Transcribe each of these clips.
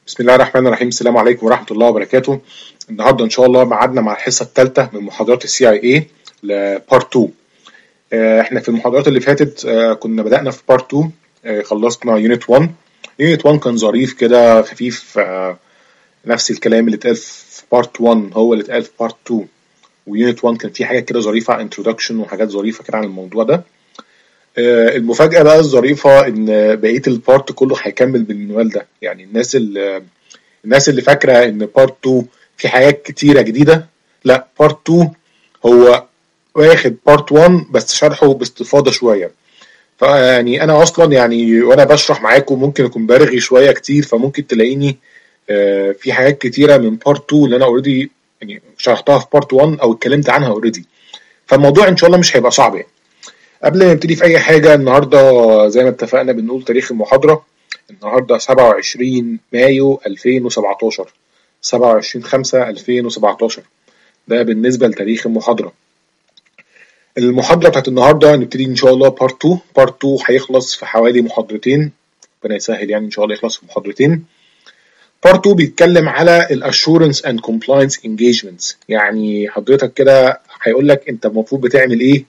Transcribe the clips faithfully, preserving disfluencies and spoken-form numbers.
بسم الله الرحمن الرحيم. السلام عليكم ورحمة الله وبركاته. النهارده إن شاء الله ميعادنا مع الحصة الثالثة من محاضرات السي اي اي لبارت اتنين. احنا في المحاضرات اللي فاتت كنا بدأنا في بارت اتنين، خلصنا يونت واحد. يونت واحد كان ظريف كده خفيف، نفس الكلام اللي اتقال في بارت واحد هو اللي اتقال في بارت اتنين، ويونت واحد كان فيه حاجات كده ظريفة، انترودكشن وحاجات ظريفة كده عن الموضوع ده. المفاجأة بقى الظريفة ان بقية البارت كله هيكمل بالمنوال ده. يعني الناس اللي الناس اللي فاكرة ان بارت اتنين في حاجات كتيرة جديدة، لا، بارت اتنين هو واخد بارت واحد بس شرحه باستفاضة شوية. فيعني انا اصلا يعني وانا بشرح معاكم ممكن اكون برغي شوية كتير، فممكن تلاقيني في حاجات كتيرة من بارت اتنين اللي انا اوريدي يعني شرحتها في بارت واحد او اتكلمت عنها اوريدي، فالموضوع ان شاء الله مش هيبقى صعب. يعني قبل ما نبتدي في اي حاجة، النهاردة زي ما اتفقنا بنقول تاريخ المحاضرة. النهاردة سبعة وعشرين مايو ألفين وسبعتاشر، سبعة وعشرين خمسة ألفين وسبعتاشر، ده بالنسبة لتاريخ المحاضرة. المحاضرة بتاعت النهاردة نبتدي ان شاء الله بارت اتنين. بارت اتنين هيخلص في حوالي محاضرتين، ربنا يسهل يعني ان شاء الله يخلص في محاضرتين. بارت اتنين بيتكلم على الاشورنس اند كومبلاينس انجيجمنتس. يعني حضرتك كده هيقول لك انت المفروض بتعمل ايه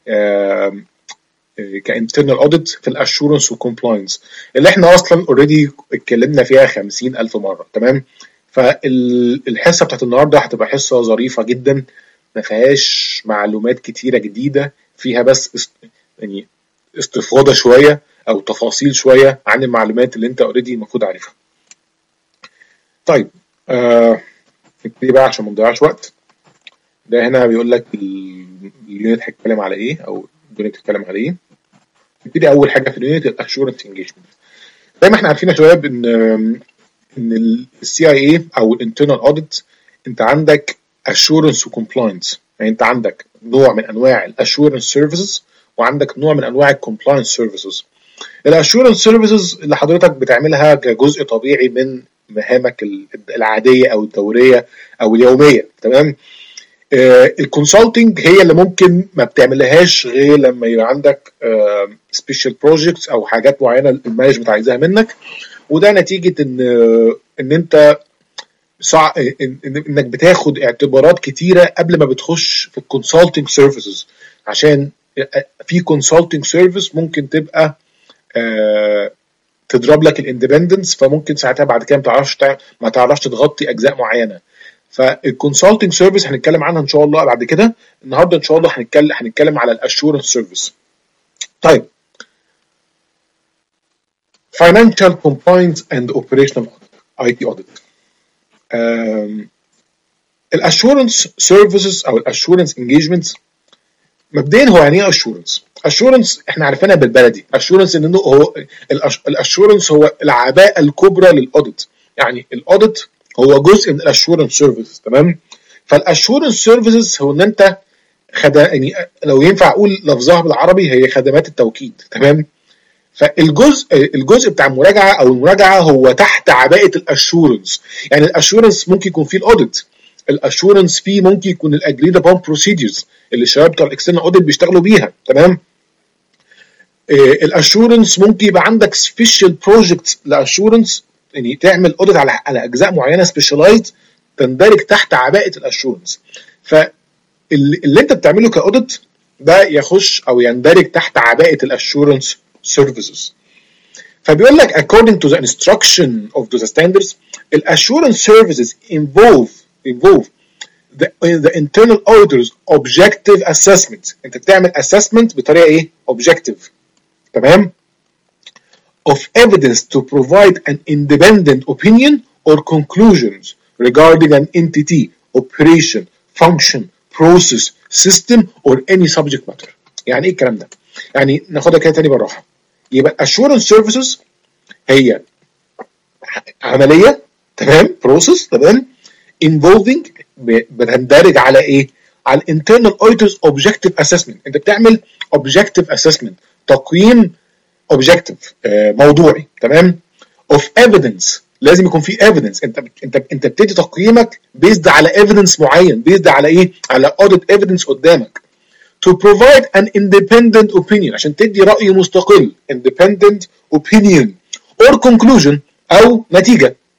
كانترنال اوديت في الاشورنس والكومبلاينس اللي احنا اصلا اوريدي اتكلمنا فيها خمسين ألف مره. تمام، فالحصه بتاعت النهارده هتبقى حصه ظريفه جدا، ما فيهاش معلومات كتيره جديده، فيها بس است... يعني استفاضه شويه او تفاصيل شويه عن المعلومات اللي انت اوريدي المفروض عارفها. طيب آه... نبتدي بقى عشان ما نضيعش وقت. ده هنا بيقول لك اليونت هيتكلم على ايه او اليونت بتتكلم على ايه. نبتدي اول حاجه في اليونت الاشورنس انجيجمنت. زي ما احنا عارفين يا شباب ان ان السي اي اي او الانترنال اوديت انت عندك اشورنس وكومبلاينس. يعني انت عندك نوع من انواع الاشورنس سيرفيسز وعندك نوع من انواع الكومبلاينس سيرفيسز. الاشورنس سيرفيسز اللي حضرتك بتعملها كجزء طبيعي من مهامك العاديه او الدوريه او اليوميه. تمام، الكونسلتنج هي اللي ممكن ما بتعملهاش غير لما يبقى عندك سبيشال بروجكتس او حاجات معينه المانجمنت عايزاها منك، وده نتيجه ان ان انت صع... إن... انك بتاخد اعتبارات كتيره قبل ما بتخش في الكونسلتنج سيرفيسز، عشان في كونسلتنج سيرفيس ممكن تبقى آه... تضرب لك الاندبندنس، فممكن ساعتها بعد كده ما تعرفش ما تعرفش تغطي اجزاء معينه. فالكونسلتنج سيرفيس هنتكلم عنها ان شاء الله بعد كده. النهارده ان شاء الله هنتكلم هنتكلم على الاشورنس سيرفيس. طيب، financial compliance and operational اي تي audit. الاشورنس سيرفيسز او الاشورنس انجيجمنتس مبدئيا هو يعني ايه اشورنس؟ اشورنس احنا عارفينها بالبلدي، اشورنس انه هو الاشورنس هو العباءه الكبرى للاوديت. يعني الاوديت هو جزء من الاشورنس سيرفيسز. تمام، فالاشورنس سيرفيسز هو ان انت خد... يعني لو ينفع اقول لفظها بالعربي هي خدمات التوكيد. تمام، فالجزء الجزء بتاع المراجعه او المراجعه هو تحت عباءه الاشورنس. يعني الاشورنس ممكن يكون فيه الاوديت، الاشورنس فيه ممكن يكون الاجريد ابون بروسيدجرز اللي الشباب بتوع الاكسترنال اوديت بيشتغلوا بيها. تمام، الاشورنس ممكن يبقى عندك سبيشال بروجكتس لاشورنس، يعني تعمل اوديت على على اجزاء معينه سبيشالايزد تندرج تحت عباءه الاشورنس. فاللي انت بتعمله كاوديت ده يخش او يندرج تحت عباءه الاشورنس services. فبيقول لك according to the instruction of the standards, the assurance services involve involve the, the internal auditor's objective assessment. انت بتعمل assessment بطريقه ايه؟ objective. تمام، of evidence to provide an independent opinion or conclusions regarding an entity, operation, function, process, system or any subject matter. يعني ايه الكلام ده؟ يعني ناخدها كده تاني بالراحه. يبقى assurance services هي عمليه، تمام، process، تمام، involving بتندرج على ايه؟ على internal auditors objective assessment. انت بتعمل objective assessment، تقييم objective موضوعي. تمام، of evidence، لازم يكون في evidence. انت انت انت بتدي تقييمك based على evidence معين، based على ايه؟ على audit evidence قدامك. to provide an independent opinion، عشان تدي رأي مستقل، independent opinion or conclusion أو نتيجة.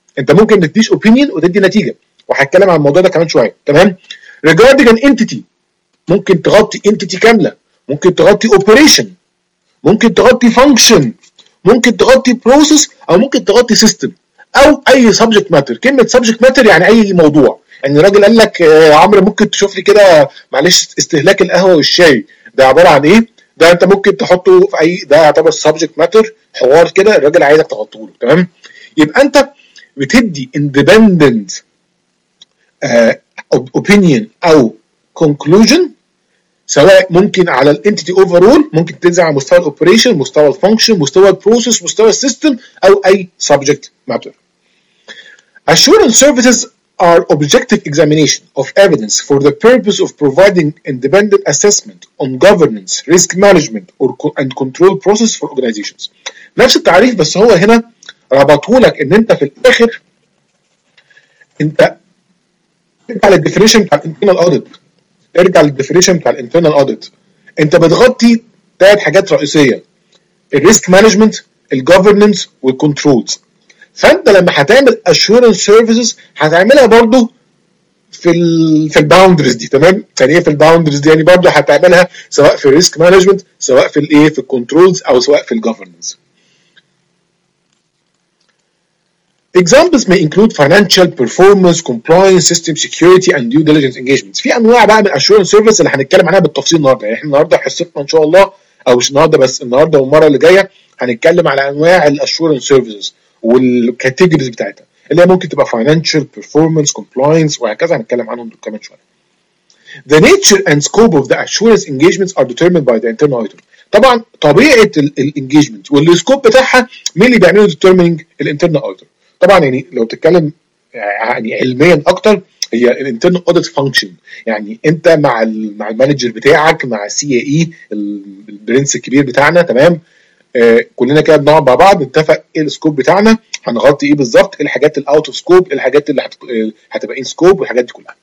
انت ممكن ما تديش اوبينيون وتدي نتيجه، وهتكلم عن الموضوع ده كمان شويه. تمام. regarding an entity ممكن تغطي entity كامله، ممكن تغطي operation، ممكن تغطي function، ممكن تغطي process، او ممكن تغطي system، او اي subject matter. كلمه subject matter يعني اي موضوع. يعني الراجل قال لك يا عمرو ممكن تشوف لي كده معلش استهلاك القهوه والشاي ده عباره عن ايه؟ ده انت ممكن تحطه في اي، ده يعتبر subject matter، حوار كده الراجل عايزك تغطيه له. تمام. يبقى انت بتدي independent uh, opinion او conclusion، سواء ممكن على الانتيتي اوفرول، ممكن تنزل على مستوى الاوبريشن، مستوى الفانكشن، مستوى البروسيس، مستوى السيستم، او اي subject matter. Assurance services are objective examination of evidence for the purpose of providing independent assessment on governance, risk management, or co- and control process for organizations. نفس التعريف، بس هو هنا ربطهولك ان انت في الاخر انت ارجع للديفينيشن بتاع الانترنال اوديت، ارجع للديفينيشن بتاع الانترنال اوديت. انت بتغطي ثلاث حاجات رئيسيه: الريسك مانجمنت، الجفرننس، والكنترولز. فانت لما هتعمل اشورنس سيرفيسز هتعملها برضو في ال في الباوندرز دي. تمام. يعني ايه في الباوندرز دي؟ يعني برضو هتعملها سواء في الريسك مانجمنت، سواء في الايه في الكنترولز، او سواء في الجفرننس. Examples may include financial performance, compliance, system security, and due diligence engagements. في انواع بقى من assurance service اللي هنتكلم عنها بالتفصيل النهارده. يعني احنا النهارده حصتنا ان شاء الله، او مش النهارده بس، النهارده والمره اللي جايه هنتكلم على انواع الassurance services والكاتيجوريز بتاعتها، اللي هي ممكن تبقى financial performance, compliance، وهكذا. هنتكلم عنهم كمان شويه. The nature and scope of the assurance engagements are determined by the internal auditor. طبعا طبيعه الانجيجمنت والسكوب بتاعها مين اللي بيعملوا determining؟ الانترنال auditor. طبعا يعني لو تتكلم يعني علميا اكتر، هي الانترنال اوديت فانكشن. يعني انت مع مع المانجر بتاعك، مع السي اي اي البرنس الكبير بتاعنا، تمام، آه كلنا كده بنقعد مع بعض نتفق ايه السكوب بتاعنا، هنغطي ايه بالظبط، ايه الحاجات الاوت اوف سكوب، ايه الحاجات اللي هتبقى ان سكوب، والحاجات دي كلها.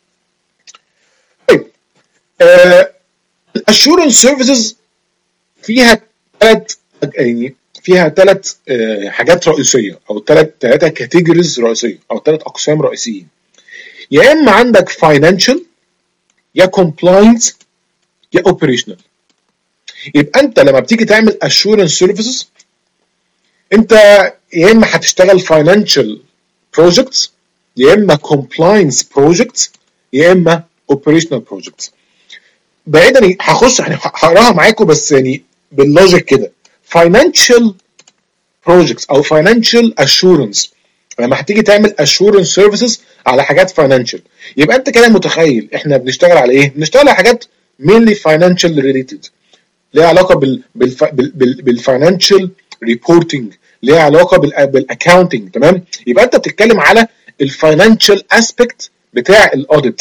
طيب الاشورنس سيرفيسز فيها ثلاث يعني فيها ثلاث حاجات رئيسيه، او ثلاث ثلاثه كاتيجوريز رئيسيه، او ثلاث اقسام رئيسيين. يا اما عندك فاينانشال، يا كومبلاينس، يا اوبريشنال. يبقى انت لما بتيجي تعمل اشورنس سيرفيسز، انت يا اما هتشتغل فاينانشال بروجكتس، يا اما كومبلاينس بروجكتس، يا اما اوبريشنال بروجكتس. بعيدا هخش يعني هقراها معاكم بس يعني باللوجيك كده. فاينانشال بروجكتس او فاينانشال اشورنس، لما هتيجي تعمل اشورنس سيرفيسز على حاجات فاينانشال، يبقى انت كده متخيل احنا بنشتغل على ايه؟ بنشتغل على حاجات mainly financial related، ليها علاقه بال بال بال بالفاينانشال ريبورتنج، ليها علاقه بالاكاونتنج. تمام. يبقى انت بتتكلم على الفاينانشال اسبكت بتاع الاوديت.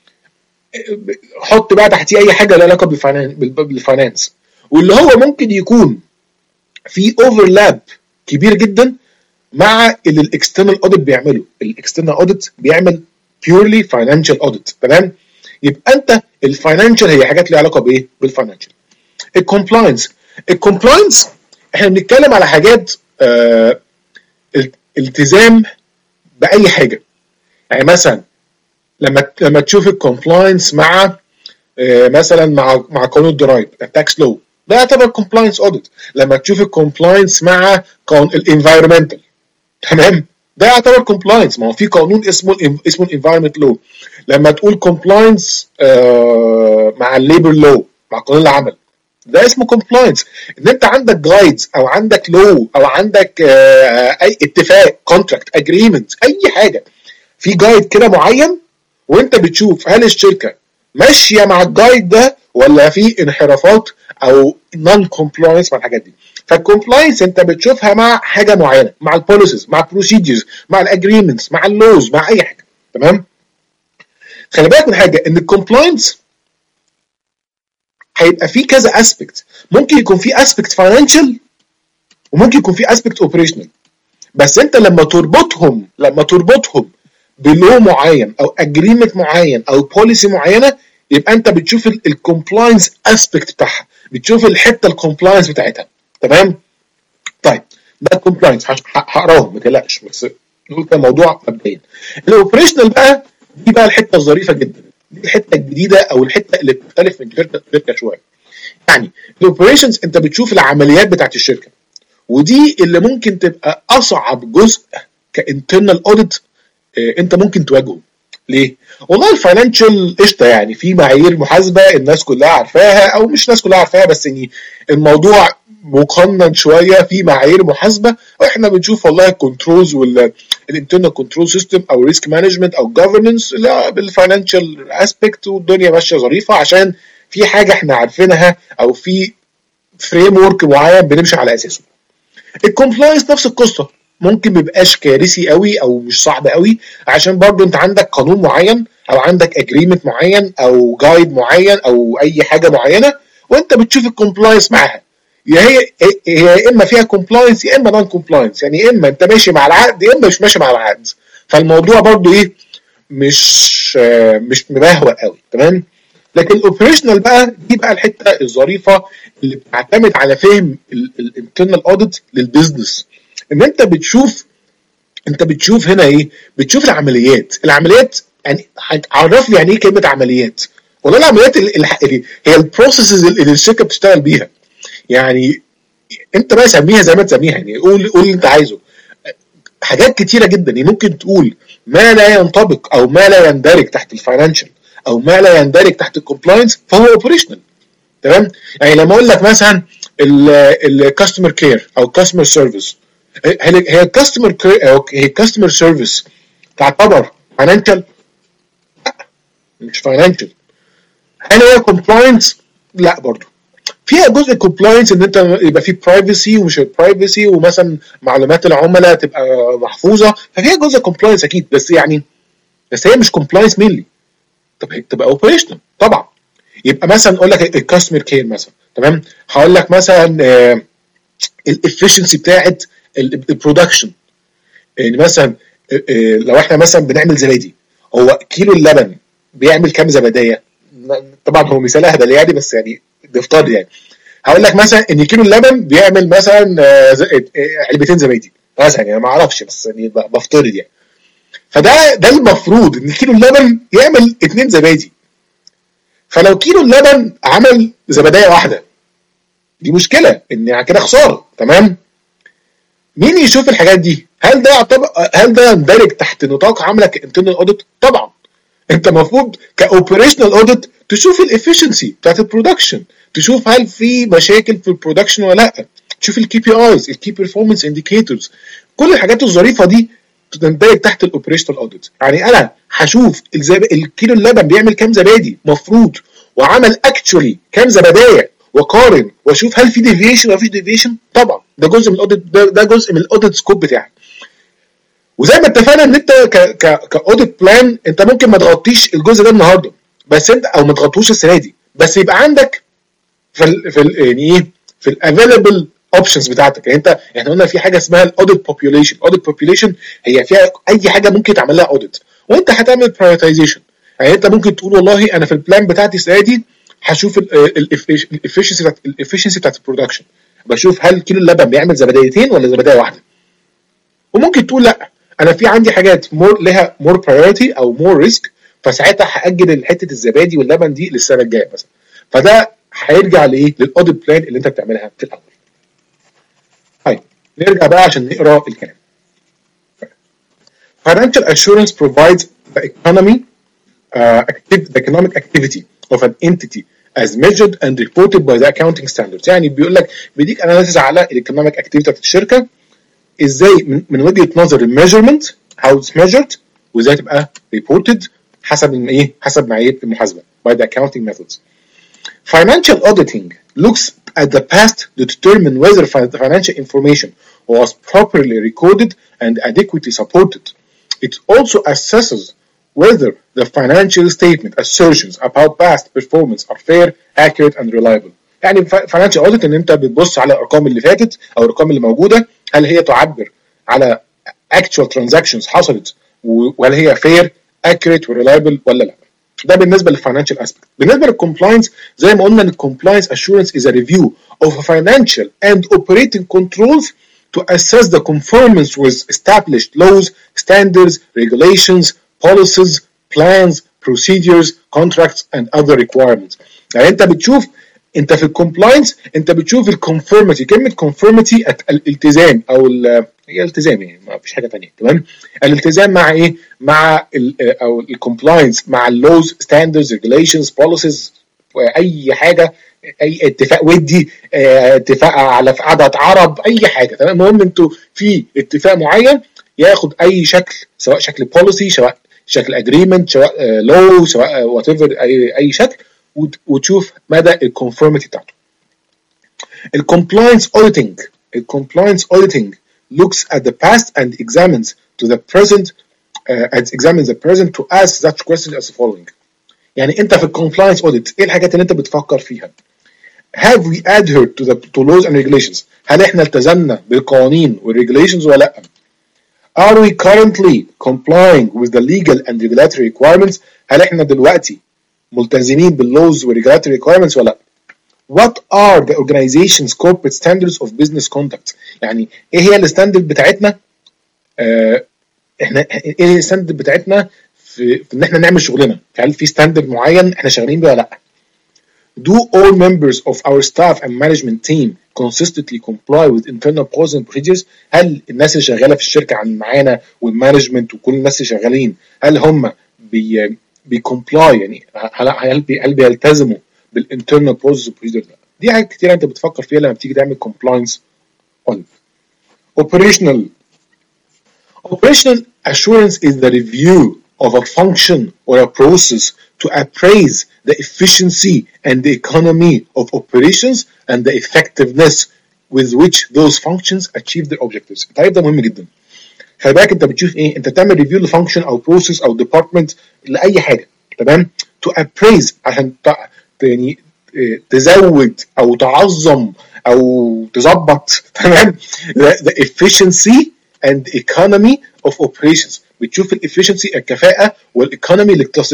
حط بقى تحتيه اي حاجه لها علاقه بالفاينانس، واللي هو ممكن يكون في اوفرلاب كبير جدا مع اللي الاكسترنال اوديت بيعمله. الاكسترنال اوديت بيعمل بيورلي فاينانشال اوديت. تمام. يبقى انت الفاينانشال هي حاجات ليها علاقه بايه؟ بالفاينانشال. الكومبلاينس، الكومبلاينس احنا بنتكلم على حاجات آه التزام باي حاجه. يعني مثلا لما لما تشوف الكومبلاينس مع آه مثلا مع مع قانون الضرايب، التاكس لو، ده يعتبر كومبلاينس اوديت. لما تشوف الكومبلاينس مع الانفايرمنتال، تمام، ده يعتبر كومبلاينس. ما هو في قانون اسمه اسمه الانفايرمنت لو. لما تقول كومبلاينس آه مع الليبر لو، مع قانون العمل، ده اسمه كومبلاينس. ان انت عندك جايدز، او عندك لو، او عندك آه اي اتفاق، كونتراكت، اجريمنت، اي حاجه في جايد كده معين، وانت بتشوف هل الشركه ماشيه مع الجايد ده ولا في انحرافات او نون كومبلاينس مع الحاجات دي. فالكومبلاينس انت بتشوفها مع حاجه معينه، مع البوليسيز، مع البروسيدجرز، مع الاجريمنتس، مع اللوز، مع اي حاجه. تمام. خلي بالك من حاجه، ان الكومبلاينس هيبقى فيه كذا اسبكت. ممكن يكون فيه اسبكت فاينانشال، وممكن يكون فيه اسبكت اوبريشنال. بس انت لما تربطهم لما تربطهم بلو معين، او اجريمنت معين، او بوليسي معينه، يبقى انت بتشوف الكومبلاينس اسبكت بتاعها، بتشوف الحته الكومبلاينس بتاعتها. تمام. طيب ده الكومبلاينس هقراهم ما تقلقش، بس نقول كده موضوع مبدئيا. الاوبريشنال بقى دي بقى الحته الظريفه جدا، دي الحته الجديده او الحته اللي بتختلف من شركه لشركه شويه. يعني الاوبريشنز انت بتشوف العمليات بتاعت الشركه، ودي اللي ممكن تبقى اصعب جزء كانترنال اوديت انت ممكن تواجهه. ليه؟ والله الفاينانشال قشطه، يعني في معايير محاسبه الناس كلها عارفاها، او مش الناس كلها عارفاها بس يعني الموضوع مقنن شويه في معايير محاسبه، واحنا بنشوف والله الكنترولز والانترنال كنترول سيستم او ريسك مانجمنت او جفرنس بالفاينانشال اسبكت، والدنيا ماشيه ظريفه عشان في حاجه احنا عارفينها او في فريم ورك معين بنمشي على اساسه. الكومبلاينس نفس القصه، ممكن ميبقاش كارثي قوي او مش صعب قوي، عشان برضو انت عندك قانون معين او عندك اجريمنت معين او جايد معين او اي حاجه معينه، وانت بتشوف الكومبلاينس معاها، يا هي هي يا اما فيها كومبلاينس يا اما نون كومبلاينس، يعني يا اما انت ماشي مع العقد يا اما مش ماشي مع العقد. فالموضوع برضو ايه مش مش مبهوأ قوي، تمام. لكن الاوبريشنال بقى دي بقى الحته الظريفه اللي بتعتمد على فهم الانترنال اوديت للبيزنس، ان انت بتشوف انت بتشوف هنا ايه، بتشوف العمليات العمليات يعني عرف لي يعني ايه كلمه عمليات. والله العمليات اللي هي البروسيسز اللي الشركه بتشتغل بيها، يعني انت بقى سميها زي ما تسميها، يعني قول قول اللي انت عايزه. حاجات كتيره جدا، يعني ممكن تقول ما لا ينطبق او ما لا يندرج تحت الفاينانشال او ما لا يندرج تحت الكومبلاينس فهو اوبريشنال، تمام. يعني لما اقول لك مثلا الكاستمر كير او الكاستمر سيرفيس، هي الكاستمر كير او هي الكاستمر سيرفيس تعتبر فاينانشال؟ لا مش فاينانشال. هل هي كومبلاينس؟ لا برضه فيها جزء كومبلاينس، ان انت يبقى فيه برايفسي ومش برايفسي، ومثلا معلومات العملاء تبقى محفوظه، ففيها جزء كومبلاينس اكيد، بس يعني بس هي مش كومبلاينس مينلي. طب هي تبقى اوبريشنال طبعا. يبقى مثلا اقول لك الكاستمر كير مثلا، تمام. هقول لك مثلا الافشنسي بتاعت البرودكشن، يعني مثلا لو احنا مثلا بنعمل زبادي، هو كيلو اللبن بيعمل كام زبديه؟ طبعا هو مثال اهبل يعني، بس يعني نفترض يعني هقول لك مثلا ان كيلو اللبن بيعمل مثلا علبتين زبادي مثلا، يعني ما اعرفش بس يعني بفترض يعني. فده ده المفروض ان كيلو اللبن يعمل اتنين زبادي، فلو كيلو اللبن عمل زبديه واحده دي مشكله، ان يعني كده خساره، تمام. مين يشوف الحاجات دي؟ هل ده يعتبر هل ده يندرج تحت نطاق عملك كانترنال اوديت؟ طبعا. انت المفروض كاوبريشنال اوديت تشوف الافشنسي بتاعت البرودكشن، تشوف هل في مشاكل في البرودكشن ولا لا، تشوف الكي بي ايز الكي بيرفورمانس انديكيتورز، كل الحاجات الظريفه دي تندرج تحت الاوبريشنال اوديت. يعني انا هشوف الكيلو اللبن بيعمل كام زبادي مفروض، وعمل اكشولي كام زبدايه، وقارن واشوف هل في ديفيشن ولا مفيش ديفيشن. طبعا ده جزء من الاوديت، ده, ده جزء من الاوديت سكوب بتاعك. وزي ما اتفقنا ان انت ك ك كاوديت بلان انت ممكن ما تغطيش الجزء ده النهارده، بس انت او ما تغطوش السنه دي، بس يبقى عندك في ال في ال يعني ايه في الافيلبل اوبشنز بتاعتك. يعني انت احنا قلنا في حاجه اسمها الاوديت بوبيوليشن، اوديت بوبيوليشن هي فيها اي حاجه ممكن تعمل لها اوديت، وانت هتعمل برايورتايزيشن. يعني انت ممكن تقول والله انا في البلان بتاعتي السنه دي هشوف الافشنسي بتاعت الافشنسي بتاعت البرودكشن، بشوف هل كيلو اللبن بيعمل زبديتين ولا زبديه واحده. وممكن تقول لا انا في عندي حاجات مور لها مور برايورتي او مور ريسك، فساعتها هاجل حته الزبادي واللبن دي للسنه الجايه مثلا. فده هيرجع لايه؟ للاوديت بلان اللي انت بتعملها في الاول. طيب نرجع بقى عشان نقرا الكلام. Financial assurance provides the economy uh, active, the economic activity of an entity as measured and reported by the accounting standards. يعني بيقول لك بيديك اناليسيس على الايكونوميك اكتيفيتي بتاعت الشركه ازاي من, من وجهه نظر الميجرمنت how it's measured، وازاي تبقى reported حسب ايه؟ حسب معايير المحاسبه by the accounting methods. Financial auditing looks at the past to determine whether the financial information was properly recorded and adequately supported. It also assesses whether the financial statement assertions about past performance are fair, accurate and reliable. يعني financial audit ان انت بتبص على الارقام اللي فاتت او الارقام اللي موجوده، هل هي تعبر على actual transactions حصلت، وهل هي fair, accurate و reliable ولا لا. ده بالنسبه للفاينانشال اسبكت. بالنسبه للكومبلاينس زي ما قلنا ان الكومبلاينس assurance is a review of financial and operating controls to assess the conformance with established laws, standards, regulations, policies, plans, procedures, contracts and other requirements. يعني انت بتشوف انت في الكومبلاينس انت بتشوف الكونفورميتي. كلمه كونفورميتي الالتزام او هي التزام، يعني ما فيش حاجه ثانيه. تمام، الالتزام مع ايه؟ مع ال او الكومبلاينس مع اللوز، ستاندردز، ريجوليشنز، بوليسيز، اي حاجه، اي اتفاق ودي، اتفاق على عدد عرب، اي حاجه. تمام، المهم انتوا في اتفاق معين ياخد اي شكل، سواء شكل بوليسي، سواء شكل اجريمنت، سواء لو، سواء وات ايفر، اي اي شكل، وتشوف مدى الكونفورميتي بتاعته. الكومبلاينس اوديتنج الكومبلاينس اوديتنج looks at the past and examines to the present uh, and examines the present to ask such questions as the following. يعني انت في الكومبلاينس اوديت ايه الحاجات اللي انت بتفكر فيها؟ have we adhered to the to laws and regulations؟ هل احنا التزمنا بالقوانين والregulations ولا لا؟ are we currently complying with the legal and regulatory requirements؟ هل احنا دلوقتي ملتزمين باللوز والregulatory requirements ولا لا؟ what are the organization's corporate standards of business conduct؟ يعني ايه هي الستاندرد بتاعتنا؟ اه احنا ايه الستاندرد بتاعتنا في, في ان احنا نعمل شغلنا؟ هل في ستاندرد معين احنا شغالين بيه ولا لا؟ do all members of our staff and management team consistently comply with internal policies and procedures؟ هل الناس اللي شغاله في الشركه عن معانا والمانجمنت وكل الناس اللي شغالين هل هم بي بيكومبلاي، يعني هل هل, بي هل بيلتزموا بالانترنال بروسيس وبروسيجر ده؟ دي حاجات كتير انت بتفكر فيها لما بتيجي تعمل كومبلاينس اوديت. operational operational assurance is the review of a function or a process to appraise the efficiency and the economy of operations and the effectiveness with which those functions achieve their objectives. التعريف ده مهم جدا. خلي بالك انت بتشوف ايه؟ انت تعمل ريفيو لفانكشن او بروسيس او ديبارتمنت لاي حاجه. تمام، to appraise عشان يعني تزود او تعظم او تظبط. تمام، the efficiency and economy of operations. بتشوف الافشنسي الكفاءه والايكونومي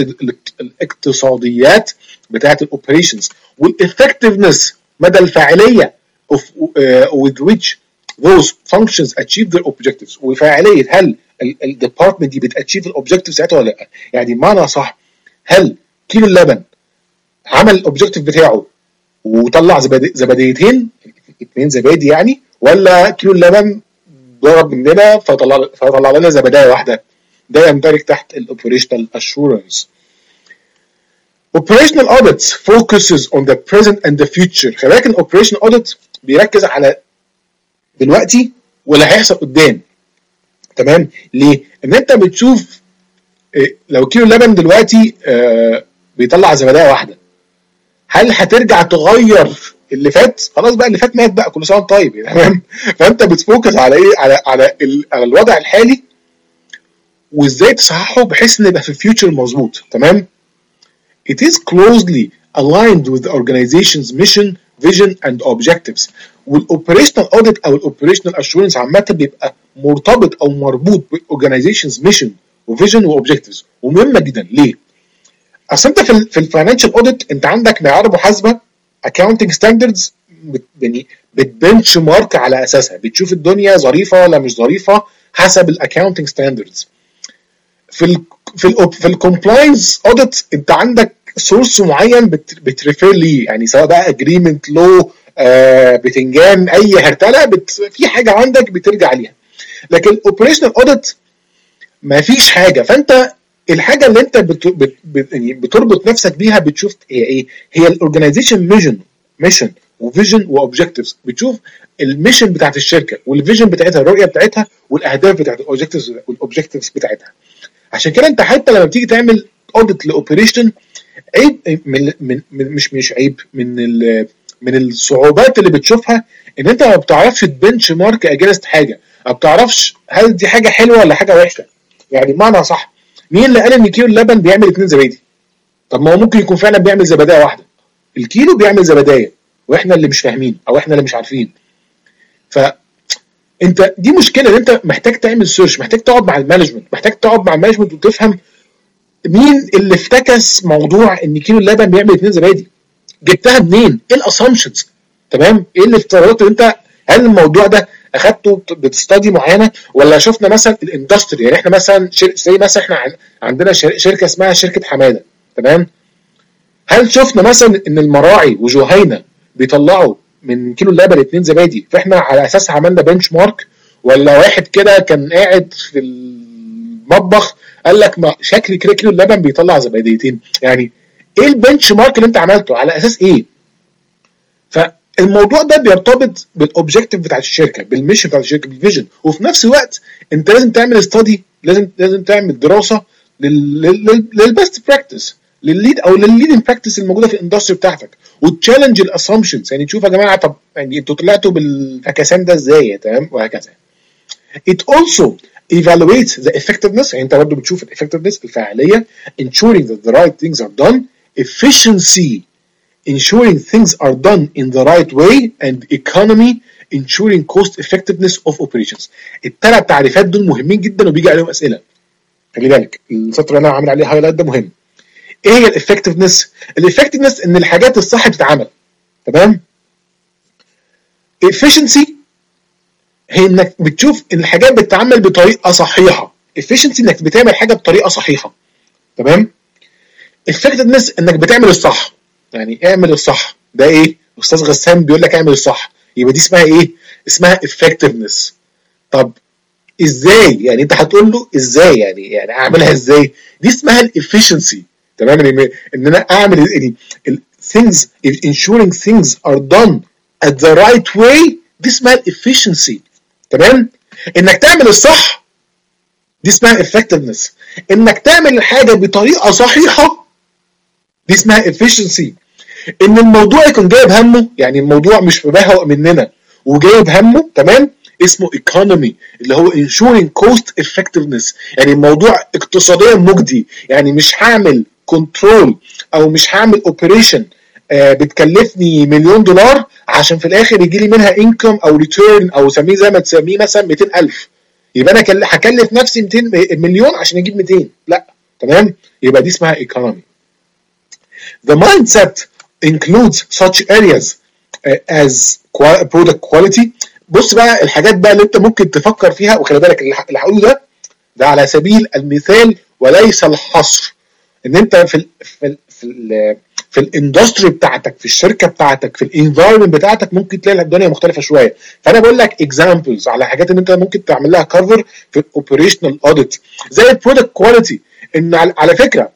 الاقتصاديات بتاعه الاوبريشنز، والeffectiveness مدى الفاعليه of uh, with which those functions achieve their objectives. وفاعليه هل الديبارتمنت دي بتاتشيف الاوبجكتيف بتاعتها ولا لا؟ يعني بمعنى صح، هل كيلو اللبن عمل الاوبجكتيف بتاعه وطلع زبادي زباديتين اثنين زبادي يعني، ولا كيلو اللبن ضرب مننا فطلع فطلع لنا زبدايه واحده؟ ده يندرج تحت الاوبريشنال اشورنس. operational audits focuses on the present and the future. خلي بالك الاوبريشنال اوديت بيركز على دلوقتي واللي هيحصل قدام. تمام، ليه؟ ان انت بتشوف لو كيلو اللبن دلوقتي بيطلع زبدايه واحده، هل هترجع تغير اللي فات؟ خلاص بقى اللي فات مات بقى، كل سنه طيب. تمام، فانت بتفوكس على ايه؟ على على على الوضع الحالي وازاي تصححه بحيث ان يبقى في الفيوتشر مظبوط. تمام. It is closely aligned with the organization's mission, vision and objectives. والاوبريشنال اوديت او الاوبريشنال اشورنس عامه بيبقى مرتبط او مربوط بالاورجنايزيشنز ميشن وفيجن واوبجكتيفز، ومهمه جدا. ليه؟ اصل انت في في الفاينانشال اوديت انت عندك معيار محاسبه، اكاونتنج ستاندردز، يعني بتبنش مارك على اساسها، بتشوف الدنيا ظريفه ولا مش ظريفه حسب الاكاونتنج ستاندردز. في ال في ال في الكومبلاينس اوديت انت عندك سورس معين بتريفير ليه، يعني سواء بقى اجريمنت، لو، آه، بتنجان، اي هرتله بت في حاجه عندك بترجع ليها. لكن الاوبريشنال اوديت ما فيش حاجه، فانت الحاجه اللي انت بت بت بت يعني بتربط نفسك بيها بتشوف هي ايه؟ هي الاورجنايزيشن ميشن ميشن وفيجن واوبجكتيفز. بتشوف الميشن بتاعت الشركه والفيجن بتاعتها، الرؤيه بتاعتها والاهداف بتاعت الاوبجكتيفز والاوبجكتيفز بتاعتها. عشان كده انت حتى لما بتيجي تعمل اوديت لاوبريشن، عيب من, من, من مش مش عيب من ال من الصعوبات اللي بتشوفها ان انت ما بتعرفش تبنش مارك اجينست حاجه، ما بتعرفش هل دي حاجه حلوه ولا حاجه وحشه. يعني بمعنى صح، مين اللي قال ان كيلو اللبن بيعمل اتنين زبادي؟ طب ما هو ممكن يكون فعلا بيعمل زبدايه واحده، الكيلو بيعمل زبدايه واحنا اللي مش فاهمين او احنا اللي مش عارفين. ف انت دي مشكله، ان انت محتاج تعمل سيرش، محتاج تقعد مع المانجمنت، محتاج تقعد مع المانجمنت وتفهم مين اللي افتكس موضوع ان كيلو اللبن بيعمل اتنين زبادي، جبتها منين؟ ايه الاسامبشنز؟ تمام، ايه الافتراضات اللي انت، هل الموضوع ده اخدته بتستدي معينه، ولا شفنا مثلا الاندستري؟ يعني احنا مثلا زي مثلا احنا عندنا شركه اسمها شركه حماده، تمام؟ هل شفنا مثلا ان المراعي وجهينه بيطلعوا من كيلو اللبن اتنين زبادي فاحنا على اساسها عملنا بنش مارك؟ ولا واحد كده كان قاعد في المطبخ قال لك ما شكل كده كيلو اللبن بيطلع زباديتين؟ يعني ايه البنش مارك اللي انت عملته؟ على اساس ايه؟ فالموضوع ده بيرتبط بالاوبجيكتيف بتاع الشركه، بالميشن بتاع الشركه، بالفيجن، وفي نفس الوقت انت لازم تعمل ستادي، لازم لازم تعمل دراسه للبيست براكتس، للليد او للليدنج براكتس الموجوده في الاندستري بتاعتك، وتشالنج الاسامبشنز. يعني تشوف يا جماعه طب يعني انتوا طلعتوا بالفكاسان ده ازاي، تمام؟ وهكذا. It also evaluates the effectiveness، يعني انت برضه بتشوف ال effectiveness الفعاليه، ensuring that the right things are done، efficiency ensuring things are done in the right way، and economy ensuring cost effectiveness of operations. الثلاث تعريفات دول مهمين جدا وبيجي عليهم اسئله. خلي بالك السطر اللي انا عامل عليه هايلايت ده مهم. ايه هي الافكتفنس؟ الافكتفنس ان الحاجات الصح بتتعمل، تمام؟ efficiency هي انك بتشوف ان الحاجات بتتعمل بطريقه صحيحه. efficiency انك بتعمل حاجه بطريقه صحيحه، تمام؟ effectiveness انك بتعمل الصح، يعني اعمل الصح. ده ايه؟ استاذ غسان بيقول لك اعمل الصح، يبقى دي اسمها ايه؟ اسمها effectiveness. طب ازاي؟ يعني انت هتقول له ازاي، يعني يعني اعملها ازاي؟ دي اسمها الافشنسي، تمام؟ ان انا اعمل يعني things ensuring things are done at the right way، دي اسمها الافشنسي، تمام؟ انك تعمل الصح دي اسمها effectiveness. انك تعمل الحاجه بطريقه صحيحه دي اسمها efficiency. ان الموضوع يكون جايب همه، يعني الموضوع مش مبهوأ مننا وجايب همه، تمام؟ اسمه economy اللي هو ensuring cost effectiveness، يعني الموضوع اقتصاديا مجدي، يعني مش هعمل كنترول او مش هعمل اوبريشن آه بتكلفني مليون دولار عشان في الاخر يجي لي منها انكم او ريتيرن او سميه زي ما تسميه مثلا مئتين ألف، يبقى انا هكلف نفسي مئتين مليون عشان اجيب مئتين، لا، تمام؟ يبقى دي اسمها economy. The mindset includes such areas uh, as product quality. بص بقى الحاجات بقى اللي انت ممكن تفكر فيها، وخلي بالك اللي هقوله ده ده على سبيل المثال وليس الحصر، ان انت في ال في ال في ال في الاندستري بتاعتك، في الشركه بتاعتك، في الانفايرمنت بتاعتك ممكن تلاقي الدنيا مختلفه شويه. فانا بقول لك اكزامبلز على حاجات ان انت ممكن تعمل لها كفر في الاوبريشنال اوديت، زي البرودكت كواليتي. ان على فكره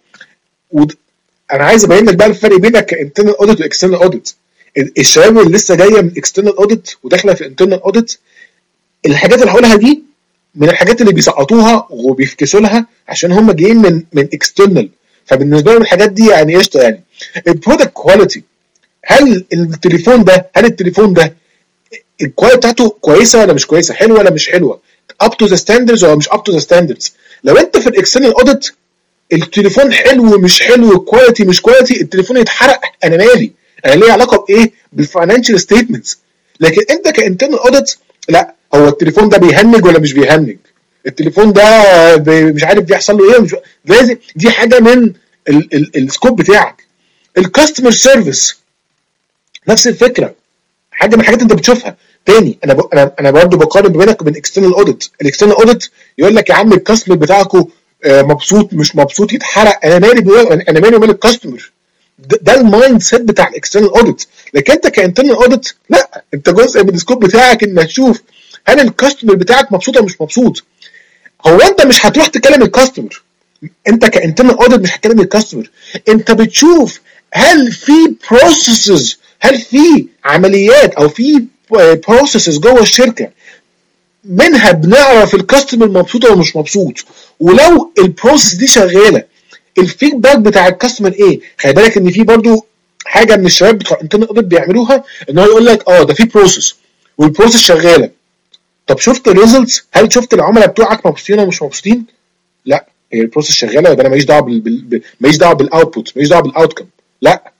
انا عايز ابين لك بقى الفرق بينك انترنال اوديت واكسترنال اوديت. الشباب اللي لسه جايه من اكسترنال اوديت وداخله في انترنال اوديت، الحاجات اللي هقولها دي من الحاجات اللي بيسقطوها وبيفكسوا لها عشان هم جايين من من اكسترنال، فبالنسبه لهم الحاجات دي يعني قشطه. يعني البرودكت كواليتي، هل التليفون ده هل التليفون ده الكواليتي بتاعته كويسه ولا مش كويسه، حلوه ولا مش حلوه، اب تو ذا ستاندردز ولا مش اب تو ذا ستاندردز؟ لو انت في الاكسترنال اوديت التليفون حلو مش حلو، الكواليتي مش كواليتي، التليفون يتحرق، انا مالي؟ انا ليه علاقه بايه؟ بالفاينانشال ستيتمنتس. لكن انت كانترنال اوديت لا، هو التليفون ده بيهنج ولا مش بيهنج، التليفون ده مش عارف بيحصل له ايه، مش لازم، دي حاجه من السكوب بتاعك. الكاستمر سيرفيس نفس الفكره، حاجه من الحاجات انت بتشوفها. تاني انا ب... انا انا برضه بقارن بينك وبين اكسترنال اوديت. الاكسترنال اوديت يقول لك يا عم الكاستمر بتاعكم مبسوط مش مبسوط يتحرق، انا مالي انا مالي ومال الكاستمر. ده المايند سيت بتاع الاكسترنال اوديت. لكن انت كانترنال اوديت لا، انت جزء من السكوب بتاعك انك تشوف هل الكاستمر بتاعك مبسوط ولا مش مبسوط. هو انت مش هتروح تكلم الكاستمر، انت كانترنال اوديت مش هتكلم الكاستمر، انت بتشوف هل في بروسيسز، هل في عمليات او في بروسيسز جوه الشركه منها بنعرف الكاستمر مبسوط ولا مش مبسوط. ولو البروسيس دي شغاله الفيدباك بتاع الكاستمر ايه. خلي بالك ان في برضو حاجه من الشباب بتوع انترنال اوديت بيعملوها، ان هو يقول لك اه ده في بروسيس والبروسيس شغاله، طب شفت الريزلتس؟ هل شفت العملاء بتوعك مبسوطين ولا مش مبسوطين؟ لا، هي البروسيس شغاله يبقى انا ماليش دعوه بال ماليش دعوه بالاوتبوت، ماليش دعوه بالاوتكم. لا،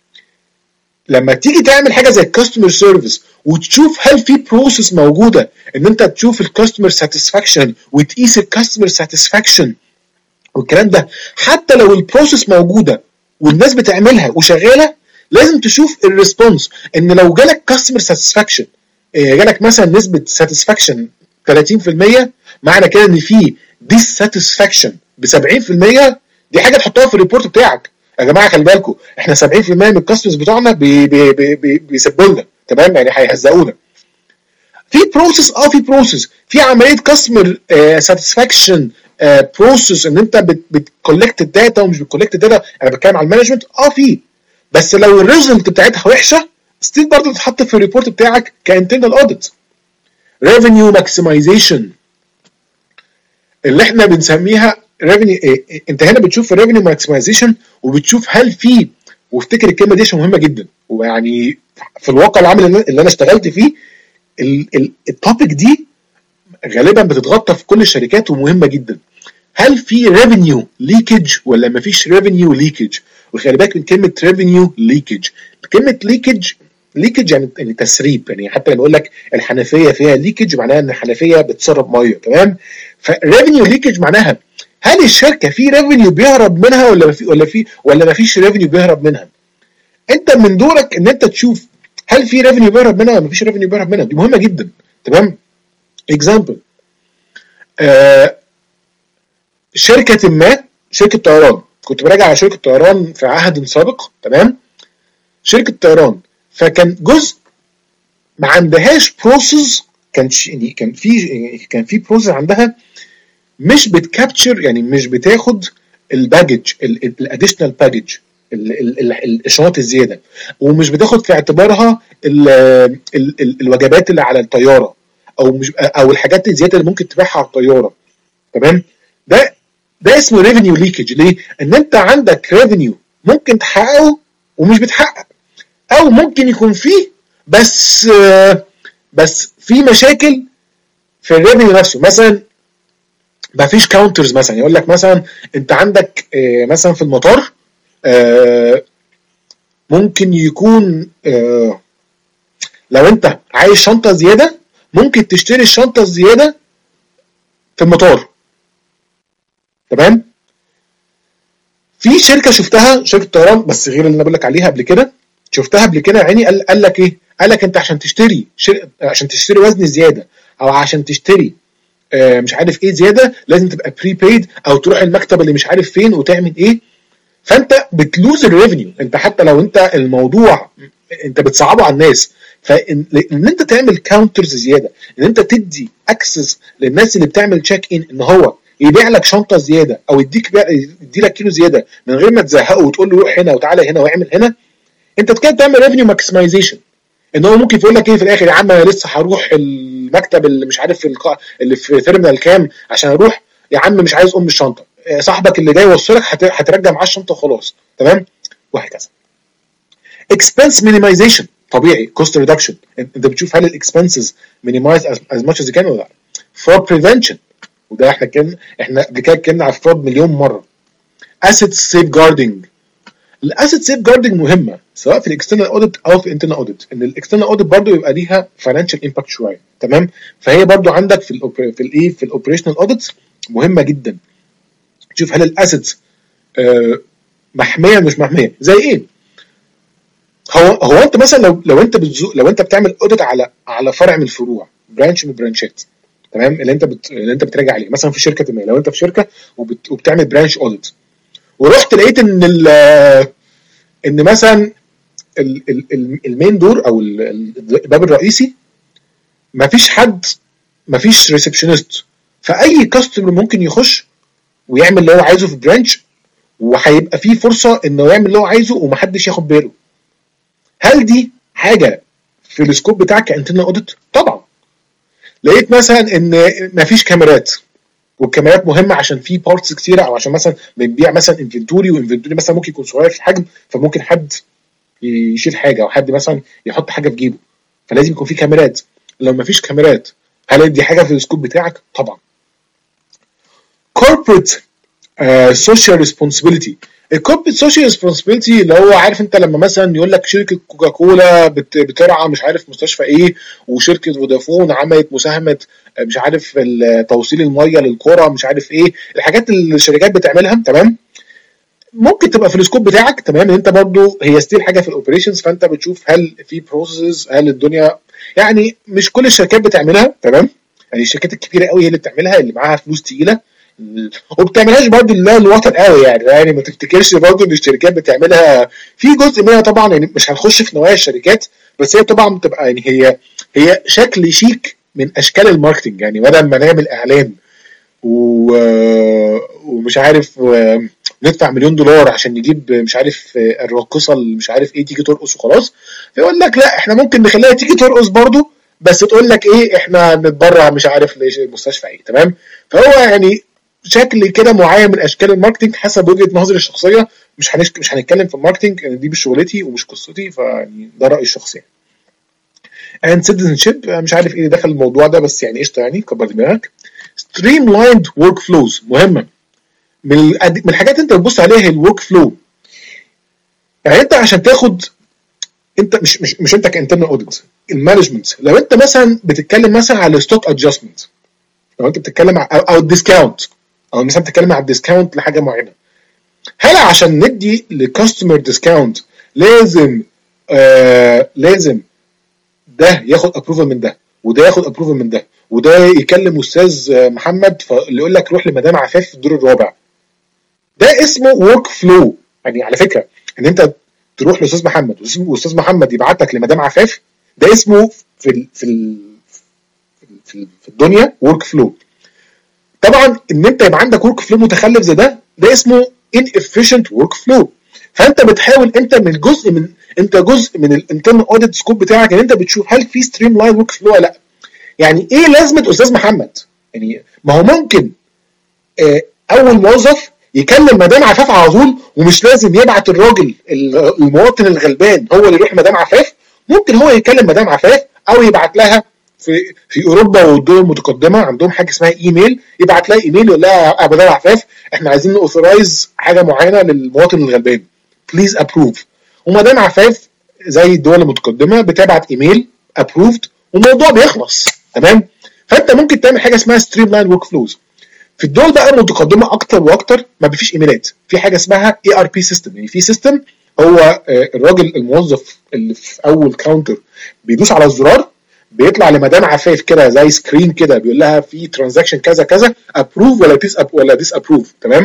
لما تيجي تعمل حاجه زي الكاستمر سيرفيس وتشوف هل في بروسيس موجوده ان انت تشوف الكاستمر ساتسفاكشن وتقيس الكاستمر ساتسفاكشن والكلام ده، حتى لو البروسيس موجوده والناس بتعملها وشغاله، لازم تشوف الريسبونس. ان لو جالك كاستمر ساتسفاكشن جالك مثلا نسبه ساتسفاكشن ثلاثين في المية، معنى كده ان في ديساتسفاكشن ب سبعين في المية. دي حاجه تحطها في الريبورت بتاعك. يا جماعه خلي بالكم احنا سبعين في المية من الكاستمرز بتوعنا بي بي بي بي بيسبوا لنا، تمام، يعني هيهزقونا. في بروسيس اه في بروسيس في عمليه كاستمر ساتسفاكشن بروسيس، ان انت بتكولكت الداتا ومش بتكولكت الداتا. انا بتكلم على المانجمنت اه في، بس لو الريزلت بتاعتها وحشه ستيل برضه تتحط في الريبورت بتاعك كانترنال اوديت. ريفينيو ماكسمايزيشن اللي احنا بنسميها ريفينيو، انت هنا بتشوف الريفينيو ماكسمايزيشن وبتشوف هل في، وافتكر الكلمه دي عشان مهمه جدا، ويعني في الواقع العمل اللي انا اشتغلت فيه التوبيك دي غالبا بتتغطى في كل الشركات ومهمه جدا. هل في ريفينيو ليكج ولا ما فيش ريفينيو ليكج؟ وخلي بالك من كلمه ريفينيو ليكج. كلمه ليكج ليكج يعني يعني تسريب، يعني حتى لما اقول لك الحنفيه فيها ليكج معناها ان الحنفيه بتسرب ميه، تمام. فريفينيو ليكج معناها هل الشركه في ريفينيو بيهرب منها ولا ما في ولا في ولا ما فيش ريفينيو بيهرب منها. انت من دورك ان انت تشوف هل في ريفينيو بيهرب منها ولا ما فيش ريفينيو بيهرب منها. دي مهمه جدا، تمام. اكزامبل، آه شركه ما شركه طيران، كنت براجع على شركه طيران في عهد سابق، تمام. شركه طيران فكان جزء ما عندهاش بروسيس، كان يعني كان في كان في بروسيس عندها مش بتكابتشر، يعني مش بتاخد الباجج الاديشنال باجج الاشارات الزياده، ومش بتاخد في اعتبارها ال ال ال الوجبات اللي على الطياره، او مش او الحاجات الزياده اللي ممكن تبيعها على الطياره، تمام. ده ده اسمه ريفينيو ليكج. ليه؟ ان انت عندك ريفينيو ممكن تحققه ومش بتحقق، او ممكن يكون فيه بس بس في مشاكل في الريفينيو نفسه. مثلا ما فيش كاونترز، مثلا يقول لك مثلا انت عندك مثلا في المطار ممكن يكون لو انت عايز شنطه زياده ممكن تشتري الشنطه الزياده في المطار، تمام. في شركه شفتها، شركه طيران بس غير اللي انا بقول لك عليها قبل كده، شفتها قبل كده عيني. قال, قال لك ايه؟ قال لك انت عشان تشتري شر... عشان تشتري وزن زياده او عشان تشتري آه مش عارف ايه زياده لازم تبقى بري بيد او تروح المكتب اللي مش عارف فين وتعمل ايه. فانت بتلوز الريفينيو. انت حتى لو انت الموضوع انت بتصعبه على الناس، فان ان انت تعمل كاونترز زياده، ان انت تدي اكسس للناس اللي بتعمل تشيك ان ان هو يبيع لك شنطه زياده او يديك يدي لك كيلو زياده من غير ما تزهقه وتقول له روح هنا وتعالى هنا واعمل هنا. انت كده بتعمل ريفينيو ماكسمايزيشن. ان هو ممكن يقول لك ايه في الاخر، يا عم انا لسه هروح المكتب اللي مش عارف في القا... اللي في تيرمينال كام عشان اروح، يا عم مش عايز ام الشنطه، صاحبك اللي جاي يوصلك هت... هترجع معاه الشنطه وخلاص، تمام، وهكذا. اكسبنس مينيمايزيشن طبيعي، كوست ريدكشن، انت بتشوف هل الاكسبنسز مينيمايز از ماتش از كان ولا لا. فرود بريفنشن، وده احنا كنا احنا قبل كده اتكلمنا على الفرود مليون مره. اسيت سيف جاردنج، الاسيت سيف جاردنج مهمه سواء في الاكسترنال اوديت او في الانترنال اوديت، ان الاكسترنال اوديت برضه يبقى ليها فاينانشال امباكت شويه، تمام. فهي برضه عندك في ال في الايه في الاوبريشنال اوديت مهمه جدا. تشوف هل الاسيتس آه محميه مش محميه. زي ايه؟ هو هو انت مثلا لو لو انت بتزو لو انت بتعمل اوديت على على فرع من الفروع، برانش من البرانشات، تمام، اللي انت بت... اللي انت بتراجع عليه مثلا في شركه ما. لو انت في شركه وبت... وبتعمل برانش اوديت ورحت لقيت ان ال... ان مثلا ال... ال... المين دور او الباب الرئيسي مفيش حد، مفيش ريسبشنست، فاي كاستمر ممكن يخش ويعمل اللي هو عايزه في البرانش، وهيبقى فيه فرصه انه يعمل اللي هو عايزه ومحدش ياخد باله. هل دي حاجه في السكوب بتاعك كانترنال اوديت؟ طبعا. لقيت مثلا ان مفيش كاميرات، والكاميرات مهمه عشان في بارتس كتيره، او عشان مثلا بنبيع مثلا انفنتوري، وانفنتوري مثلا ممكن يكون صغير في الحجم، فممكن حد يشيل حاجه او حد مثلا يحط حاجه في جيبه، فلازم يكون في كاميرات. لو مفيش كاميرات هل دي حاجه في السكوب بتاعك؟ طبعا. corporate social responsibility. الكوربريت سوشيال ريسبونسبيلتي اللي هو عارف انت لما مثلا يقول لك شركه كوكاكولا بترعى مش عارف مستشفى ايه، وشركه فودافون عملت مساهمه مش عارف توصيل الميه للقرى مش عارف ايه، الحاجات اللي الشركات بتعملها، تمام. ممكن تبقى في السكوب بتاعك، تمام. انت برضو هي ستيل حاجه في الاوبريشنز، فانت بتشوف هل في بروسيسز، هل الدنيا يعني مش كل الشركات بتعملها، تمام. يعني الشركات الكبيره قوي هي اللي بتعملها، اللي معاها فلوس تقيله، وبتعملهاش برضو اللي هو الوطن قوي يعني يعني ما تفتكرش برضو ان الشركات بتعملها. في جزء منها طبعا، يعني مش هنخش في نوايا الشركات، بس هي طبعا بتبقى يعني هي هي شكل شيك من اشكال الماركتنج. يعني بدل ما نعمل اعلان و... ومش عارف ندفع مليون دولار عشان نجيب مش عارف الراقصه اللي مش عارف ايه تيجي ترقص وخلاص، فيقول لك لا احنا ممكن نخليها تيجي ترقص برضو، بس تقول لك ايه احنا نتبرع مش عارف ليش المستشفى ايه، تمام. فهو يعني شكل كده معين من اشكال الماركتنج حسب وجهه نظري الشخصيه. مش هنش... مش هنتكلم في الماركتنج يعني دي مش شغلتي ومش قصتي، فيعني ده رايي الشخصي. and citizenship مش عارف ايه اللي دخل الموضوع ده، بس يعني قشطه يعني كبر دماغك. streamlined work flows مهمه. من من الحاجات انت بتبص عليها هي الورك فلو. يعني انت عشان تاخد، انت مش مش مش انت كانترنال اوديت، المانجمنت، لو انت مثلا بتتكلم مثلا على ستوك ادجستمنت، لو انت بتتكلم او, أو الديسكاونت، او مثلا بتتكلم على الديسكاونت لحاجه معينه، هل عشان ندي لكاستمر ديسكاونت لازم آه لازم ده ياخد ابروفل من ده، وده ياخد ابروفل من ده، وده يكلم استاذ محمد فاللي يقول لك روح لمدام عفاف في الدور الرابع؟ ده اسمه ورك فلو. يعني على فكره ان انت تروح لاستاذ محمد واستاذ محمد يبعتك لمدام عفاف، ده اسمه في ال في ال في, ال في الدنيا ورك فلو. طبعا ان انت يبقى عندك ورك فلو متخلف زي ده، ده اسمه inefficient work flow. فانت بتحاول انت من جزء من انت جزء من الانترنال اوديت سكوب بتاعك ان انت بتشوف هل في ستريم لاين ورك فلو ولا لا. يعني ايه لازمه استاذ محمد؟ يعني ما هو ممكن اه اول موظف يكلم مدام عفاف على طول، ومش لازم يبعت الراجل المواطن الغلبان هو اللي يروح مدام عفاف. ممكن هو يكلم مدام عفاف او يبعت لها في في اوروبا والدول المتقدمه عندهم حاجه اسمها ايميل، يبعت لها ايميل يقول لها يا مدام عفاف احنا عايزين نوثرايز حاجه معينه للمواطن الغلبان بليز ابروف، ومدام عفاف زي الدول المتقدمه بتبعت ايميل ابروفد والموضوع بيخلص، تمام. فانت ممكن تعمل حاجه اسمها ستريم لاين ورك فلوز. في الدول بقى المتقدمه اكتر واكتر ما فيش ايميلات، في حاجه اسمها اي ار بي سيستم. يعني في سيستم هو الراجل الموظف اللي في اول كاونتر بيدوس على الزرار، بيطلع لمدام عفاف كده زي سكرين كده بيقول لها في ترانزاكشن كذا كذا ابروف ولا ديس ولا ديس ابروف، تمام،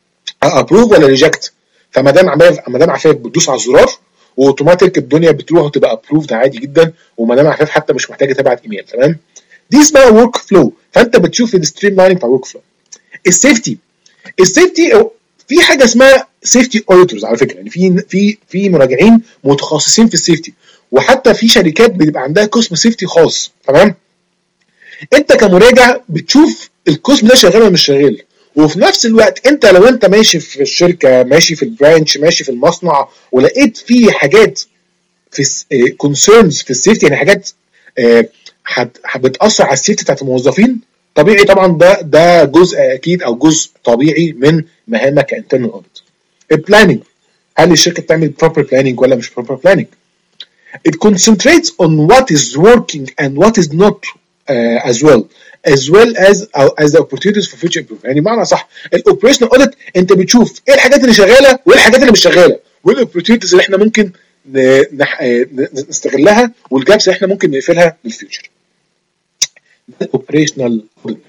ابروف ولا ريجكت. فمدام عفاف مدام عفاف بتدوس على الزرار واوتوماتيك الدنيا بتروح وتبقى ابروفد عادي جدا، ومدام عفاف حتى مش محتاجه تبعت ايميل، تمام. دي اسمها ورك فلو. فانت بتشوف الستريم لايننج بتاع ورك فلو. السيفتي السيفتي في حاجه اسمها سيفتي اوديتورز على فكره. يعني في في في مراجعين متخصصين في السيفتي، وحتى في شركات بيبقى عندها قسم سيفتي خاص، تمام. انت كمراجع بتشوف القسم ده شغال ولا مش شغال، وفي نفس الوقت انت لو انت ماشي في الشركه، ماشي في البرانش، ماشي في المصنع، ولقيت في حاجات في كونسيرنز في السيفتي، يعني حاجات بتاثر على السيفتي بتاعت الموظفين، طبيعي طبعا ده ده جزء اكيد او جزء طبيعي من مهامك كانترنال اوديت. البلاننج، هل الشركه بتعمل proper planning ولا مش proper planning؟ It concentrates on what is working and what is not uh, as well as well as uh, as the opportunities for future improvement. يعني معنى صح الاوبريشنال اوديت انت بتشوف ايه الحاجات اللي شغاله وايه الحاجات اللي مش شغاله، والاوبورتيونيتيز اللي احنا ممكن نستغلها، والجابس اللي احنا ممكن نقفلها للفيوتشر. الاوبريشنال اوديت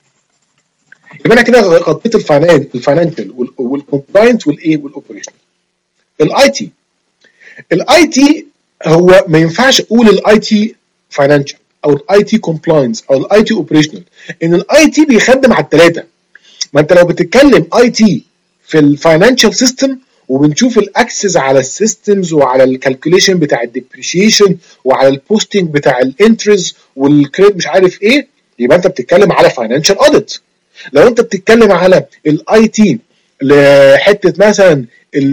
يبقى انا كده غطيت الفاينانشال والكومبلاينس والايه والاوبريشنال. الاي تي الاي تي هو ما ينفعش اقول الاي تي فاينانشال او الاي تي كومبلاينس او الاي تي اوبريشنال، ان الاي تي بيخدم على الثلاثه. ما انت لو بتتكلم اي تي في الفاينانشال سيستم وبنشوف الاكسس على السيستمز وعلى الكالكوليشن بتاع الديبريشيشن وعلى البوستنج بتاع الانترز والكريد مش عارف ايه، يبقى انت بتتكلم على فاينانشال اوديت. لو انت بتتكلم على الاي تي لحته مثلا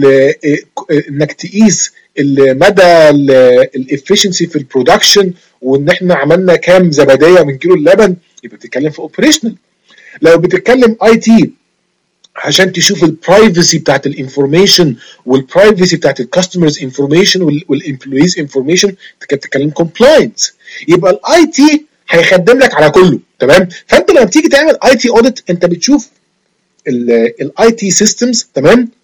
انك تقيس مدى الافشنسي في البرودكشن وان احنا عملنا كام زبديه من كيلو اللبن، يبقى بتتكلم في اوبريشنال. لو بتتكلم اي تي عشان تشوف البرايفسي بتاعت الانفورميشن والبرايفسي بتاعت الكاستمرز انفورميشن والامبلويز انفورميشن، انت بتتكلم كومبلاينس. يبقى الاي تي هيخدم لك على كله، تمام. فانت لما بتيجي تعمل اي تي اوديت انت بتشوف الاي تي سيستمز، تمام،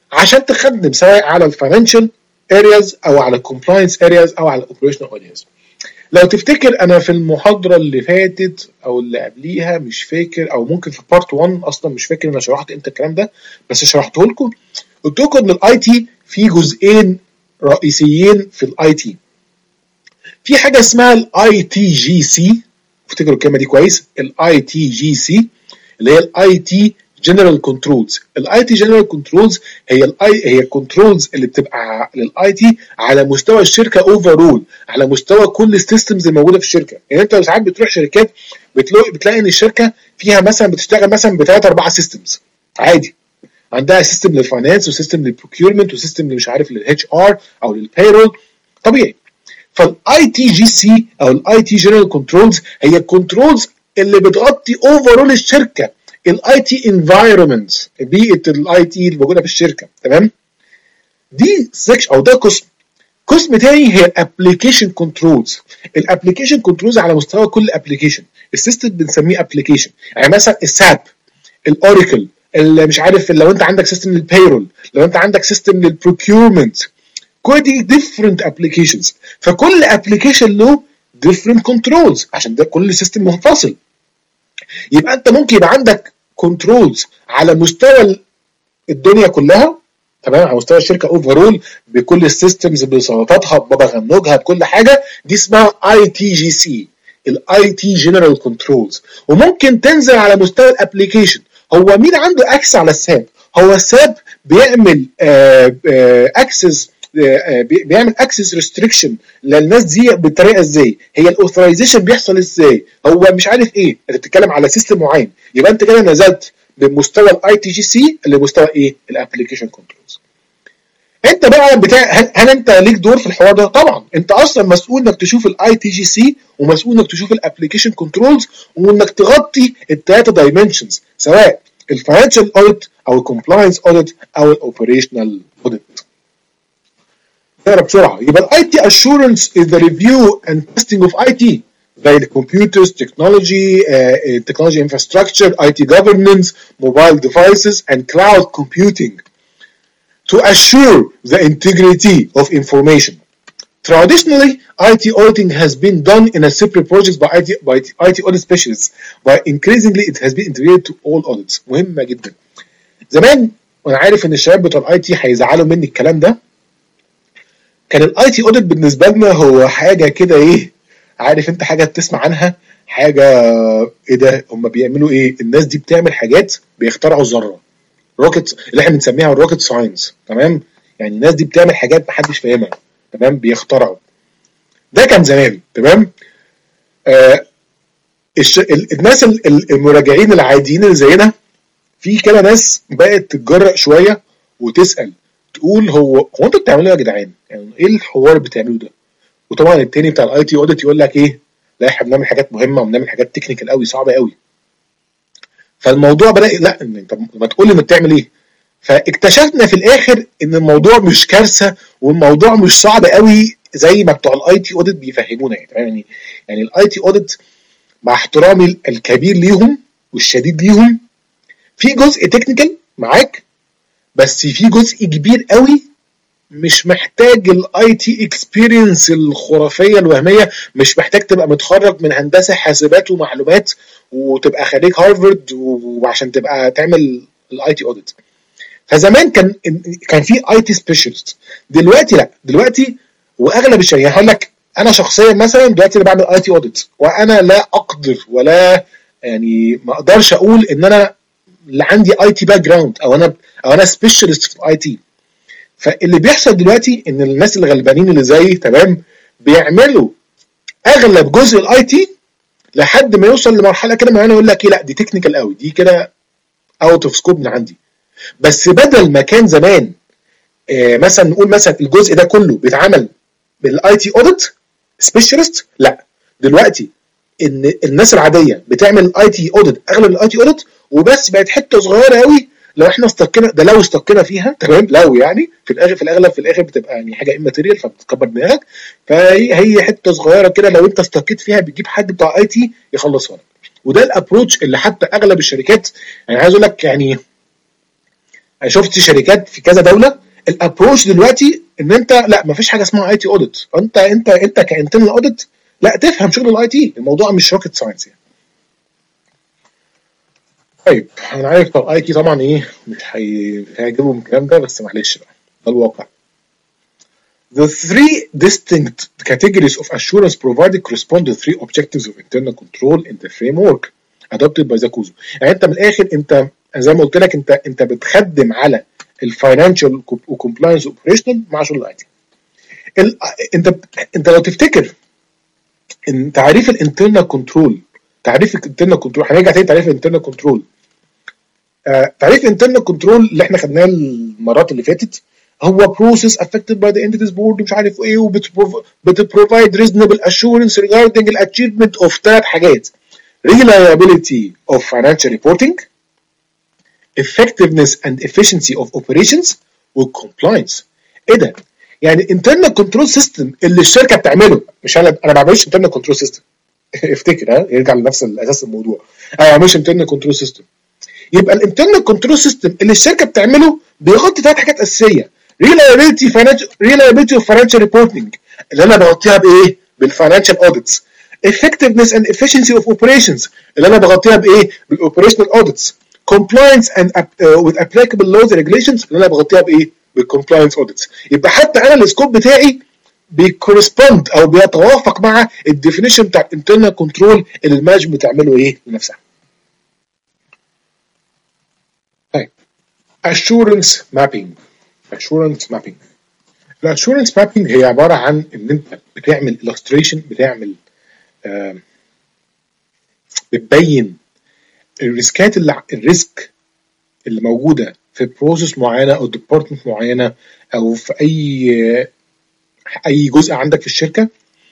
عشان تخدم سواء على الفاينانشال ارياز او على الكومبلاينس ارياز او على الاوبريشنال ارياز. لو تفتكر انا في المحاضره اللي فاتت او اللي قبليها مش فاكر، او ممكن في بارت واحد اصلا مش فاكر انا شرحت امتى الكلام ده، بس شرحته لكم. قلت لكم ان الاي تي في جزئين رئيسيين في الاي تي. في حاجه اسمها الاي تي جي سي، افتكروا الكلمه دي كويس، الاي تي جي سي اللي هي الاي تي جنرال كنترولز. الاي تي جنرال كنترولز هي الاي هي الكنترولز اللي بتبقى للاي تي على مستوى الشركه اوفرول، على مستوى كل السيستمز الموجوده في الشركه. يعني انت ساعات بتروح شركات بتلاقي بتلاقي ان الشركه فيها مثلا بتشتغل مثلا بثلاثه اربعه سيستمز عادي، عندها سيستم للفاينانس وسيستم للبروكيورمنت وسيستم اللي مش عارف للاتش ار او للبيرول، طبيعي. فالاي تي جي سي او الاي تي جنرال كنترولز هي الكنترولز اللي بتغطي اوفرول الشركه، الاي تي انفايرمنت، بيئه الاي تي الموجوده في الشركه، تمام. دي سكشن او ده قسم. قسم تاني هي الابلكيشن كنترولز. الابلكيشن كنترولز على مستوى كل ابلكيشن، السيستم بنسميه ابلكيشن. يعني مثلا الساب، الاوراكل، اللي مش عارف لو انت عندك سيستم للبيرول، لو انت عندك سيستم للبروكيورمنت، كل دي different applications. فكل application له different controls عشان ده كل سيستم منفصل. يبقى انت ممكن يبقى عندك controls على مستوى الدنيا كلها، تمام، على مستوى الشركه اوفرول بكل السيستمز بسلطاتها ببغنوجها بكل حاجه، دي اسمها اي تي جي سي، الاي تي جنرال كنترولز. وممكن تنزل على مستوى الابلكيشن. هو مين عنده اكسس على الساب؟ هو الساب بيعمل اكسس بيعمل اكسس ريستريكشن للناس دي بالطريقه ازاي؟ هي الاوثرايزيشن بيحصل ازاي؟ هو مش عارف ايه، انت بتتكلم على سيستم معين، يبقى انت كده نزلت بمستوى الاي تي جي سي لمستوى ايه؟ الابلكيشن كنترولز. انت بقى بتاع هل, هل انت ليك دور في الحوار ده؟ طبعا انت اصلا مسؤول انك تشوف الاي تي جي سي، ومسؤول انك تشوف الابلكيشن كنترولز، وانك تغطي الثلاثه دايمنشنز، سواء الفاينانشال اوديت او الكومبلاينس اوديت او الاوبريشنال اوديت. نقرا بسرعه. يبقى الاي تي assurance is the review and testing of اي تي زي الكمبيوترز، تكنولوجي، تكنولوجي انفراستراكشر، اي تي governance, mobile devices and cloud computing to assure the integrity of information. Traditionally, I T auditing has been done in a separate project by I T, by I T audit specialists, but increasingly it has been integrated to all audits. مهمة جدا. زمان وانا عارف ان الشباب بتوع الاي تي هيزعلوا مني الكلام ده، كان الاي تي اوديت بالنسبه لنا هو حاجه كده ايه، عارف انت حاجه بتسمع عنها، حاجه ايه ده، هم بيعملوا ايه؟ الناس دي بتعمل حاجات، بيخترعوا ذره، روكيت اللي احنا بنسميها الروكيت ساينس، تمام؟ يعني الناس دي بتعمل حاجات محدش فاهمها، تمام، بيخترعوا. ده كان زمان، تمام. آه الش... الناس المراجعين العاديين اللي زينا، في كده ناس بقت تتجرأ شويه وتسال، تقول هو هو انتوا بتعملوا ايه يا جدعان؟ يعني ايه الحوار اللي بتعملوه ده؟ وطبعا التاني بتاع الاي تي اوديت يقول لك ايه؟ لا احنا بنعمل حاجات مهمه وبنعمل حاجات تكنيكال قوي صعبه قوي. فالموضوع بدا لا، انت ما تقول لي ما بتعمل ايه؟ فاكتشفنا في الاخر ان الموضوع مش كارثه، والموضوع مش صعب قوي زي ما بتوع الاي تي اوديت بيفهمونا. يعني يعني الاي تي اوديت مع احترامي الكبير ليهم والشديد ليهم، في جزء تكنيكال معاك، بس في جزء كبير قوي مش محتاج الاي تي اكسبيرينس الخرافيه الوهميه، مش محتاج تبقى متخرج من هندسه حاسبات ومعلومات وتبقى خريج هارفارد وعشان تبقى تعمل الاي تي اوديت. فزمان كان كان في اي تي سبيشالست، دلوقتي لا، دلوقتي واغلب الشركات هقول لك انا شخصيا مثلا دلوقتي انا بعمل اي تي اوديت، وانا لا اقدر ولا يعني ما اقدرش اقول ان انا اللي عندي اي تي باك جراوند او انا او انا سبيشالست في الاي تي. فاللي بيحصل دلوقتي ان الناس الغلبانين اللي زي تمام بيعملوا اغلب جزء الاي تي لحد ما يوصل لمرحله كده معينه يقول لك ايه، لا دي تكنيكال قوي، دي كده اوت اوف سكوب من عندي. بس بدل ما كان زمان آه مثلا نقول مثلا الجزء ده كله بيتعمل بالاي تي اوديت سبيشالست، لا دلوقتي ان الناس العاديه بتعمل الاي تي اوديت، اغلب الاي تي اوديت، وبس بقت حته صغيره قوي لو احنا استقينا، ده لو استقينا فيها، تمام، لو يعني في الاخر في الاغلب في الاخر بتبقى يعني حاجه اماتيريال فبتكبر دماغك، فهي هي حته صغيره كده لو انت استقيت فيها بتجيب حد بتاع اي تي يخلصها لك. وده الابروتش اللي حتى اغلب الشركات، يعني عايز اقول لك يعني انا شفت شركات في كذا دوله الابروش دلوقتي ان انت لا مفيش حاجه اسمها اي تي اوديت، انت انت انت كانترنال اوديت لا تفهم شغل الاي تي، الموضوع مش روكيت ساينس يعني. طيب انا عارف طب اي تي طبعا ايه مش هي- هيعجبهم الكلام ده، بس معلش بقى ده الواقع. The three distinct categories of assurance provided correspond to three objectives of internal control in the framework adopted by the C U S O. يعني انت من الاخر انت زي ما قلت لك انت انت بتخدم على الفاينانشال وكومبلاينس اوبريشنال مع شغل الاي تي. انت انت لو تفتكر ان تعريف الانترنال كنترول، تعريف الانترنال كنترول هنرجع تاني تعريف الانترنال كنترول. آه تعريف الانترنال كنترول اللي احنا خدناه المرات اللي فاتت هو process affected by the entities board ومش عارف ايه وبتبروفايد reasonable assurance regarding the achievement of ثلاث حاجات: reliability of financial reporting, effectiveness and efficiency of operations والcompliance. ايه ده؟ يعني internal control system اللي الشركه بتعمله، مش انا انا ما بعملش internal control system افتكر ها يرجع لنفس الاساس الموضوع، انا ما بعملش internal control system. يبقى الانترنال كنترول سيستم اللي الشركه بتعمله بيغطي ثلاث حاجات اساسيه: reliability financial reliability of financial reporting اللي انا بغطيها بايه؟ بالفاينانشال اوديتس. effectiveness and efficiency of operations اللي انا بغطيها بايه؟ بالاوبريشنال اوديتس. compliance and uh, with applicable laws and regulations اللي انا بغطيها بايه؟ بالcompliance audits. يبقى حتى انا السكوب بتاعي بيكورسبوند او بيتوافق مع الديفينيشن بتاع الانترنال كنترول اللي المانجمنت بتعمله ايه لنفسها. طيب assurance mapping. assurance mapping الاسورنس مابينج هي عباره عن ان انت بتعمل illustration، بتعمل آه بتبين الريسكات اللي الريسك اللي موجوده في بروسيس معينه او ديبارتمنت معينه او في اي اي جزء عندك في الشركه،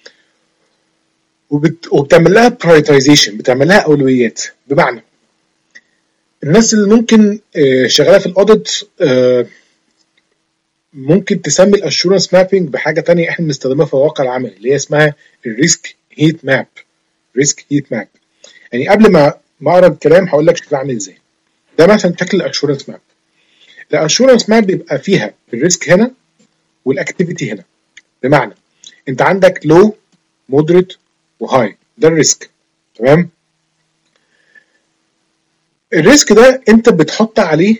وبت... وبتعمل لها برايورتايزيشن، بتعمل لها اولويات. بمعنى الناس اللي ممكن آه شغاله في الاوديت آه ممكن تسمي الاشورنس مابينج بحاجه تانية احنا بنستخدمها في الواقع العملي اللي هي اسمها الريسك هيت ماب. ريسك هيت ماب يعني قبل ما ما اقرا الكلام هقول لك شكلها عامل ازاي. ده مثلا شكل الاشورنس ماب. الاشورنس ماب بيبقى فيها الريسك هنا والاكتيفيتي هنا. بمعنى انت عندك لو مودريت وهاي، ده الريسك. تمام. الريسك ده انت بتحط عليه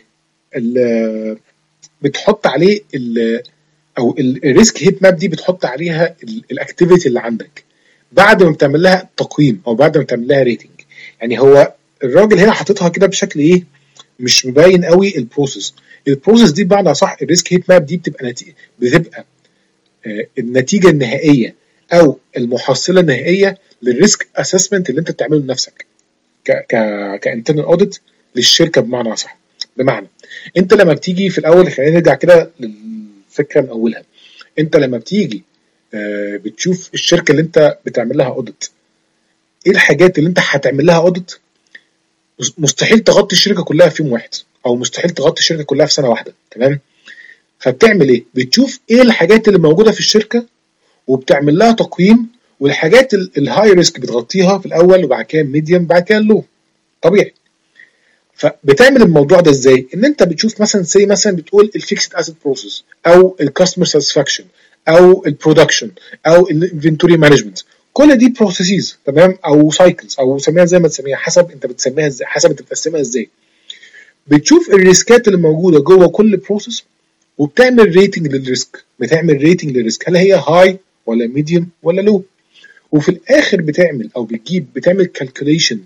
ال بتحط عليه ال او الريسك هيت ماب دي بتحط عليها الاكتيفيتي اللي عندك بعد ما بتعمل لها تقييم او بعد ما بتعمل لها ريتنج. يعني هو الراجل هنا حاططها كده بشكل ايه مش مبين قوي البروسيس. البروسيس دي بمعنى صح الريسك هيت ماب دي بتبقى نتيجة بتبقى آه النتيجه النهائيه او المحصله النهائيه للريسك اسسمنت اللي انت بتعمله لنفسك ك ك كانترنال اوديت للشركه بمعنى صح. بمعنى انت لما بتيجي في الاول، خلينا نرجع كده للفكره من اولها. انت لما بتيجي آه بتشوف الشركه اللي انت بتعمل لها اوديت، ايه الحاجات اللي انت هتعمل لها اوديت؟ مستحيل تغطي الشركه كلها في يوم واحد او مستحيل تغطي الشركه كلها في سنه واحده. تمام. فبتعمل ايه؟ بتشوف ايه الحاجات اللي موجوده في الشركه وبتعمل لها تقييم، والحاجات الهاي ريسك بتغطيها في الاول وبعد كده ميديوم بعد كده لو. طبيعي. فبتعمل الموضوع ده ازاي؟ ان انت بتشوف مثلا زي مثلا بتقول الفيكسد اسيت بروسيس او الكاستمر ساتسفاكشن او البرودكشن او الانفنتوري مانجمنت. كل دي بروسيسز. تمام. او سايكلز او سميها زي ما تسميها حسب انت بتسميها ازاي، حسب انت بتقسمها ازاي. بتشوف الريسكات اللي موجوده جوه كل بروسيس وبتعمل ريتنج للريسك. بتعمل ريتنج للريسك هل هي هاي ولا ميديوم ولا لو. وفي الاخر بتعمل او بتجيب بتعمل كالكوليشن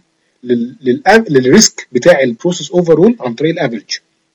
للريسك بتاع البروسيس اوفرول عن طريق الافريج،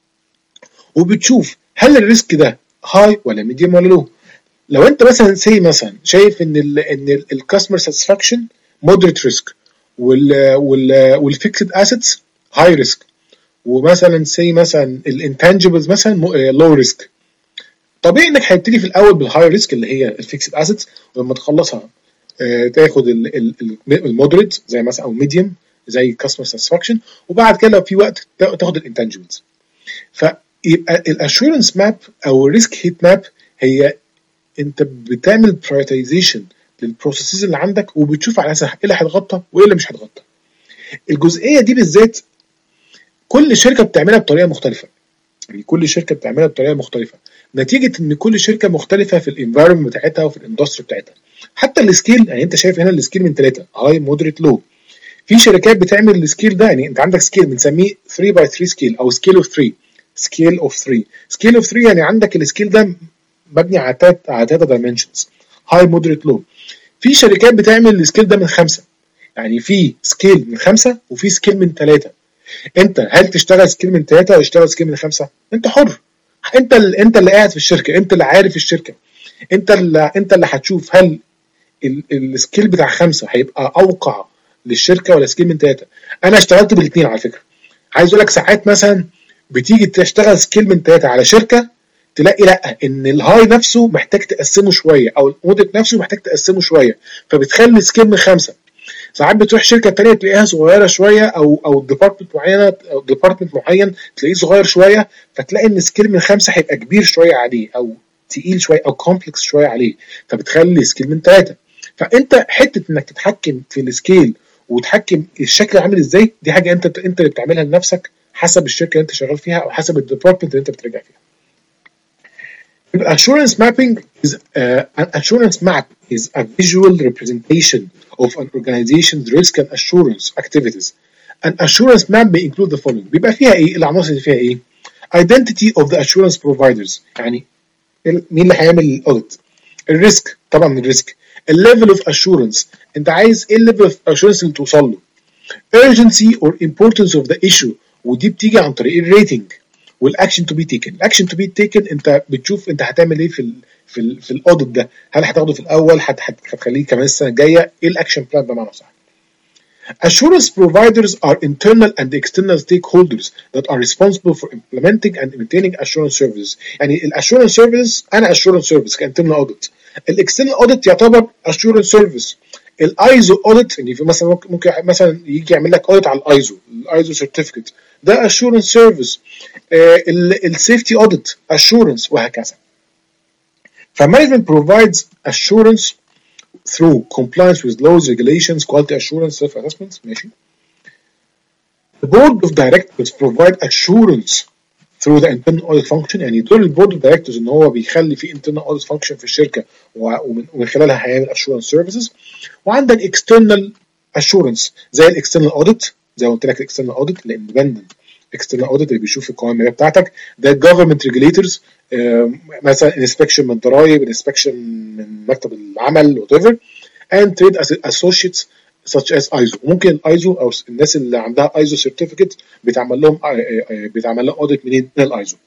وبتشوف هل الريسك ده هاي ولا ميديوم ولا لو. لو انت مثلا سي مثلا شايف ان ال ان الكاستمر ساتسفاكشن مودريت ريسك وال وال والفيكسد اسيتس هاي ريسك، ومثلا سي مثلا الانتانجبلز مثلا لو ريسك، طبيعي انك هتبتدي في الاول بالهاي ريسك اللي هي الفيكسد اسيتس، ولما تخلصها اه تاخد المودريت زي مثلا او ميديوم زي كاستمر ساتسفاكشن، وبعد كده لو في وقت تاخد الانتانجبلز. فيبقى الاشورنس ماب او الريسك هيت ماب هي انت بتعمل برايورتايزيشن للبروسيسز اللي عندك وبتشوف على اساس ايه اللي هيتغطى وايه اللي مش هيتغطى. الجزئيه دي بالذات كل شركه بتعملها بطريقه مختلفه. يعني كل شركه بتعملها بطريقه مختلفه، نتيجه ان كل شركه مختلفه في الانفايرمنت بتاعتها وفي الاندستري بتاعتها. حتى السكيل، يعني انت شايف هنا السكيل من ثلاثه، هاي مودريت لو. في شركات بتعمل السكيل ده، يعني انت عندك سكيل بنسميه ثري باي ثري سكيل او سكيل اوف ثري. سكيل اوف ثري سكيل اوف ثري يعني عندك السكيل ده مبني على تلات على تلاتة دايمنشنز، هاي مودريت لو. في شركات بتعمل السكيل ده من خمسه، يعني في سكيل من خمسه وفي سكيل من ثلاثه. انت هل تشتغل سكيل من ثلاثه ولا تشتغل سكيل من خمسه؟ انت حر. انت اللي انت اللي قاعد في الشركه، انت اللي عارف الشركه، انت اللي انت اللي هتشوف هل السكيل بتاع خمسه هيبقى اوقع للشركه ولا سكيل من ثلاثه. انا اشتغلت بالاثنين على فكره. عايز اقول لك ساعات مثلا بتيجي تشتغل سكيل من ثلاثه على شركه، تلاقي لا ان الهاي نفسه محتاج تقسمه شويه او الموديل نفسه محتاج تقسمه شويه، فبتخلي سكيل من خمسه. ساعات بتروح شركه ثانيه تلاقيها صغيره شويه او او ديبارتمنت معينه او ديبارتمنت معين تلاقيه صغير شويه، فتلاقي ان سكيل من خمسه هيبقى كبير شويه عليه او تقيل شويه او كومبلكس شويه عليه، فبتخلي سكيل من ثلاثه. فانت حته انك تتحكم في السكيل وتحكم الشكل عامل ازاي، دي حاجه انت انت اللي بتعملها لنفسك حسب الشركه اللي انت شغال فيها او حسب الديبارتمنت اللي انت بتراجع فيها. Assurance mapping is uh, an assurance map is a visual representation of an organization's risk and assurance activities. An assurance map may include the following. بيبقى فيها ايه؟ العناصر اللي فيها ايه؟ Identity of the assurance providers، يعني مين اللي هيعمل الاوديت؟ الريسك، طبعا الريسك. الليفل اوف اشورنس، انت عايز ايه الليفل اوف اشورنس اللي توصل له؟ urgency or importance of the issue، ودي بتيجي عن طريق الريتنج. والاكشن تو بي تيكن، الاكشن تو بي تيكن انت بتشوف انت هتعمل ايه في ال في ال في الاوديت ده، هل هتاخده في الاول، هتخليه كمان السنه الجايه، ايه الاكشن بلان بمعنى صح. Assurance providers are internal and external stakeholders that are responsible for implementing and maintaining assurance services. يعني الassurance services انا assurance service كانترنال audit، الاكسترنال audit يعتبر assurance service. الايزو audit يعني في مثلا ممكن, ممكن مثلا يجي يعمل لك audit على الايزو الايزو سيرتيفيكت، ده assurance service. السيفتي audit assurance وهكذا. فmanagement provides assurance through compliance with laws, regulations, quality assurance, self-assessments. ماشي. The board of directors provide assurance through the internal audit function. يعني دور البورد اوف دايركتورز ان هو بيخلي في internal audit function في الشركه ومن, ومن خلالها هيعمل assurance services. وعندك external assurance زي الاكسترنال audit، زي ما قلت لك الاكسترنال audit الاندبندنت external audit اللي بيشوف القوائم الماليه بتاعتك، ده government regulators مثلا inspection من الضرايب، inspection من مكتب العمل whatever، and trade associates such as ايزو. ممكن الايزو او الناس اللي عندها ايزو certificate بيتعمل لهم بيتعمل لهم audit منين؟ من الايزو.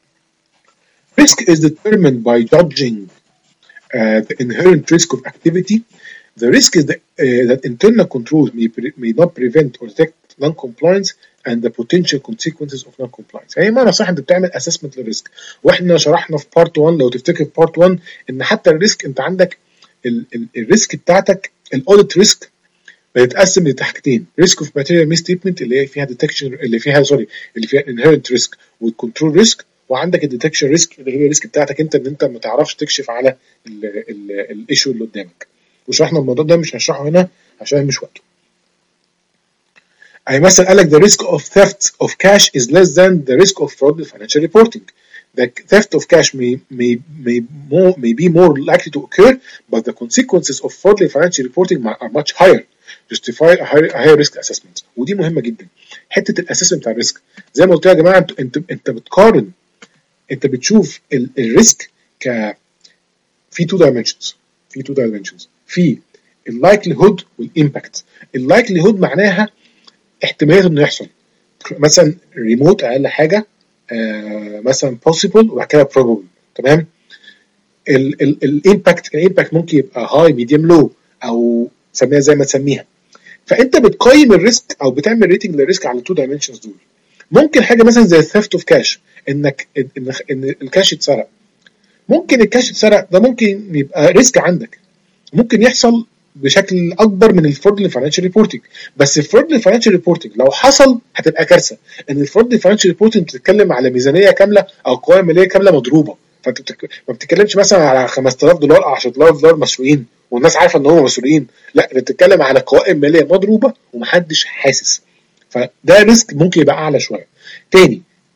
Risk is determined by judging uh, the inherent risk of activity. The risk is that, uh, that internal controls may, pre may not prevent or detect non-compliance and the potential consequences of non-compliance. يعني معنى صح انت بتعمل assessment للريسك، واحنا شرحنا في بارت واحد لو تفتكر في بارت واحد ان حتى الريسك انت عندك الريسك بتاعتك الاوديت ريسك بيتقسم لتحتين، ريسك اوف ماتيريال ميس ستيتمنت اللي هي فيها ديتكشن اللي فيها سوري اللي فيها انهيرنت ريسك والكنترول ريسك، وعندك الديتكشن ريسك اللي هي الريسك بتاعتك انت ان انت ما تعرفش تكشف على الايشو اللي قدامك. وشرحنا الموضوع ده مش هشرحه هنا عشان مش وقته. أي مثلا قال لك the risk of theft of cash is less than the risk of fraud in financial reporting. The theft of cash may may may more may be more likely to occur, but the consequences of fraud in financial reporting are much higher. Justify a higher, a higher risk assessment. ودي مهمة جدا. حتة الاسسمنت بتاع الريسك زي ما قلت يا جماعة، انت انت انت بتقارن، انت بتشوف الريسك ك في two dimensions في two dimensions في اللايكليهود والامباكت. اللايكليهود معناها احتماليه انه يحصل، مثلا ريموت اقل حاجه آه مثلا possible وبعد كده probable، تمام. الامباكت الامباكت ممكن يبقى هاي ميديوم لو او سميها زي ما تسميها. فانت بتقيم الريسك او بتعمل ريتنج للريسك على التو دايمنشنز دول. ممكن حاجه مثلا زي الثيفت اوف كاش، انك ان ان الكاش اتسرق. ممكن الكاش اتسرق ده ممكن يبقى ريسك عندك، ممكن يحصل بشكل اكبر من الفرود فاينانشال ريبورتنج، بس الفرود فاينانشال ريبورتنج لو حصل هتبقى كارثه، ان الفرود فاينانشال ريبورتنج بتتكلم على ميزانيه كامله او قوائم ماليه كامله مضروبه، فانت بتك... ما بتتكلمش مثلا على خمسة آلاف دولار او عشرة آلاف دولار مسؤولين والناس عارفه ان هم مسؤولين، لا انت بتتكلم على قوائم ماليه مضروبه ومحدش حاسس، فده ريسك ممكن يبقى اعلى شويه. تاني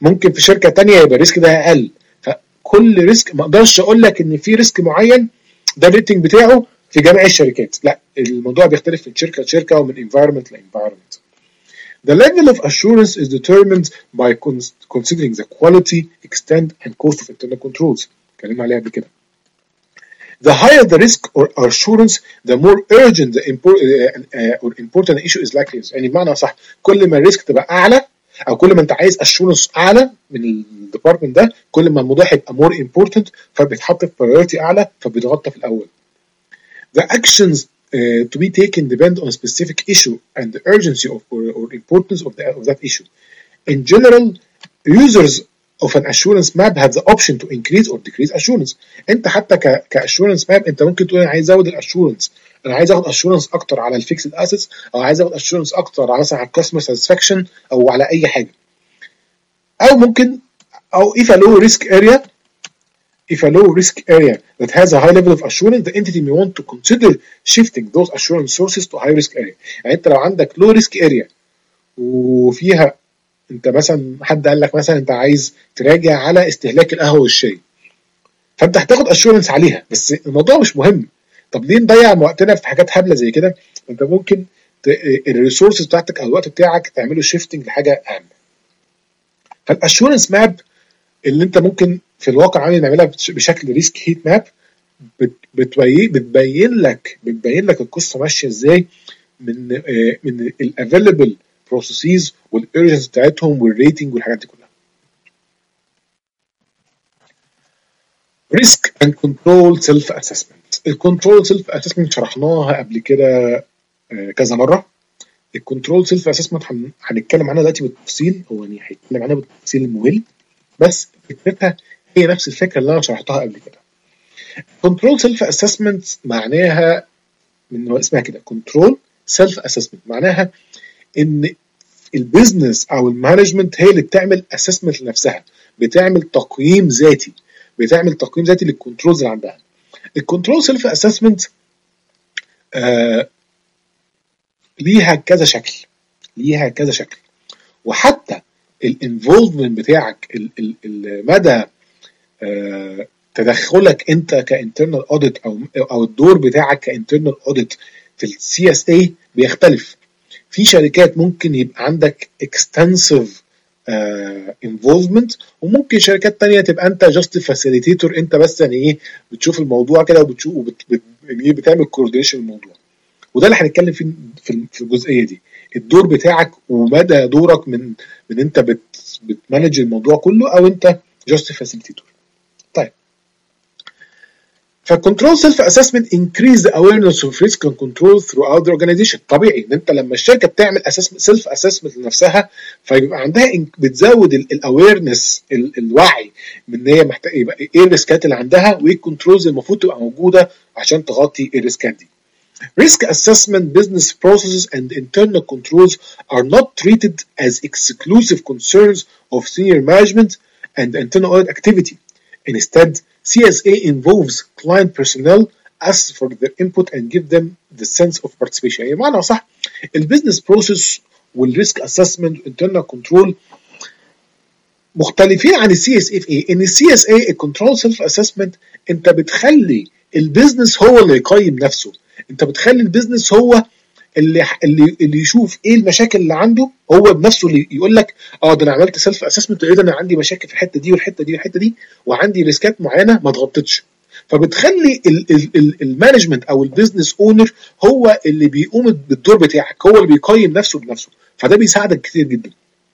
ممكن في شركه تانية يبقى الريسك ده اقل. فكل ريسك ما اقدرش اقول لك ان في ريسك معين ده الريتنج بتاعه في جميع الشركات، لا، الموضوع بيختلف من شركه لشركه ومن environment ل environment. The level of assurance is determined by considering the quality, extent, and cost of internal controls. اتكلمنا عليها قبل كده. The higher the risk or assurance, the more urgent the impor- uh, uh, or important issue is likely. يعني بمعنى صح، كل ما الريسك تبقى اعلى او كل ما انت عايز assurance اعلى من الديبارتمنت ده، كل ما الموضوع هيبقى more important، فبيتحط في priority اعلى، فبيتغطى في الاول. The actions uh, to be taken depend on a specific issue and the urgency of or, or importance of, the, of that issue. In general, users of an assurance map have the option to increase or decrease assurance. انت حتى ك كassurance map انت ممكن تقول انا عايز ازود الاسورنس، انا عايز اخد assurance اكتر على الفيكسد اسيتس، او عايز اخد assurance اكتر على مثلا على الكاستمر ساتسفاكشن او على اي حاجه. او ممكن او if a low risk area if a low risk area that has a high level of assurance, the entity may want to consider shifting those assurance sources to high risk area. يعني انت لو عندك low risk area وفيها انت مثلا حد قال لك مثلا انت عايز تراجع على استهلاك القهوه والشاي، فانت هتاخد اشورنس عليها، بس الموضوع مش مهم. طب ليه نضيع وقتنا في حاجات هبله زي كده؟ انت ممكن الريسورسز بتاعتك او الوقت بتاعك تعمله شيفتنج لحاجه اهم. فالاشورنس ماب اللي انت ممكن في الواقع يعني نعملها بشكل ريسك هيت ماب بتبين بتبين لك بتبين لك القصه ماشيه ازاي من من الافيلبل بروسيسز والارجنس بتاعتهم والريتنج والحاجات دي كلها. ريسك اند كنترول سيلف اسسمنت. الكنترول سيلف اسسمنت شرحناها قبل كده كذا مره. الكنترول سيلف اسسمنت هنتكلم عنها دلوقتي بالتفصيل، هو يعني هيتكلم عنها بالتفصيل الممل، بس فكرتها هي نفس الفكره اللي انا شرحتها قبل كده. كنترول سيلف اسسمنت معناها من اسمها كده كنترول سيلف اسسمنت، معناها ان البيزنس او المانجمنت هي اللي بتعمل اسسمنت لنفسها، بتعمل تقييم ذاتي بتعمل تقييم ذاتي للكنترولز اللي عندها. الكنترول سيلف اسسمنت آه ليها كذا شكل ليها كذا شكل وحتى الانفولفمنت بتاعك المدى آه تدخلك انت كانترنال اوديت او او الدور بتاعك كانترنال اوديت في السي اس اي بيختلف. في شركات ممكن يبقى عندك extensive uh, involvement، وممكن شركات تانية تبقى انت just facilitator، انت بس يعني ايه بتشوف الموضوع كده وبتشوف وبت بت بتعمل coordination الموضوع. وده اللي هنتكلم فيه في الجزئية دي، الدور بتاعك ومدى دورك من من انت بت بتمانج الموضوع كله او انت just facilitator. طيب، فالكنترول سيلف اسسمنت انكريز ذا اويرنس اوف ريسك اند كنترول ثرو اوت ذا اورجانيزيشن. طبيعي ان انت لما الشركه بتعمل اسسمنت سيلف اسسمنت لنفسها فيبقى عندها بتزود الاويرنس الوعي من ان هي محتاجه يبقى ايه الريسكات اللي عندها وايه الكنترولز المفروض تبقى موجوده عشان تغطي الريسكات دي. Risk assessment, business processes, and internal controls are not treated as exclusive concerns of senior management and internal audit activity. Instead, C S A involves client personnel, asks for their input and give them the sense of participation. يعني معنى صح البيزنس بروسيس والريسك اسسمنت والانترنال كنترول مختلفين عن السي اس اي في ايه؟ ان السي اس اي الكنترول سيلف اسسمنت انت بتخلي البيزنس هو اللي يقيم نفسه، انت بتخلي البيزنس هو اللي اللي اللي يشوف ايه المشاكل اللي عنده، هو بنفسه اللي يقول لك اه ده انا عملت سيلف اسسمنت لقيت انا عندي مشاكل في الحته دي والحته دي والحته دي وعندي ريسكات معينه ما اتغطتش. فبتخلي المانجمنت او البيزنس اونر هو اللي بيقوم بالدور بتاعك، هو اللي بيقيم نفسه بنفسه، فده بيساعدك كتير جدا.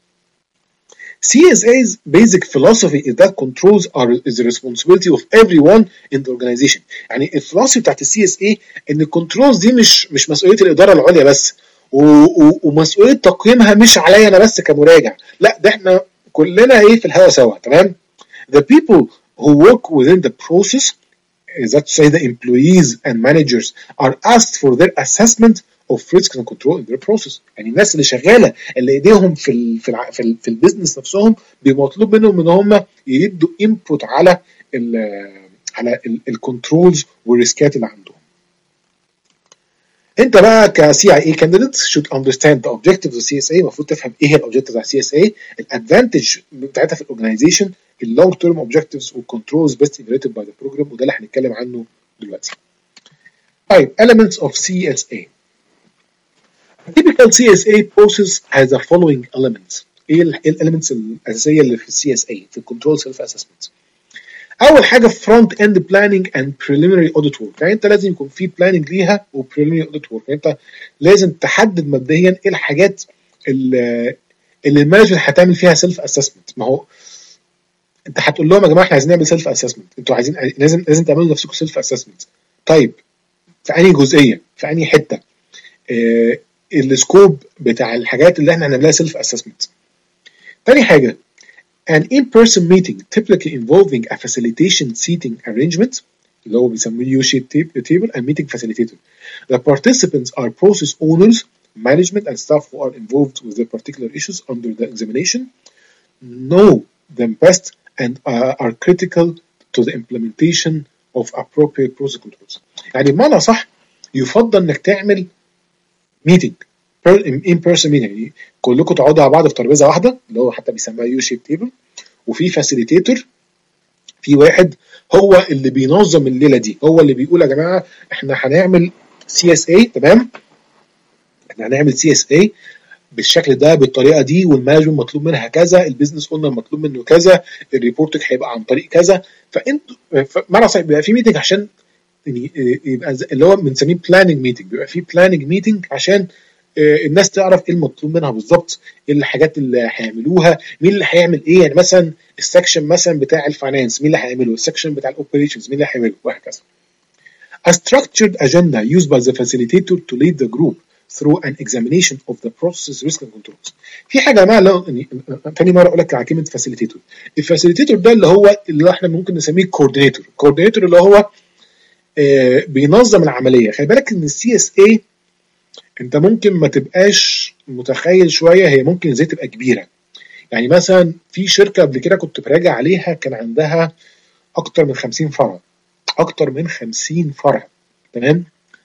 C S A's basic philosophy is that controls are is the responsibility of everyone in the organization. يعني الفلسفه بتاعت السي اس اي ان الكنترولز دي مش مش مسؤوليه الاداره العليا بس، ومسؤوليه تقييمها مش عليا انا بس كمراجع، لا ده احنا كلنا ايه في الهوا سوا. تمام. The people who work within the process, that say the employees and managers, are asked for their assessment of risk and control in their process. يعني الناس اللي شغاله اللي ايديهم في ال في ال في, ال في البيزنس نفسهم بمطلوب منهم ان هم يدوا انبوت على ال على الكنترولز والريسكات اللي عندهم. انت بقى كسي اي اي candidate should understand the objectives of سي اس اي. المفروض تفهم ايه هي الاوبجكتيفز بتاع سي اس اي، الادفانتج بتاعتها في الاورجنايزيشن، اللونج تيرم اوبجكتيفز والكنترولز بيست ايفاليوتد باي ذا بروجرام، وده اللي هنتكلم عنه دلوقتي. طيب elements of سي اس اي. A typical سي اس اي process has the following elements. ايه الاليمنتس الاساسيه اللي في السي اس اي في الكنترول سيلف اسسمنت؟ اول حاجه فرونت اند بلاننج اند بريليمينري اوديت ورك. يعني انت لازم يكون في بلاننج ليها وبريليمينري اوديت ورك. يعني انت لازم تحدد مبدئيا ايه الحاجات اللي اللي المانجمنت هتعمل فيها سيلف اسسمنت. ما هو انت هتقول لهم يا جماعه احنا عايزين نعمل سيلف اسسمنت، انتوا عايزين لازم لازم تعملوا نفسكم سيلف اسسمنت. طيب في انهي جزئيه؟ في انهي حته؟ اه السكوب بتاع الحاجات اللي احنا هنعملها سيلف اسسمنت. تاني حاجه an in-person meeting typically involving a facilitation seating arrangement اللي هو بيسموه U-shaped table and meeting facilitator. The participants are process owners, management and staff who are involved with the particular issues under the examination, know them best and uh, are critical to the implementation of appropriate process controls. يعني بمعنى صح يفضل انك تعمل meeting in person meeting، يعني كلكم تقعدوا على بعض في ترابيزه واحده اللي هو حتى بيسموها يو شيب تيبل، وفي فاسيليتيتور، في واحد هو اللي بينظم الليله دي، هو اللي بيقول يا جماعه احنا هنعمل سي اس اي، تمام، احنا هنعمل سي اس اي بالشكل ده بالطريقه دي، والمانجمنت مطلوب منها كذا، البيزنس اونر مطلوب منه كذا، الريبورتنج هيبقى عن طريق كذا. فانت معنى صح بيبقى في ميتنج عشان يبقى اللي هو بنسميه بلاننج ميتنج، بيبقى في بلاننج ميتنج عشان الناس تعرف ايه المطلوب منها بالظبط، ايه الحاجات اللي هيعملوها، مين اللي هيعمل ايه. يعني مثلا السكشن مثلا بتاع الفاينانس مين اللي هيعمله، السكشن بتاع الاوبريشنز مين اللي هيعمله، وهكذا. A structured agenda used by the facilitator to lead the group through an examination of the process risk and controls. في حاجه ما لو تاني مره اقول لك على كلمه فاسيليتيتور. الفاسيليتيتور ده اللي هو اللي احنا ممكن نسميه كوردينيتور. كوردينيتور اللي هو آه بينظم العمليه. خلي بالك ان السي اس اي انت ممكن ما تبقاش متخيل شويه هي ممكن ازاي تبقى كبيره. يعني مثلا في شركه قبل كده كنت براجع عليها كان عندها اكتر من خمسين فرع، اكتر من خمسين فرع، تمام.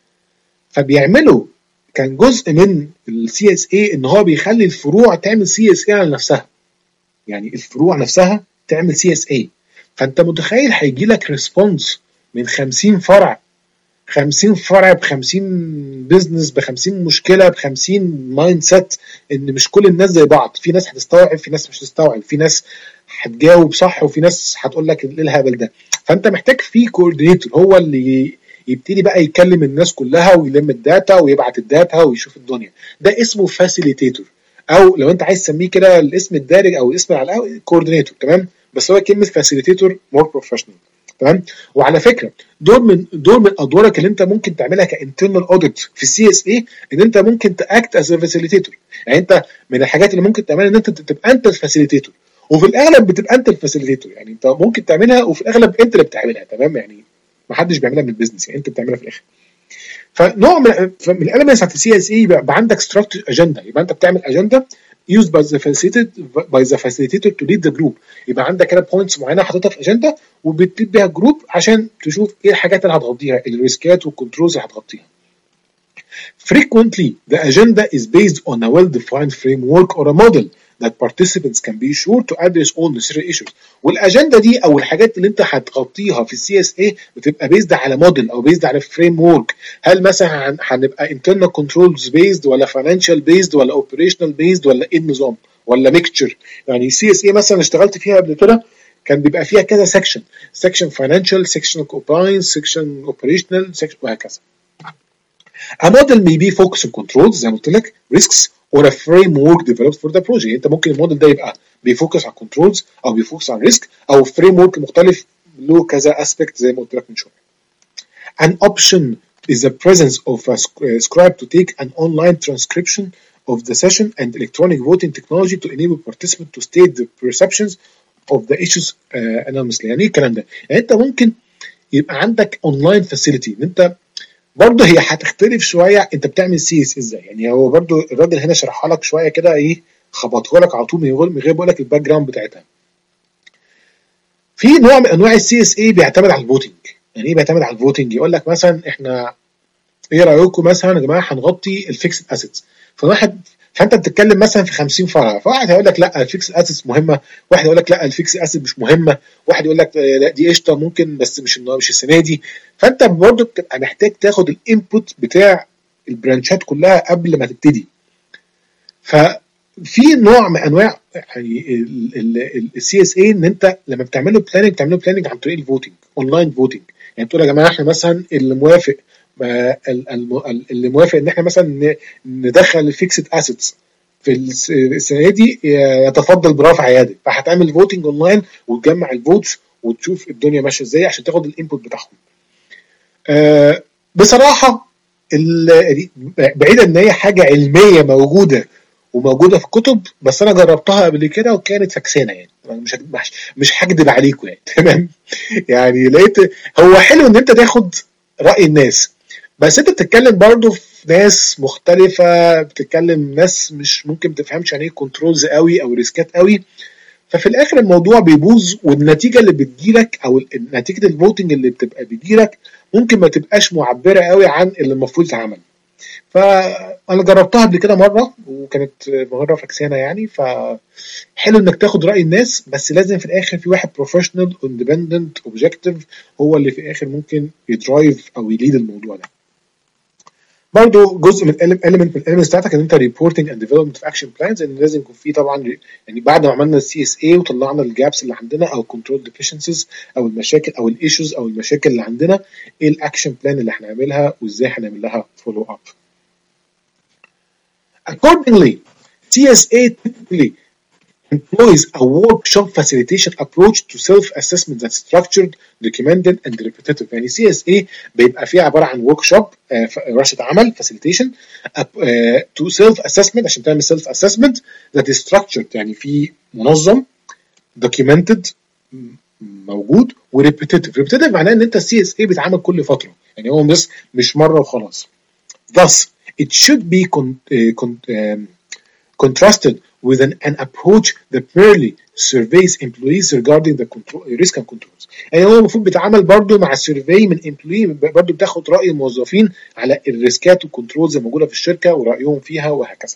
فبيعملوا كان جزء من السي اس اي ان هو بيخلي الفروع تعمل سي اس اي على نفسها، يعني الفروع نفسها تعمل سي اس اي. فانت متخيل هيجي لك ريسبونس من خمسين فرع، خمسين فرع ب خمسين بزنس ب خمسين مشكله ب خمسين مايند سيت، ان مش كل الناس زي بعض، في ناس هتستوعب، في ناس مش هتستوعب، في ناس هتجاوب صح وفي ناس هتقول لك ايه الهبل ده. فانت محتاج في كوردينيتور هو اللي يبتدي بقى يكلم الناس كلها ويلم الداتا ويبعت الداتا ويشوف الدنيا. ده اسمه فاسيليتيتور، او لو انت عايز تسميه كده الاسم الدارج او الاسم على الاول كوردينيتور، تمام. بس هو كلمه فاسيليتيتور مور بروفيشنال، تمام. وعلى فكره دول من دول من ادوارك اللي انت ممكن تعملها كانترنال اوديت في السي اس اي، ان انت ممكن تاكت از فاسيليتيتور. يعني انت من الحاجات اللي ممكن تعملها ان انت تبقى انت الفاسيليتيتور، وفي الاغلب بتبقى انت الفاسيليتيتور. يعني انت ممكن تعملها وفي الاغلب انت اللي بتعملها، تمام. يعني ما حدش بيعملها من البيزنس، يعني انت بتعملها في الاخر. فنوع من من الاليمنتس بتاعت السي اس اي يبقى عندك ستراكشر اجنده، يبقى انت بتعمل اجنده used by the facilitator by the facilitator to lead the group. يبقى عندك كده بوينتس معينه حاططها في اجنده وبتليد بيها الجروب عشان تشوف ايه الحاجات اللي هتغطيها، الريسكات والكنترولز اللي هتغطيها. Frequently the agenda is based on a well-defined framework or a model that participants can be sure to address all necessary issues. والاجنده دي او الحاجات اللي انت هتغطيها في السي اس اي بتبقى بيزد على موديل او بيزد على فريم ورك. هل مثلا هنبقى internal controls based ولا financial based ولا operational based ولا ايه النظام ولا ميكتشر؟ يعني السي اس اي مثلا اشتغلت فيها قبل كده كان بيبقى فيها كذا سكشن، سكشن financial، سكشن compliance، سكشن operational، سكشن وهكذا. A model may be focused on controls زي ما قلت لك، risks or a framework developed for the project. انت ممكن الموديل ده يبقى بيفوكس على controls او بيفوكس على risk او framework مختلف له كذا aspect زي ما قلت لك من شويه. An option is the presence of a scribe to take an online transcription of the session and electronic voting technology to enable participants to state the perceptions of the issues uh, anonymously. يعني ايه الكلام ده؟ يعني انت ممكن يبقى عندك اونلاين فاسيلتي ان انت برضه هي هتختلف شويه انت بتعمل سي اس ازاي. يعني هو برضه الراجل هنا شرحها لك شويه كده ايه، خبطه لك على طول من غير بقول لك الباك جراوند بتاعتها. في نوع من انواع السي اس اي بيعتمد على الفوتنج. يعني ايه بيعتمد على الفوتنج؟ يقول لك مثلا احنا ايه رايكم مثلا يا جماعه هنغطي الفيكسد اسيتس، فواحد فانت بتتكلم مثلا في خمسين فرع، فواحد هيقول لك لا الفيكسد اسيتس مهمه، واحد يقول لك لا الفيكسد اسيت مش مهمه، واحد يقول لك لا دي قشطه ممكن بس مش مش السنه دي. فانت برضه بتبقى محتاج تاخد الانبوت بتاع البرانشات كلها قبل ما تبتدي. ففي نوع من انواع يعني السي اس اي ان انت لما بتعمله بلاننج بتعمله بلاننج عن طريق الفوتنج، اونلاين فوتنج. يعني تقول يا جماعه احنا مثلا اللي موافق اللي موافق ان احنا مثلا ندخل الفيكسد اسيتس في السنه دي يتفضل برفع يده، فهتعمل فوتنج اونلاين وتجمع الفوتس وتشوف الدنيا ماشيه ازاي عشان تاخد الانبوت بتاعهم. أه بصراحه بعيدا ان هي حاجه علميه موجوده وموجوده في الكتب، بس انا جربتها قبل كده وكانت فكسانه يعني، مش مش هكدب عليكم يعني تمام. يعني لقيت هو حلو ان انت تاخد راي الناس، بس انت بتتكلم برضو في ناس مختلفه، بتتكلم ناس مش ممكن ما تفهمش يعني ايه كنترولز قوي او ريسكات قوي، ففي الاخر الموضوع بيبوظ، والنتيجه اللي بتجيلك او نتيجه الفوتنج اللي بتبقى بتجيلك ممكن ما تبقاش معبره قوي عن اللي المفروض يتعمل. فانا جربتها قبل كده مره وكانت مره فكسانه يعني، فحلو انك تاخد راي الناس، بس لازم في الاخر في واحد بروفيشنال اندبندنت اوبجكتيف هو اللي في الاخر ممكن يدرايف او يليد الموضوع ده. برضه جزء من element من الاليمنتس بتاعتك ان انت ريبورتنج اند ديفلوبمنت اوف اكشن بلانز، ان لازم يكون في طبعا يعني بعد ما عملنا السي اس اي وطلعنا الجابس اللي عندنا او كنترول ديفيشنسيز او المشاكل او الايشوز او المشاكل اللي عندنا، ايه الاكشن بلان اللي هنعملها وازاي هنعمل لها فولو اب. Accordingly, T S A typically employs a workshop facilitation approach to self-assessment that's structured, documented, and repetitive. يعني سي اس اي بيبقى فيها عبارة عن workshop ورشة عمل facilitation uh, to self-assessment عشان تعمل self-assessment that is structured يعني في منظم documented موجود و repetitive. repetitive معناه ان انت السي اس اي بيتعمل كل فترة، يعني هو بس مش مرة وخلاص. Thus, it should be con- uh, con- um, contrasted with an, an approach that merely surveys employees regarding the control, risk and controls. يعني هو المفروض بيتعامل برضه مع السيرفي من employee، برضه بتاخد رأي الموظفين على الريسكات والكنترولز الموجودة في الشركة ورأيهم فيها وهكذا.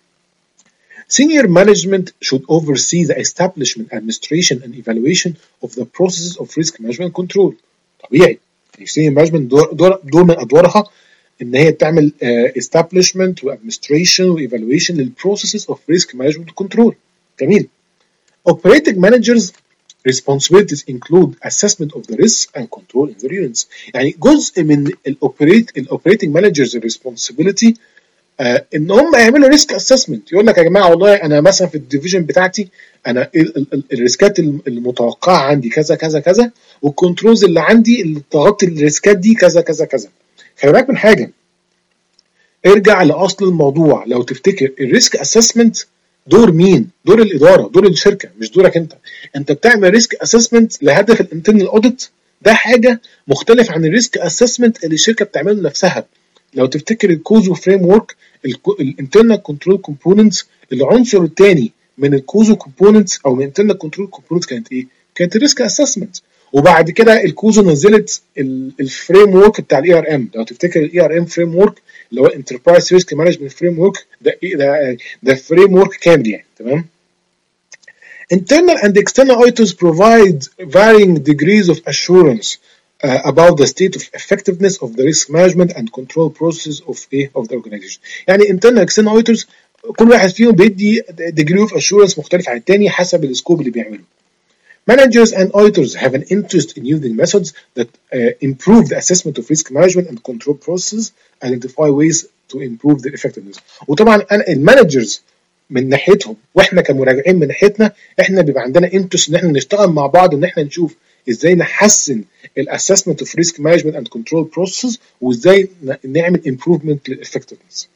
Senior management should oversee the establishment, administration and evaluation of the processes of risk management control. طبيعي. يعني senior management دور, دور, دور من أدوارها ان هي تعمل uh, establishment و administration و evaluation لل processes of risk management control. جميل. Operating managers responsibilities include assessment of the risks and control in the units. يعني جزء من الاوبريت الاوبريتنج مانجرز responsibility uh, ان هم يعملوا ريسك اسسمنت، يقول لك يا جماعه والله انا مثلا في الديفيجن بتاعتي انا الريسكات المتوقعه عندي كذا كذا كذا، والكنترولز اللي عندي اللي تغطي الريسكات دي كذا كذا كذا. خلي بالك من حاجه، ارجع لاصل الموضوع. لو تفتكر الريسك اسسمنت دور مين؟ دور الاداره، دور الشركه، مش دورك انت. انت بتعمل ريسك اسسمنت لهدف الانترنال اوديت، ده حاجه مختلف عن الريسك اسسمنت اللي الشركه بتعمله لنفسها. لو تفتكر الكوزو فريم ورك، الانترنال كنترول كومبوننتس، العنصر الثاني من الكوزو كومبوننتس او من الانترنال كنترول كومبوننتس كانت ايه؟ كانت الريسك اسسمنت. وبعد كده الكوزو نزلت الفريم ورك بتاع الاي ار ام. لو تفتكر الاي ار ام فريم ورك اللي هو انتربرايز ريسك مانجمنت فريم ورك، ده ده ده فريم ورك كامل يعني، تمام. Internal and external auditors provide varying degrees of assurance uh, about the state of effectiveness of the risk management and control process of a of the organization. يعني internal and external auditors كل واحد فيهم بيدي degree of assurance مختلف عن الثاني حسب السكوب اللي بيعمله. Managers and auditors have an interest in using methods that uh, improve the assessment of risk management and control processes, identify ways to improve their effectiveness. وطبعا انا المانجرز من ناحيتهم واحنا كمراجعين من ناحيتنا احنا بيبقى عندنا انترست ان احنا نشتغل مع بعض ان احنا نشوف ازاي نحسن الاسسمنت اوف ريسك مانجمنت اند كنترول بروسيس وازاي نعمل امبروفمنت للافكتفنس.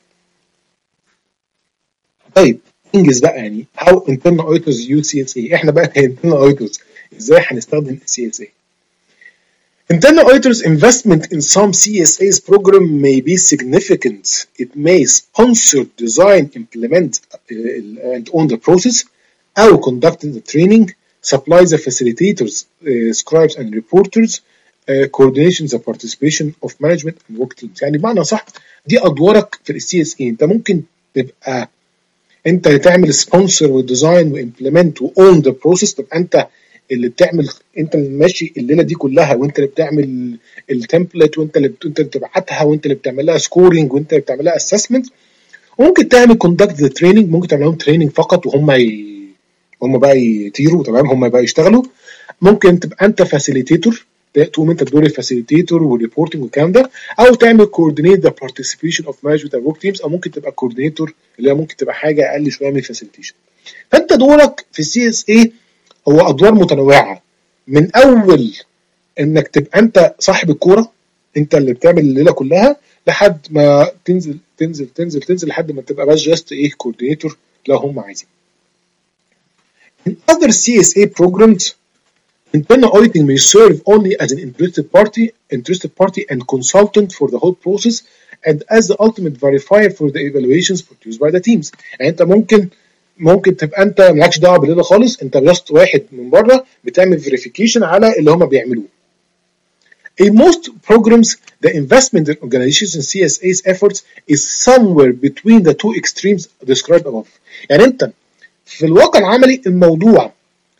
طيب انجز بقى، يعني how internal auditors use سي اس اي. احنا بقى internal auditors ازاي هنستخدم سي اس اي. Internal auditors investment in some C S A's program may be significant. It may sponsor, design, implement uh, and own the process, or conduct the training, supply the facilitators, uh, scribes and reporters, uh, coordination the participation of management and work teams. يعني بمعنى صح دي ادوارك في السي اس اي. انت ممكن تبقى انت اللي تعمل سبونسر وديزاين وامبلمنت واون ذا بروسيس، تبقى انت اللي بتعمل، انت اللي ماشي الليله دي كلها، وانت اللي بتعمل التمبلت، وانت اللي انت اللي بتبعتها، وانت اللي بتعمل لها سكورنج، وانت اللي بتعمل لها اسسمنت. وممكن تعمل كوندكت ذا تريننج، ممكن تعمل لهم تريننج فقط وهم ي... هم بقى يطيروا تمام، هم بقى يشتغلوا. ممكن تبقى انت فاسيليتيتور، تقوم انت بدور الفاسيليتيتور والريبورتنج والكلام ده، او تعمل كوردينيت ذا بارتيسيبيشن اوف مانجمنت اند ورك تيمز، او ممكن تبقى كوردينيتور اللي هي ممكن تبقى حاجه اقل شويه من الفاسيليتيشن. فانت دورك في السي اس اي هو ادوار متنوعه، من اول انك تبقى انت صاحب الكوره، انت اللي بتعمل الليله كلها، لحد ما تنزل تنزل تنزل تنزل لحد ما تبقى بس جاست ايه كوردينيتور لو هم عايزين. In other سي اس اي programs, internal auditing may serve only as an interested party, interested party and consultant for the whole process, and as the ultimate verifier for the evaluations produced by the teams. يعني انت ممكن ممكن تبقى انت مالكش دعوه بالليله خالص، انت جاست واحد من بره بتعمل فيريفيكيشن على اللي هم بيعملوه. In most programs, the investment in organizations in سي اس اي's efforts is somewhere between the two extremes described above. يعني انت في الواقع العملي الموضوع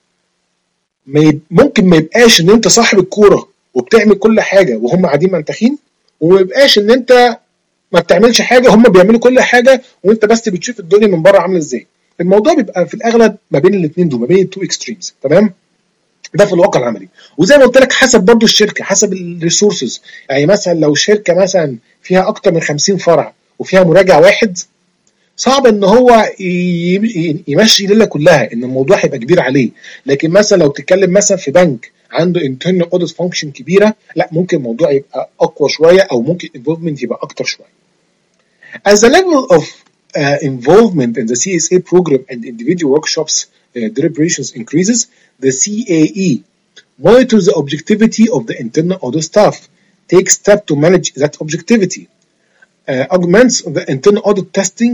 ممكن ما يبقاش ان انت صاحب الكوره وبتعمل كل حاجه وهم قاعدين منتخين، وما يبقاش ان انت ما بتعملش حاجه هم بيعملوا كل حاجه وانت بس بتشوف الدنيا من بره عامله ازاي. الموضوع بيبقى في الاغلب ما بين الاثنين دول، ما بين التو اكستريمز. تمام، ده في الواقع العملي. وزي ما قلت لك حسب برضو الشركه، حسب الريسورسز. يعني مثلا لو شركه مثلا فيها اكتر من خمسين فرع وفيها مراجع واحد، صعب ان هو يمشي الليله كلها، ان الموضوع هيبقى كبير عليه. لكن مثلا لو تتكلم مثلا في بنك عنده internal audit function كبيره، لا ممكن الموضوع يبقى اقوى شويه، او ممكن involvement يبقى اكتر شويه. As the level of uh, involvement in the سي اس اي program and individual workshops uh, deliberations increases, the سي اي اي monitors the objectivity of the internal audit staff, takes steps to manage that objectivity, uh, augments the internal audit testing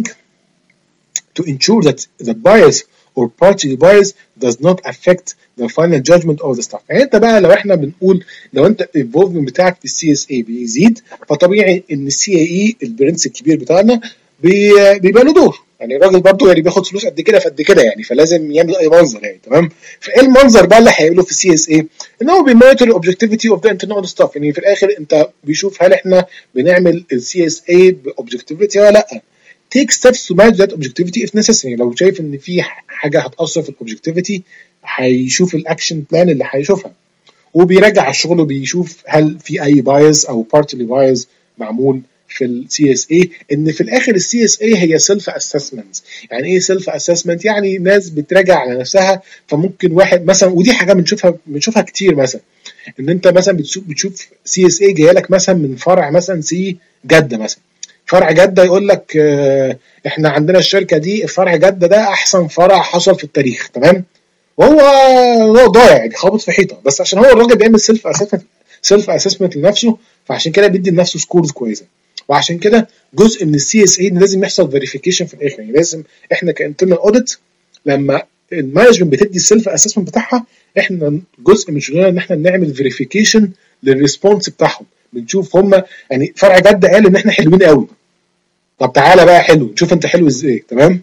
to ensure that the bias or partial bias does not affect the final judgment of the staff. يعني انت بقى لو احنا بنقول لو انت الانفولفمنت بتاعك في السي اس اي بيزيد، فطبيعي ان السي اي اي البرنس الكبير بتاعنا بيبقى له دور. يعني الراجل برضه يعني بياخد فلوس قد كده فقد كده يعني، فلازم يعمل اي منظر يعني. تمام، فايه المنظر بقى اللي هيعمله في السي اس اي؟ ان هو بيمونيتور الاوبجكتيفيتي اوف ذا انترنال ستاف. يعني في الاخر انت بيشوف هل احنا بنعمل السي اس اي باوبجكتيفيتي ولا لا. take steps to manage that objectivity if necessary. لو شايف ان في حاجه هتاثر في الاوبجكتيفيتي هيشوف الاكشن بلان اللي هيشوفها، وبيراجع الشغل وبيشوف هل في اي بايز او بارتلي بايز معمول في السي اس اي. ان في الاخر السي اس اي هي سيلف اسسمنت. يعني ايه سيلف اسسمنت؟ يعني ناس بتراجع على نفسها. فممكن واحد مثلا، ودي حاجه بنشوفها بنشوفها كتير، مثلا ان انت مثلا بتشوف بتشوف سي اس اي جايه لك مثلا من فرع مثلا سي جده، مثلا فرع جده يقول لك اه احنا عندنا الشركه دي الفرع جده ده احسن فرع حصل في التاريخ. تمام، وهو هو ضايع يعني خابط في حيطه، بس عشان هو الراجل بيعمل سيلف اسسمنت سيلف اسسمنت لنفسه، فعشان كده بيدي لنفسه سكورز كويسه. وعشان كده جزء من السي اس اي لازم يحصل فيريفيكيشن في الاخر. يعني لازم احنا كانترنال اوديت لما المانجمنت بتدي السيلف اسسمنت بتاعها، احنا جزء من شغلنا ان احنا نعمل فيريفيكيشن للريسبونس بتاعهم. بنشوف هم يعني فرع جده قال ان احنا حلوين قوي، طب تعالى بقى حلو نشوف انت حلو ازاي. تمام،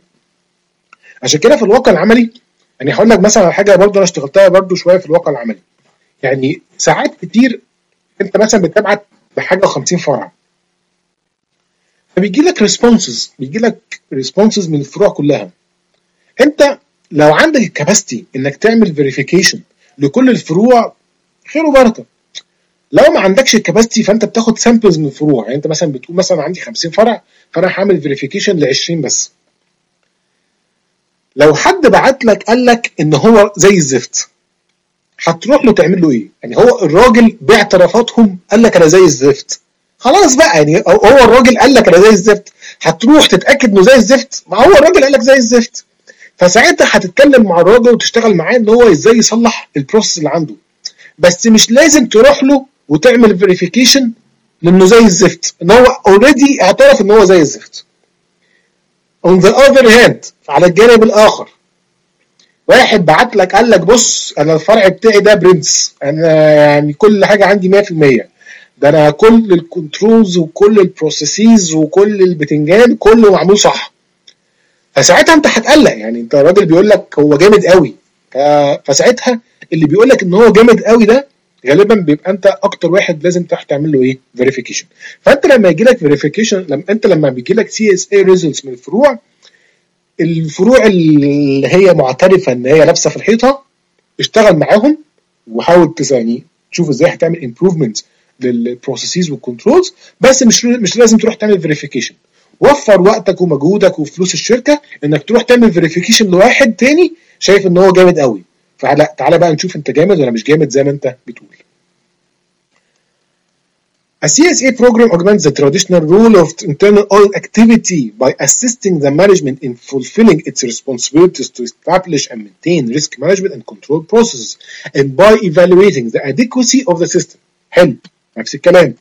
عشان كده في الواقع العملي يعني هقول لك مثلا على حاجه برضو انا اشتغلتها برضو شويه في الواقع العملي. يعني ساعات كتير انت مثلا بتبعت بحاجه خمسين فرع، فبيجي لك ريسبونسز بيجي لك ريسبونسز من الفروع كلها. انت لو عندك الكاباسيتي انك تعمل فيريفيكيشن لكل الفروع خير وبركه. لو ما عندكش الكاباسيتي فانت بتاخد سامبلز من الفروع. يعني انت مثلا بتقول مثلا عندي خمسين فرع فانا هعمل فيريفيكيشن ل عشرين بس. لو حد بعت لك قال لك ان هو زي الزفت، هتروح له تعمل له ايه؟ يعني هو الراجل باعترافاتهم قال لك انا زي الزفت، خلاص بقى. يعني هو الراجل قال لك انا زي الزفت، هتروح تتاكد انه زي الزفت؟ ما هو الراجل قال لك زي الزفت. فساعتها هتتكلم مع الراجل وتشتغل معاه ان هو ازاي يصلح البروسيس اللي عنده، بس مش لازم تروح له وتعمل فيريفيكيشن لانه زي الزفت، ان هو اوريدي اعترف ان هو زي الزفت. on the other hand، على الجانب الاخر واحد بعت لك قال لك بص انا الفرع بتاعي ده برنس، انا يعني كل حاجه عندي مية في المية، ده انا كل الكنترولز وكل البروسيسز وكل البتنجان كله معمول صح. فساعتها انت هتقلق، يعني انت الراجل بيقول لك هو جامد قوي، فساعتها اللي بيقول لك ان هو جامد قوي ده غالبا بيبقى انت اكتر واحد لازم تروح تعمل له ايه فيريفيكيشن. فانت لما يجي لك فيريفيكيشن، لما انت لما بيجي لك سي اس اي ريزلتس من الفروع، الفروع اللي هي معترفه ان هي لابسه في الحيطه، اشتغل معاهم وحاول يعني تشوف ازاي هتعمل امبروفمنت للبروسيسز والكنترولز، بس مش مش لازم تروح تعمل فيريفيكيشن. وفر وقتك ومجهودك وفلوس الشركه انك تروح تعمل فيريفيكيشن لواحد تاني شايف ان هو جامد قوي. فلا تعالى بقى نشوف انت جامد ولا مش جامد زي ما انت بتقول. A C S A program augments the traditional role of internal audit activity by assisting the management in fulfilling its responsibilities to establish and maintain risk management and control processes, and by evaluating the adequacy of the system. حلو، نفس الكلام.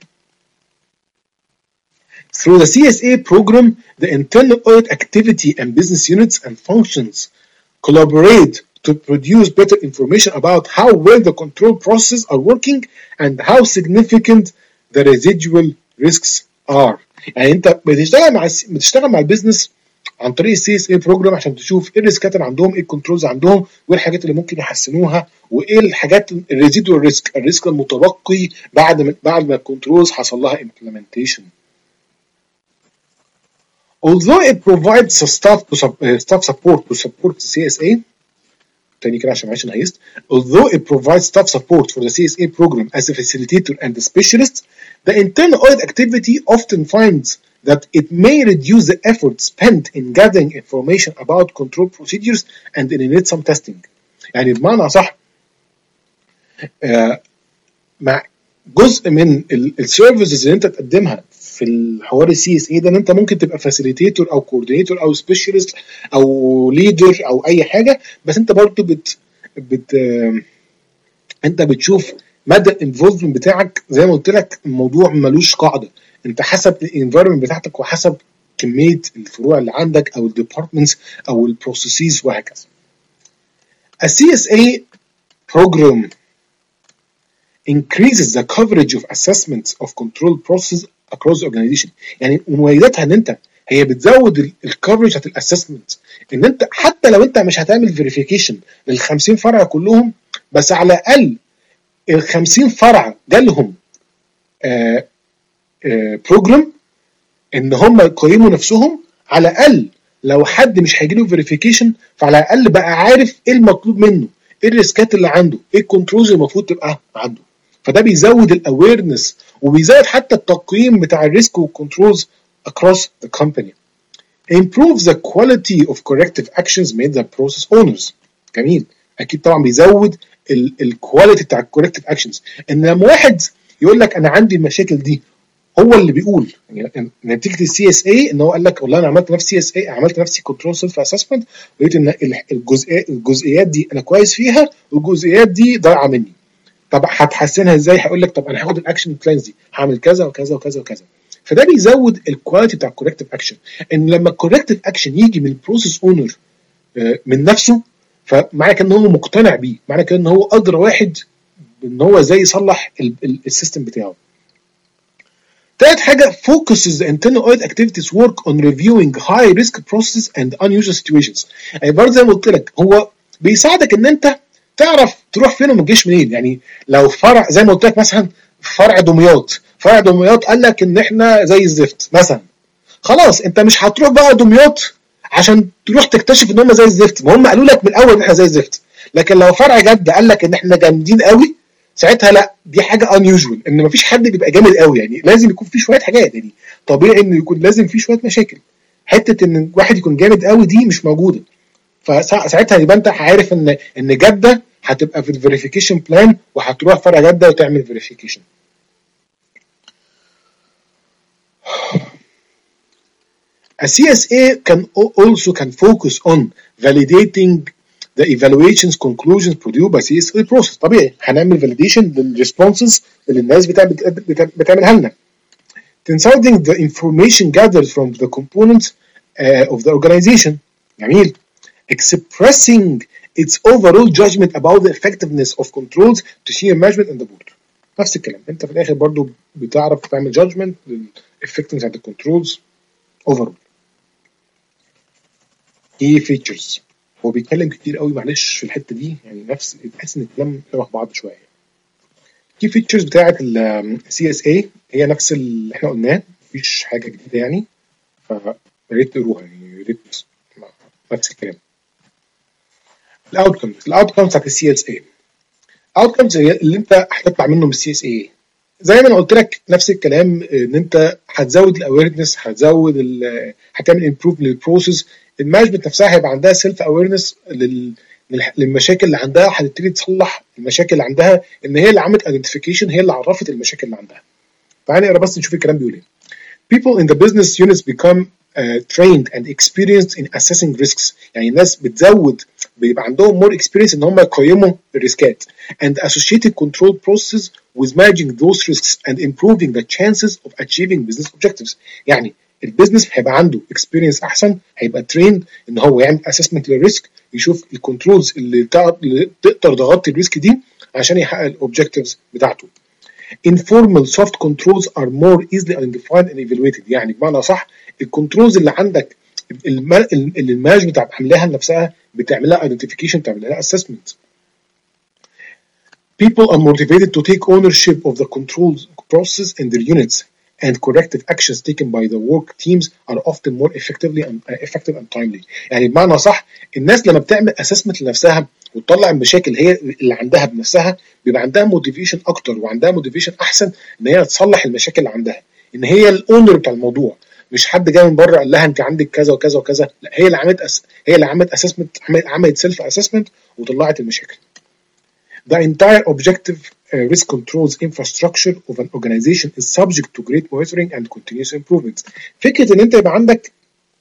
Through the C S A program, the internal audit activity and business units and functions collaborate to produce better information about how well the control processes are working and how significant the residual risks are. يعني انت بتشتغل مع بتشتغل مع البيزنس عن طريق السي اس اي بروجرام عشان تشوف ايه الريسكات اللي عندهم، ايه الكنترولز عندهم، وايه الحاجات اللي ممكن يحسنوها، وايه الحاجات الريزيدوال ريسك، الريسك المتبقي بعد ما بعد ما الكنترولز حصل لها implementation. Although it provides staff to uh, staff support to support the C S A, تاني كده عشان معلش انا هيست. Although it provides staff support for the C S A program as a facilitator and a specialist, the internal audit activity often finds that it may reduce the effort spent in gathering information about control procedures and eliminate some testing. يعني بمعنى صح آه مع جزء من السيرفيسز اللي انت تقدمها في الحوار السي اس اي ده ان انت ممكن تبقى فاسيليتيتور او كوردينيتور او سبيشالست او ليدر او اي حاجه، بس انت برضو بت بت انت بتشوف مدى الانفولفمنت بتاعك. زي ما قلت لك الموضوع ملوش قاعده، انت حسب الانفايرمنت بتاعتك وحسب كميه الفروع اللي عندك او الديبارتمنتس او البروسيسز وهكذا. A C S A program increases the coverage of assessments of control process across the organization. يعني مميزاتها ان انت هي بتزود الكفرج بتاعت الاسسمنت، ان انت حتى لو انت مش هتعمل فيريفيكيشن لل خمسين فرع كلهم، بس على الاقل ال خمسين فرع جالهم آآ آآ بروجرام ان هم يقيموا نفسهم. على الاقل لو حد مش هيجي له فيريفيكيشن فعلى الاقل بقى عارف ايه المطلوب منه، ايه الريسكات اللي عنده، ايه الكنترولز المفروض تبقى عنده. فده بيزود الاويرنس وبيزود حتى التقييم بتاع الريسك والكنترولز across the company. Improves the quality of corrective actions made by process owners. جميل، اكيد طبعا بيزود الكواليتي بتاع الكوركتيف اكشنز. ان لما واحد يقول لك انا عندي المشاكل دي، هو اللي بيقول يعني نتيجه السي اس اي ان هو قال لك والله انا عملت نفسي سي اس اي، عملت نفسي كنترول سيلف اسسمنت، لقيت ان الجزئيات الجزئيات دي انا كويس فيها والجزئيات دي ضايعه مني. طب هتحسنها ازاي؟ هقول لك طب انا هاخد الاكشن بلانز دي، هعمل كذا وكذا وكذا وكذا. فده بيزود الكواليتي بتاع الكوركتيف اكشن. ان لما الكوركتيف اكشن يجي من البروسيس اونر من نفسه، فمعنى كده ان هو مقتنع بيه، معنى كده ان هو ادرى واحد ان هو ازاي يصلح السيستم بتاعه. ثالث حاجه focuses the internal audit activities work on reviewing high risk processes and unusual situations. يعني برضه زي ما قلت لك هو بيساعدك ان انت تعرف تروح فين وما تجيش منين. يعني لو فرع زي ما قلت لك مثلا فرع دمياط، فرع دمياط قال لك ان احنا زي الزفت مثلا، خلاص انت مش هتروح بقى دمياط عشان تروح تكتشف ان هم زي الزفت، ما هم قالوا لك من الاول ان احنا زي الزفت. لكن لو فرع جده قال لك ان احنا جامدين قوي، ساعتها لا، دي حاجه unusual، ان مفيش حد بيبقى جامد قوي. يعني لازم يكون في شويه حاجات، يعني طبيعي انه يكون لازم في شويه مشاكل. حته ان واحد يكون جامد قوي دي مش موجوده. فساعتها يبقى انت عارف ان ان جده هتبقى في الفيريفيكيشن بلان وهتروح فرع جده وتعمل فيريفيكيشن. A C S A can also can focus on validating the evaluations conclusions produced by C S A process. طبيعي هنعمل validation للresponses اللي الناس بتعمل بتعملها لنا. Consulting the information gathered from the components uh, of the organization. جميل. Expressing its overall judgment about the effectiveness of controls to senior management and the board. نفس الكلام، انت في الاخر برضو بتعرف تعمل judgment للeffectiveness of the controls overall. key features، هو بيتكلم كتير قوي معلش في الحته دي، يعني نفس تحس ان الكلام شبه بعض شويه. key features بتاعه ال سي إس إيه هي نفس اللي احنا قلناه، مفيش حاجه جديده يعني، فيا ريت تقروها يعني، يا ريت نفس الكلام. الاوتكمز الاوتكمز بتاعت السي اس اي، اوتكمز اللي انت هتطلع منه من السي اس اي زي ما انا قلت لك نفس الكلام، ان انت هتزود الاويرنس، هتزود هتعمل امبروف للبروسيس، المانجمنت نفسها هيبقى عندها سيلف اويرنس للمشاكل اللي عندها، هتبتدي تصلح المشاكل اللي عندها، ان هي اللي عملت ايدنتيفيكيشن، هي اللي عرفت المشاكل اللي عندها. تعالى نقرا بس نشوف الكلام بيقول ايه. People in the business units become uh, trained and experienced in assessing risks. يعني الناس بتزود، بيبقى عندهم more experience ان هم يقيموا الريسكات and associated control processes with managing those risks and improving the chances of achieving business objectives. يعني البيزنس هيبقى عنده experience احسن، هيبقى trained ان هو يعمل assessment للريسك، يشوف الكنترولز اللي تقدر تغطي الريسك دي عشان يحقق الاوبجكتيفز بتاعته. informal soft controls are more easily identified and evaluated. يعني بمعنى صح الكنترولز اللي عندك اللي المانجمنت عاملاها لنفسها بتعملها identification، بتعملها assessment. People are motivated to take ownership of the control process in their units, and corrective actions taken by the work teams are often more effectively and uh, effective and timely. يعني بمعنى صح الناس لما بتعمل assessment لنفسها وتطلع المشاكل هي اللي عندها بنفسها، بيبقى عندها موتيفيشن اكتر وعندها موتيفيشن احسن ان هي تصلح المشاكل اللي عندها، ان هي الاونر بتاع الموضوع، مش حد جاي من بره قال لها انت عندك كذا وكذا وكذا، لا هي اللي عملت أس... هي اللي عملت اسسمنت، عملت سيلف اسسمنت وطلعت المشاكل. The entire objective uh, risk controls infrastructure of an organization is subject to great monitoring and continuous improvements. فكرة ان انت يبقى عندك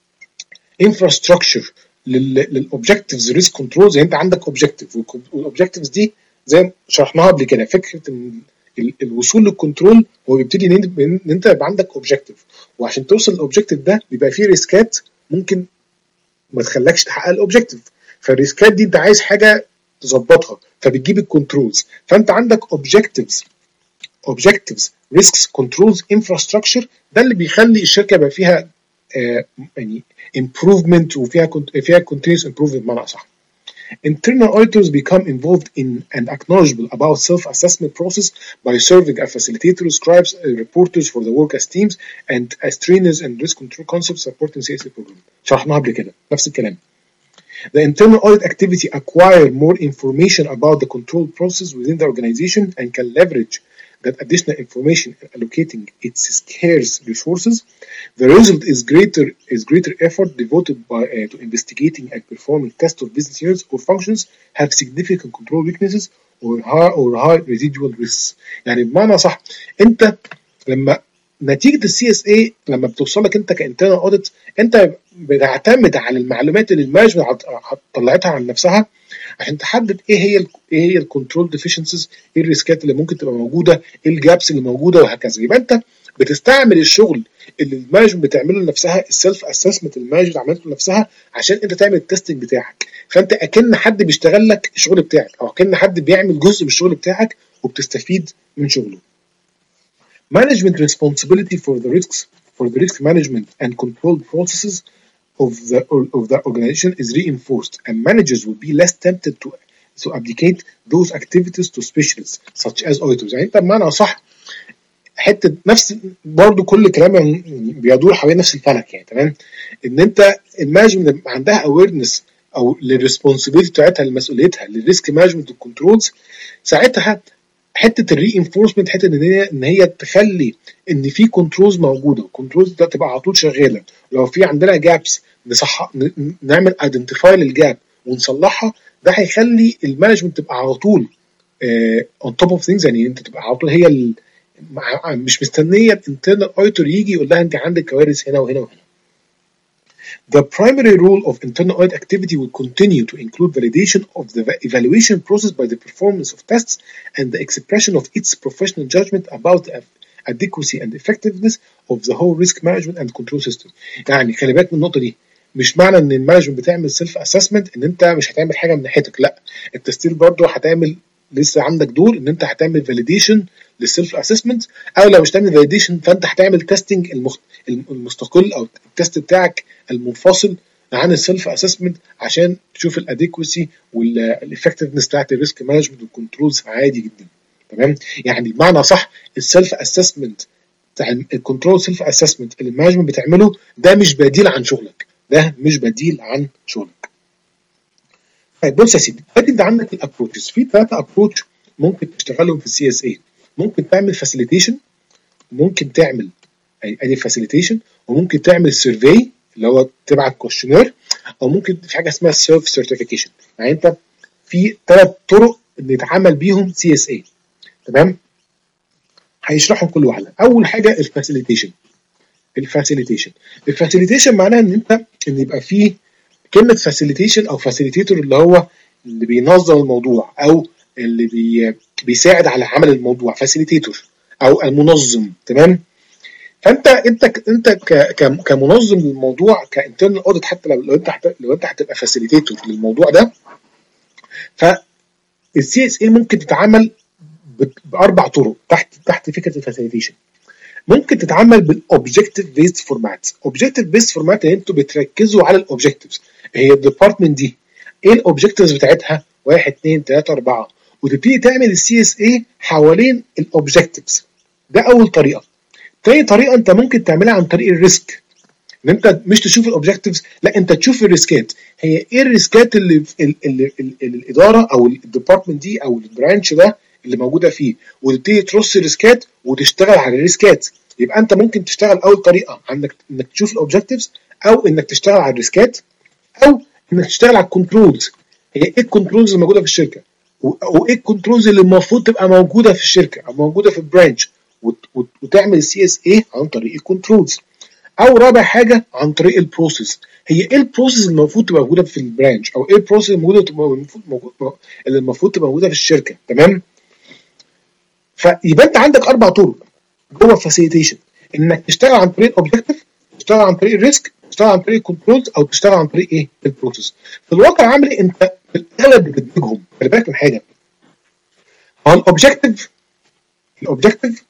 infrastructure للاوبجكتيفز ريسك كنترولز، يعني انت عندك اوبجكتيف والاوبجكتيفز دي زي ما شرحناها قبل كده، فكره ان الوصول للكنترول هو بيبتدي ان انت يبقى عندك اوبجكتيف، وعشان توصل للاوبجكتيف ده بيبقى فيه ريسكات ممكن ما تخلكش تحقق الاوبجكتيف، فالريسكات دي انت عايز حاجه تظبطها فبتجيب الكنترولز، فانت عندك اوبجكتيفز اوبجكتيفز ريسكس كنترولز انفراستراكشر، ده اللي بيخلي الشركه يبقى فيها آه يعني improvement وفيها فيها continuous improvement بمعنى أصح. Internal auditors become involved in and acknowledgeable about self-assessment process by serving as facilitators, scribes, uh, reporters for the work as teams, and as trainers and risk control concepts supporting C S A program. شرحناها قبل كده نفس الكلام. The internal audit activity acquire more information about the control process within the organization and can leverage that additional information in allocating its scarce resources. The result is greater is greater effort devoted by uh, to investigating and performing tests of business units or functions have significant control weaknesses or high or high residual risks. يعني بمعنى صح انت لما نتيجه السي اس اي لما بتوصل لك انت كانترنال اوديت، انت بتعتمد على المعلومات اللي المانجمنت طلعتها عن نفسها عشان تحدد ايه هي ايه هي الكنترول ديفيشنسيز، ايه الريسكات اللي ممكن تبقى موجوده، ايه الجابس اللي موجوده وهكذا. يبقى انت بتستعمل الشغل اللي المانجمنت بتعمله لنفسها، السيلف اسسمنت اللي المانجمنت عملته لنفسها عشان انت تعمل التستنج بتاعك، فانت اكن حد بيشتغل لك الشغل بتاعك او اكن حد بيعمل جزء من الشغل بتاعك وبتستفيد من شغله. Management responsibility for the risks for the risk management and control processes of the of the organization is reinforced, and managers will be less tempted to to abdicate those activities to specialists such as auditors. يعني انت بمعنى صح حته نفس برضو كل كلام يعني بيدور حوالين نفس الفلك، يعني تمام، ان انت المانجمنت عندها اويرنس او للريسبونسبيلتي بتاعتها لمسؤوليتها للريسك مانجمنت والكنترولز، ساعتها حته الري انفورسمنت، حته ان هي ان هي تخلي ان في كنترولز موجوده، الكنترولز ده تبقى على طول شغاله، لو في عندنا جابس نصح نعمل ايدنتيفاي للجاب ونصلحها، ده هيخلي المانجمنت تبقى على طول اون توب اوف ثينجز، يعني انت تبقى على طول هي ال... مش مستنيه الانترنال اوديتور يجي يقول لها انت عندك كوارث هنا وهنا وهنا. The primary role of internal audit activity will continue to include validation of the evaluation process by the performance of tests and the expression of its professional judgment about the adequacy and effectiveness of the whole risk management and control system. يعني خلي بالك من النقطة دي، مش معنى ان المانجمنت بتعمل سيلف اسسمنت ان انت مش هتعمل حاجه من ناحيتك، لا، انت ستيل برضه هتعمل، لسه عندك دور ان انت هتعمل فاليديشن للسيلف اسسمنت، او لو مش تعمل فاليديشن فانت هتعمل تيستنج المستقل او التست بتاعك المنفصل عن السيلف اسسمنت عشان تشوف الاديكوسي والافكتفنس بتاعت الريسك مانجمنت والكنترولز عادي جدا. تمام، يعني بمعنى صح السيلف اسسمنت بتاع الكنترول سيلف اسسمنت اللي المانجمنت بتعمله ده مش بديل عن شغلك، ده مش بديل عن شغلك. طيب بص يا سيدي، انت عندك الابروتشز، في ثلاثه ابروتش ممكن تشتغلهم في السي اس اي. ممكن تعمل فاسيليتيشن، ممكن تعمل ادي فاسيليتيشن، وممكن تعمل سيرفي اللي هو تبعت كويشنير، او ممكن في حاجه اسمها سيلف سيرتيفيكيشن. يعني انت في ثلاث طرق نتعامل بيهم سي اس اي. تمام، هيشرحهم كل واحده. اول حاجه الفاسيليتيشن. الفاسيليتيشن الفاسيليتيشن معناها ان انت ان يبقى فيه كلمه فاسيليتيشن او فاسيليتيتور اللي هو اللي بينظم الموضوع او اللي بي بيساعد على عمل الموضوع، فاسيليتيتور او المنظم. تمام، فانت انت انت كمنظم للموضوع كانترنال اوديت، حتى لو لو انت لو انت هتبقى فاسيليتيتور للموضوع ده، فالسي اس اي ممكن تتعامل باربع طرق تحت تحت فكره الفاسيليتيشن. ممكن تتعامل بالاوبجكتيف بيست فورمات. اوبجكتيف بيست فورمات ان انتوا بتركزوا على الاوبجكتيفز، هي الديبارتمنت دي ايه الاوبجكتيفز بتاعتها، واحد اتنين تلاته اربعه، وتبتدي تعمل السي اس اي حوالين الاوبجكتيفز. ده اول طريقه. تاني طريقه انت ممكن تعملها عن طريق الريسك، ان انت مش تشوف الاوبجكتيفز، لا انت تشوف الريسكات. هي ايه الريسكات اللي, اللي, اللي, اللي الاداره او الديبارتمنت دي او البرانش ده اللي موجوده فيه، وتبتدي ترص الريسكات وتشتغل على الريسكات. يبقى انت ممكن تشتغل اول طريقه عندك انك تشوف الاوبجكتيفز، او انك تشتغل على الريسكات، او انك تشتغل على الكنترولز. هي ايه الكنترولز اللي موجوده في الشركه، وايه الكنترولز اللي المفروض تبقى موجوده في الشركه او موجوده في البرانش، وتعمل السي اس اي عن طريق الكنترولز. او رابع حاجه عن طريق البروسيس. هي ايه البروسيس اللي المفروض تبقى موجوده في البرانش، او ايه البروسيس اللي المفروض تبقى اللي المفروض تبقى موجوده في الشركه. تمام، فيبقى انت عندك اربع طرق جوه الفاسيليتيشن، انك تشتغل عن طريق الاوبجكتيف، تشتغل عن طريق الريسك، تشتغل عن طريق الكنترولز، او تشتغل عن طريق ايه البروسيس. في الواقع العملي انت في الاغلب بتدمجهم. خلي بالك من حاجه، هو الاوبجكتيف الاوبجكتيف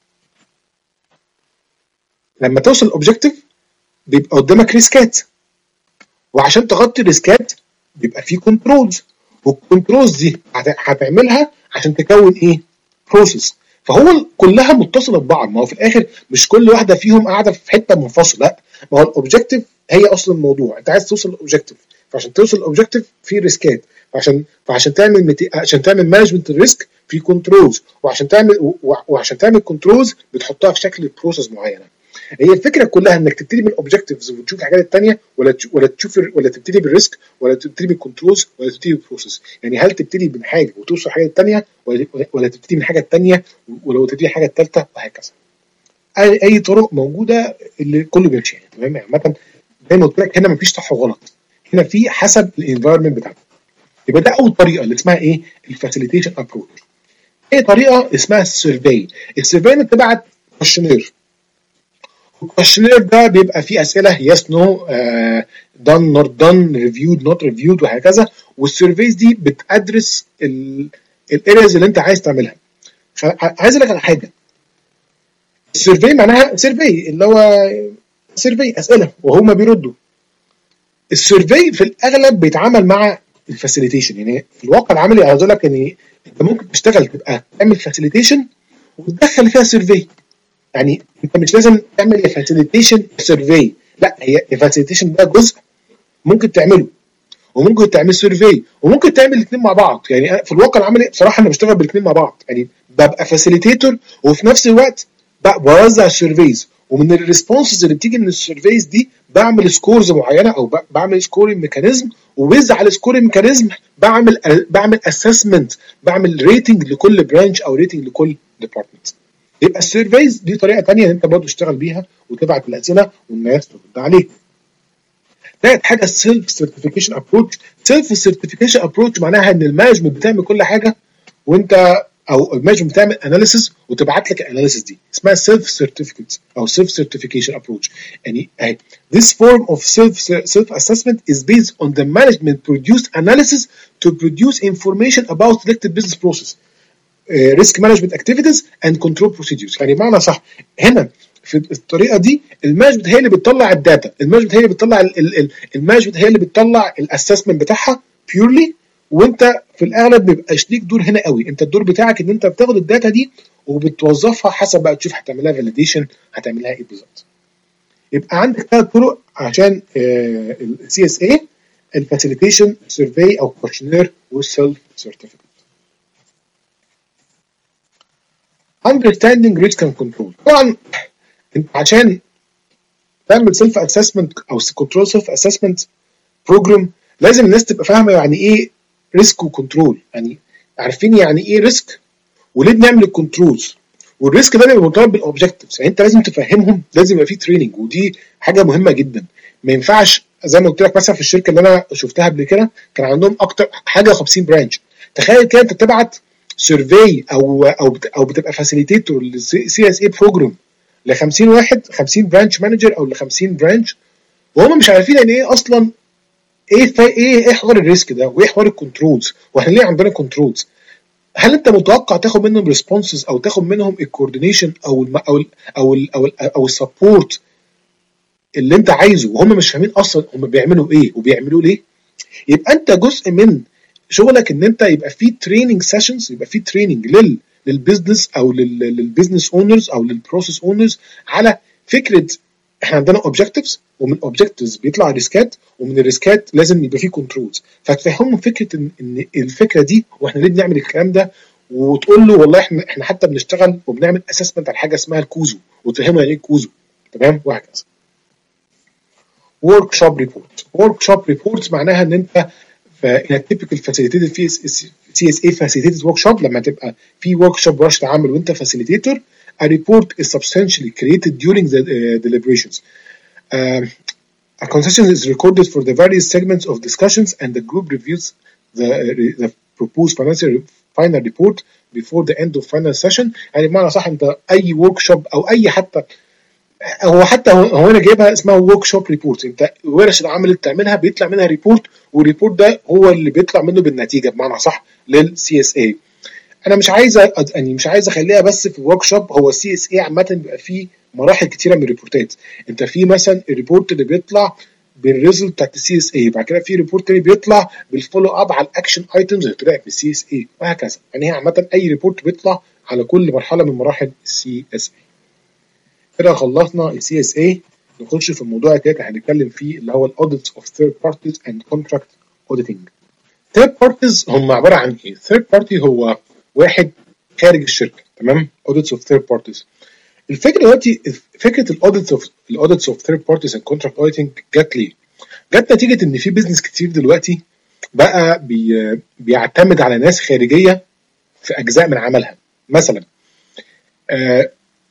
لما توصل الاوبجكتيف بيبقى قدامك ريسكات، وعشان تغطي الريسكات بيبقى في كنترولز، والكنترولز دي هتعملها عشان تكون ايه بروسيس. فهو كلها متصله ببعض. ما هو في الاخر مش كل واحده فيهم قاعده في حته منفصله، لا، ما هو الاوبجكتيف هي اصل الموضوع. انت عايز توصل للاوبجكتيف، فعشان توصل للاوبجكتيف في ريسكات، فعشان فعشان تعمل متي... عشان تعمل مانجمنت الريسك في كنترولز، وعشان تعمل و... وعشان تعمل كنترولز بتحطها في شكل بروسيس معينه. هي الفكره كلها انك تبتدي بالاوبجكتيفز وتشوف الحاجات الثانيه، ولا ولا تشوف ولا تبتدي بالريسك، ولا تبتدي بالكنترولز، ولا تبتدي بالبروسيس. يعني هل تبتدي من حاجه وتوصل لحاجه الثانيه، ولا ولا تبتدي من حاجه الثانيه ولو تبتدي حاجه الثالثه، وهكذا. اي اي طرق موجوده اللي كله بيمشي. يعني تمام، عامه زي ما قلت لك هنا مفيش صح وغلط، هنا في حسب الانفايرمنت بتاعتك. يبقى ده اول طريقه اللي اسمها ايه الفاسيليتيشن ابروتش. اي طريقه اسمها السيرفي. السيرفي انت تبعت كويشنير، الكويشنير ده بيبقى فيه اسئله يس نو، دان نوت دان، ريفيود نوت ريفيود، وهكذا. والسيرفيز دي بتادرس الارياز اللي انت عايز تعملها. عايز اقول لك على حاجه، السيرفي معناها سيرفي اللي هو سيرفي اسئله وهم بيردوا. السيرفي في الاغلب بيتعامل مع الفاسيليتيشن. يعني في الواقع العملي عايز اقول لك ان انت ممكن تشتغل تبقى تعمل فاسيليتيشن وتدخل فيها سيرفي. يعني انت مش لازم تعمل فاسيليتيشن سيرفي، لا، هي الفاسيليتيشن ده جزء ممكن تعمله، وممكن تعمل سيرفي، وممكن تعمل الاثنين مع بعض. يعني في الواقع العملي بصراحه انا بشتغل بالاثنين مع بعض، يعني ببقى فاسيليتيتور وفي نفس الوقت بوزع السيرفيز، ومن الريسبونسز اللي بتيجي من السيرفيز دي بعمل سكورز معينه او بعمل سكورينج ميكانيزم، وبيز على السكورينج ميكانيزم بعمل بعمل اسسمنت، بعمل ريتنج لكل برانش او ريتنج لكل ديبارتمنت. يبقى السيرفيز دي طريقه ثانيه انت برضه تشتغل بيها وتبعت الاسئله والناس ترد عليك. ثالث حاجه السيلف سيرتيفيكيشن ابروتش. سيلف سيرتيفيكيشن ابروتش معناها ان المانجمنت بتعمل كل حاجه وانت او المانجمنت بتعمل اناليسيس وتبعت لك الاناليسيس دي، اسمها سيلف سيرتيفيكت او سيلف سيرتيفيكيشن ابروتش. يعني اهي this form of self self assessment is based on the management produced analysis to produce information about selected business process, uh, risk management activities and control procedures. يعني بمعنى صح هنا في الطريقه دي المانجمنت هي اللي بتطلع الداتا، المانجمنت هي اللي بتطلع المانجمنت هي اللي بتطلع الاسسمنت بتاعها بيورلي، وانت في الاغلب بيبقاش ليك دور هنا قوي. انت الدور بتاعك ان انت بتاخد الداتا دي وبتوظفها حسب بقى تشوف هتعملها فاليديشن هتعملها ايه بالظبط. يبقى عندك ثلاث طرق عشان السي اس اي: الفاسيليتيشن، سيرفي او كويشنير، والسيلف سيرتيفيكت. understanding risk and control. طبعا انت عشان تعمل سيلف اسسمنت او كنترول سيلف اسسمنت بروجرام لازم الناس تبقى فاهمه يعني ايه ريسك وكنترول، يعني عارفين يعني ايه ريسك وليه بنعمل الكنترولز، والريسك ده بيبقى مرتبط بالاوبجكتيفز، يعني انت لازم تفهمهم، لازم يبقى في تريننج، ودي حاجه مهمه جدا. ما ينفعش زي ما قلت لك مثلا في الشركه اللي انا شفتها قبل كده كان عندهم اكتر حاجه خمسين برانش. تخيل كده انت بتبعت سيرفي او او او بتبقى فاسيليتيتور للسي اس اي بروجرام ل خمسين واحد، خمسين برانش مانجر او ل خمسين برانش، وهم مش عارفين يعني ايه اصلا ايه ايه ايه حوار الريسك ده وايه حوار الكنترولز، واحنا ليه عندنا كنترولز. هل انت متوقع تاخد منهم ريسبونسز او تاخد منهم الكوردينيشن او ال او ال او ال او ال او السبورت اللي انت عايزه وهم مش فاهمين اصلا هم بيعملوا ايه وبيعملوا ليه؟ يبقى انت جزء من شغلك ان انت يبقى في تريننج سيشنز، يبقى في تريننج لل للبيزنس او للبيزنس اونرز او للبروسيس اونرز على فكره احنا عندنا اوبجكتيفز، ومن اوبجكتيفز بيطلع ريسكات، ومن الريسكات لازم يبقى فيه كنترولز، فتفهمهم فكره ان, إن الفكره دي واحنا ليه بنعمل الكلام ده، وتقول له والله احنا احنا حتى بنشتغل وبنعمل اسسمنت على حاجه اسمها الكوزو، وتفهمه يعني ايه الكوزو، تمام، وهكذا. ورك شوب ريبورت. ورك شوب ريبورت معناها ان انت in a typical facilitated سي اس اي facilitated workshop، لما تبقى في workshop ورشه عمل وانت facilitator، a report is substantially created during the uh, deliberations. Uh, a concession is recorded for the various segments of discussions and the group reviews the, uh, the proposed financial final report before the end of final session. يعني بمعنى صح انت اي workshop او اي حتى هو حتى هو انا جايبها اسمها ورك شوب ريبورت، انت ورش العمل اللي بتعملها بيطلع منها ريبورت، والريبورت ده هو اللي بيطلع منه بالنتيجه بمعنى صح للسي اس اي. انا مش عايز يعني مش عايز اخليها بس في الورك شوب، هو السي اس اي عامه بيبقى فيه مراحل كتيره من الريبورتات. انت في مثلا الريبورت اللي بيطلع بالريزلت بتاعت السي اس اي، بعد كده في ريبورت تاني بيطلع بالفولو اب على الاكشن ايتمز اللي طلعت من السي اس اي، وهكذا. يعني هي عامه اي ريبورت بيطلع على كل مرحله من مراحل السي اس اي. كده خلصنا السي اس اي، نخش في الموضوع التاني اللي هنتكلم فيه اللي هو الاوديتس اوف ثيرد بارتيز اند كونتراكت اوديتنج. ثيرد بارتيز هم عباره عن ايه؟ ثيرد بارتي هو واحد خارج الشركه، تمام؟ اوديتس اوف ثيرد بارتيز. الفكره دلوقتي فكره الاوديتس اوف الاوديتس اوف ثيرد بارتيز اند كونتراكت اوديتنج جت ليه؟ جت نتيجه ان في بيزنس كتير دلوقتي بقى بي بيعتمد على ناس خارجيه في اجزاء من عملها. مثلا آه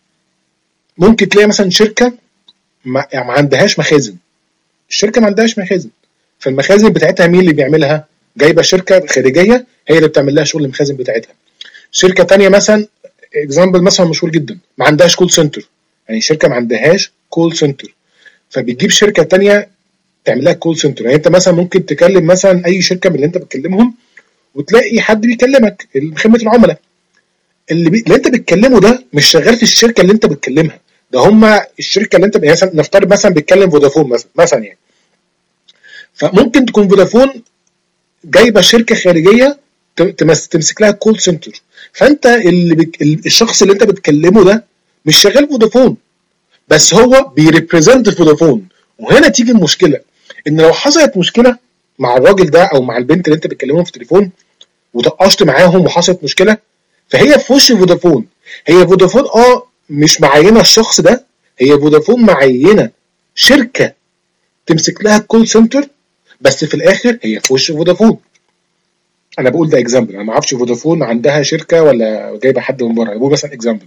ممكن تلاقي مثلا شركه ما, يعني ما عندهاش مخازن، الشركه ما عندهاش مخازن، فالمخازن بتاعتها مين اللي بيعملها؟ جايبه شركه خارجيه هي اللي بتعمل لها شغل المخازن بتاعتها. شركه تانية مثلا اكزامبل مثلا مشهور جدا ما عندهاش كول سنتر، يعني شركه ما عندهاش كول سنتر فبتجيب شركه تانية تعمل لها كول سنتر. يعني انت مثلا ممكن تكلم مثلا اي شركه من اللي انت بتكلمهم وتلاقي حد بيكلمك خدمه العملاء، اللي, بي... اللي انت بتكلمه ده مش شغال في الشركه اللي انت بتكلمها، ده هم الشركه اللي انت يعني مثلا نفترض مثلا بيتكلم فودافون مثلا مثلا يعني، فممكن تكون فودافون جايبه شركه خارجيه تمس... تمسك لها كول سنتر، فانت اللي بك... الشخص اللي انت بتكلمه ده مش شغال فودافون بس هو بيريبريزنت فودافون. وهنا تيجي المشكله، ان لو حصلت مشكله مع الراجل ده او مع البنت اللي انت بتكلمهم في التليفون وطقشت معاهم وحصلت مشكله، فهي في وش فودافون. هي فودافون اه مش معينه الشخص ده، هي فودافون معينه شركه تمسك لها الكول سنتر، بس في الاخر هي في وش فودافون. انا بقول ده اكزامبل، انا ما اعرفش فودافون عندها شركه ولا جايبه حد من بره، انا بقول مثلا اكزامبل.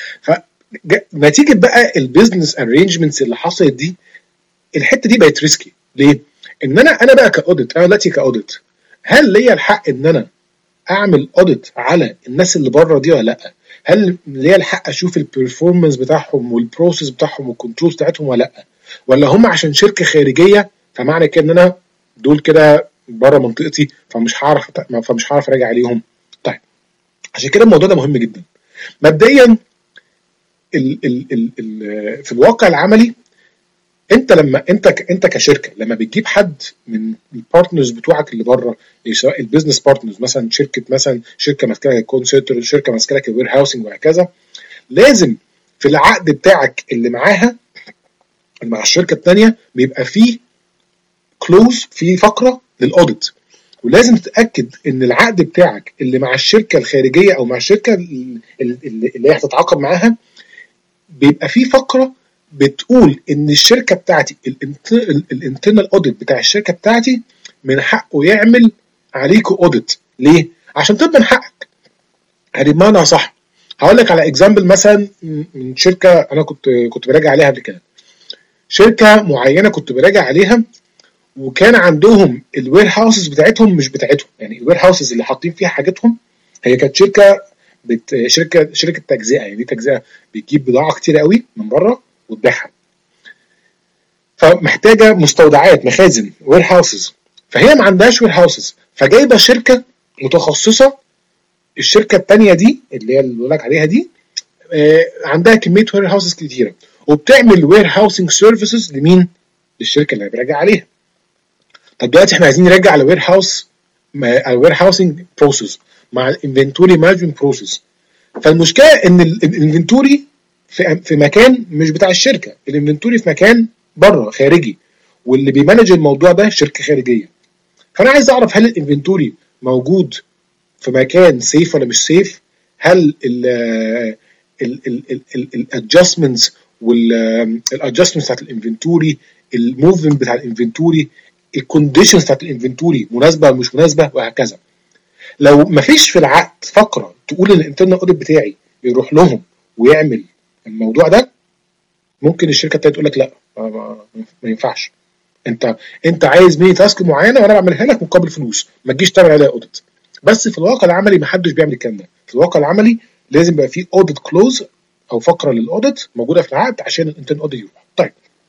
فنتيجه بقى البيزنس ارينجمنتس اللي حصلت دي، الحته دي بقت ريسكي. ليه؟ ان انا انا بقى كاوديت، انا دلوقتي كاوديت هل ليا الحق ان انا اعمل اوديت على الناس اللي بره دي ولا لا؟ هل ليا الحق اشوف البرفورمانس بتاعهم والبروسيس بتاعهم والكنترولز بتاعتهم ولا لا؟ ولا هم عشان شركه خارجيه فمعنى كده ان انا دول كده بره منطقتي فمش هعرف فمش هعرف اراجع عليهم؟ طيب عشان كده الموضوع ده مهم جدا. مبدئيا ال ال ال ال في الواقع العملي انت لما انت ك انت كشركه لما بتجيب حد من البارتنرز بتوعك اللي بره، سواء البيزنس بارتنرز مثلا شركه مثلا شركه ماسكه لك الكونسنتر، شركه ماسكه لك الوير هاوسنج وهكذا، لازم في العقد بتاعك اللي معاها مع الشركه الثانيه بيبقى فيه كلوز، في فقره للاوديت، ولازم تتاكد ان العقد بتاعك اللي مع الشركه الخارجيه او مع الشركه اللي, اللي هي هتتعاقد معاها بيبقى فيه فقره بتقول ان الشركه بتاعتي الانترنال اوديت بتاع الشركه بتاعتي من حقه يعمل عليكوا اوديت. ليه؟ عشان تضمن حقك. يعني بمعنى صح، هقول لك على اكزامبل مثلا من شركه انا كنت كنت براجع عليها قبل كده. شركه معينه كنت براجع عليها وكان عندهم الوير هاوسز بتاعتهم مش بتاعتهم، يعني الوير هاوسز اللي حاطين فيها حاجتهم هي كانت شركه بت شركه شركه تجزئه، يعني دي تجزئه بتجيب بضاعه كتير قوي من بره وتبيعها، فمحتاجه مستودعات مخازن وير هاوسز، فهي ما عندهاش وير هاوسز، فجايبه شركه متخصصه. الشركه الثانيه دي اللي هي اللي بقول لك عليها دي آه عندها كميه وير هاوسز كتيره وبتعمل وير هاوسنج سيرفيسز لمين؟ للشركه اللي براجع عليها. طب دلوقتي احنا عايزين نرجع على وير هاوس على وير هاوسنج بروسيس مع الانفنتوري مانجمنت بروسيس. فالمشكله ان الانفنتوري في في مكان مش بتاع الشركه، الانفنتوري في مكان بره خارجي، واللي بيمانج الموضوع ده شركه خارجيه. فانا عايز اعرف هل الانفنتوري موجود في مكان سيف ولا مش سيف؟ هل ال الادجستمنتس والادجستمنتس بتاعت الانفنتوري، الموفمنت بتاع الانفنتوري، الكونديشنز بتاعت الانفنتوري مناسبه ولا مش مناسبه وهكذا. لو مفيش في العقد فقره تقول ان الانترنال اوديت بتاعي يروح لهم ويعمل الموضوع ده، ممكن الشركه التانيه تقول لك لا ما, ما ينفعش، انت انت عايز مني تاسك معينه وانا بعملها لك مقابل فلوس، ما تجيش تعمل عليها اوديت. بس في الواقع العملي ما حدش بيعمل الكلام ده. في الواقع العملي لازم يبقى في اوديت كلوز او فقره للاوديت موجوده في العقد عشان الانترنال اوديت يروح. طيب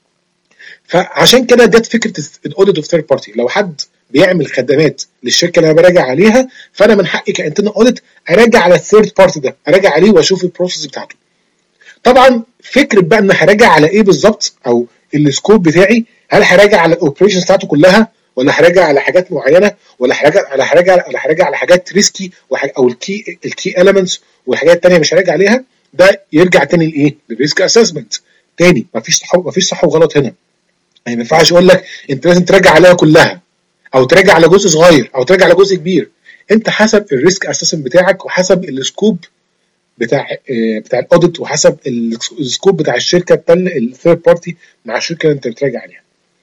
فعشان كده جت فكره الاوديت اوف ثيرد بارتي. لو حد بيعمل خدمات للشركه اللي انا براجع عليها، فانا من حقي كانترنال اوديت اراجع على الثيرد بارتي ده، اراجع عليه واشوف البروسيس بتاعته. طبعا فكره بقى ان هراجع على ايه بالظبط او السكوب بتاعي، هل هراجع على الاوبريشنز بتاعته كلها ولا هراجع على حاجات معينه ولا هراجع على هراجع ولا هراجع على حاجات ريسكي او الكي الكي اليمنتس والحاجات الثانيه مش هراجع عليها؟ ده يرجع تاني لايه؟ للريسك اسسمنت. تاني مفيش صح مفيش صح وغلط هنا. يعني ما ينفعش اقول لك انت لازم تراجع عليها كلها او تراجع على جزء صغير او تراجع على جزء كبير. انت حسب الريسك اسسمنت بتاعك وحسب السكوب بتاع بتاع الاوديت وحسب السكوب بتاع الشركه الثيرد بارتي مع الشركه اللي انت بتراجع عليها.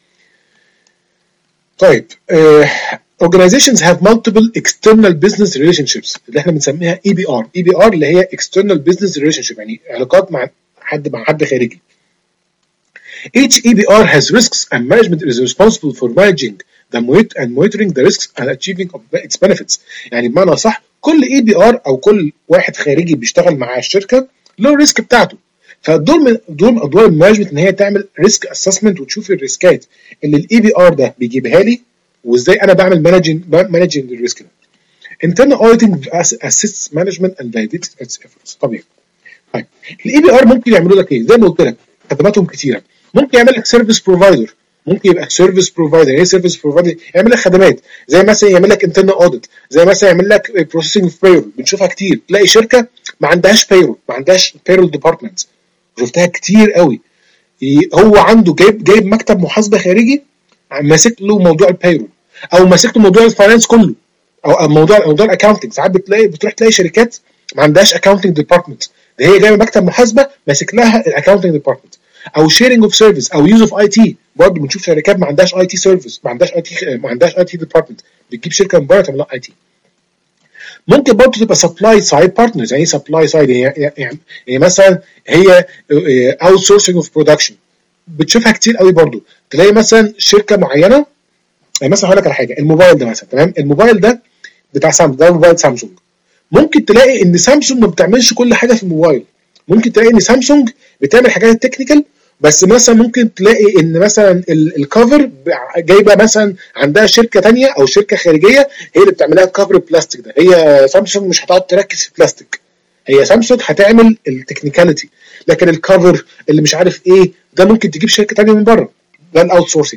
طيب uh, organizations have multiple external business relationships اللي احنا بنسميها اي بي ار. اي بي ار اللي هي external business relationship، يعني علاقات مع حد مع حد خارجي. Each E B R has risks and management is responsible for managing the monitor and monitoring the risks and achieving of its benefits. يعني بمعنى صح كل E B R او كل واحد خارجي بيشتغل مع الشركه له الريسك بتاعته. فدور من دور من ادوار المانجمنت ان هي تعمل ريسك اسسمنت وتشوف الريسكات اللي الاي بي ار ده بيجيبها لي وازاي انا بعمل مانجنج مانجنج الريسك ده. internal auditing assists management and validates its efforts. طبيعي. طيب الاي بي ار ممكن يعملوا لك ايه؟ زي ما قلت لك خدماتهم كتيره. ممكن يعمل لك سيرفيس بروفايدر، ممكن يبقى سيرفيس بروفايدر. ايه سيرفيس بروفايدر؟ يعمل لك خدمات زي مثلا يعمل لك انترنال اوديت، زي مثلا يعمل لك بروسيسنج اوف بايرول. بنشوفها كتير، تلاقي شركه ما عندهاش بايرول، ما عندهاش بايرول ديبارتمنت، شفتها كتير قوي. هو عنده جايب جايب مكتب محاسبه خارجي ماسك له موضوع البايرول او ماسك له موضوع الفاينانس كله او موضوع موضوع الاكاونتنج. ساعات بتلاقي بتروح تلاقي شركات ما عندهاش اكاونتنج ديبارتمنت، ده هي جايبه مكتب محاسبه ماسك لها الاكاونتنج ديبارتمنت. او شيرنج اوف سيرفيس او يوز اوف اي تي، برضه بنشوف شركات ما عندهاش اي تي سيرفيس، ما عندهاش اي تي ما عندهاش اي تي ديبارتمنت، بتجيب شركه من بره تعمل لها اي تي. ممكن برضه تبقى سبلاي سايد بارتنرز. يعني ايه سبلاي سايد؟ يعني يعني مثلا هي اوت سورسنج اوف برودكشن، بتشوفها كتير قوي برضه. تلاقي مثلا شركه معينه، يعني مثلا هقول لك على حاجه، الموبايل ده مثلا، تمام؟ الموبايل ده بتاع سامسونج، ده موبايل سامسونج. ممكن تلاقي ان سامسونج ما بتعملش كل حاجه في الموبايل، ممكن تلاقي ان سامسونج بتعمل حاجات تكنيكال، بس مثلا ممكن تلاقي ان مثلا الكفر جايبه مثلا عندها شركه تانية او شركه خارجيه هي اللي بتعملها الكفر البلاستيك ده. هي سامسونج مش هتقعد تركز في البلاستيك، هي سامسونج هتعمل التكنيكاليتي، لكن الكفر اللي مش عارف ايه ده ممكن تجيب شركه تانية من بره. ده الاوت سورسنج،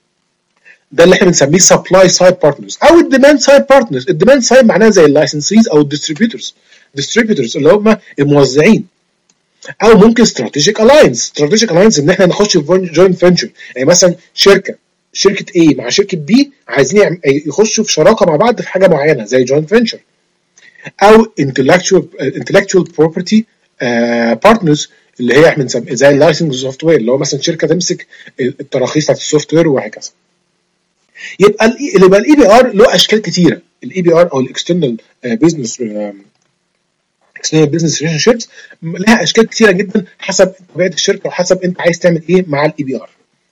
ده اللي احنا بنسميه سبلاي سايد بارتنرز او الديماند سايد بارتنرز. الديماند سايد معناها زي اللايسنسيز او الديستريبيوتورز، ديستريبيوتورز اللي هم الموزعين. او ممكن استراتيجيك الاينس، استراتيجيك الاينس ان احنا نخش في جوينت فينشر، يعني مثلا شركه شركه A مع شركه B عايزين يخشوا في شراكه مع بعض في حاجه معينه زي جوينت فينشر. او intellectual intellectual property بارتنرز اللي هي احنا بنسميها زي اللايسنس سوفت وير، اللي هو مثلا شركه تمسك التراخيص بتاعت السوفت وير وهكذا. يبقى ال يبقى الاي بي ار له اشكال كتيره. الاي بي ار او الاكسترنال بزنس اكسترنال بزنس ريليشن شيبس لها اشكال كتيره جدا حسب طبيعه الشركه وحسب انت عايز تعمل ايه مع الاي بي ار.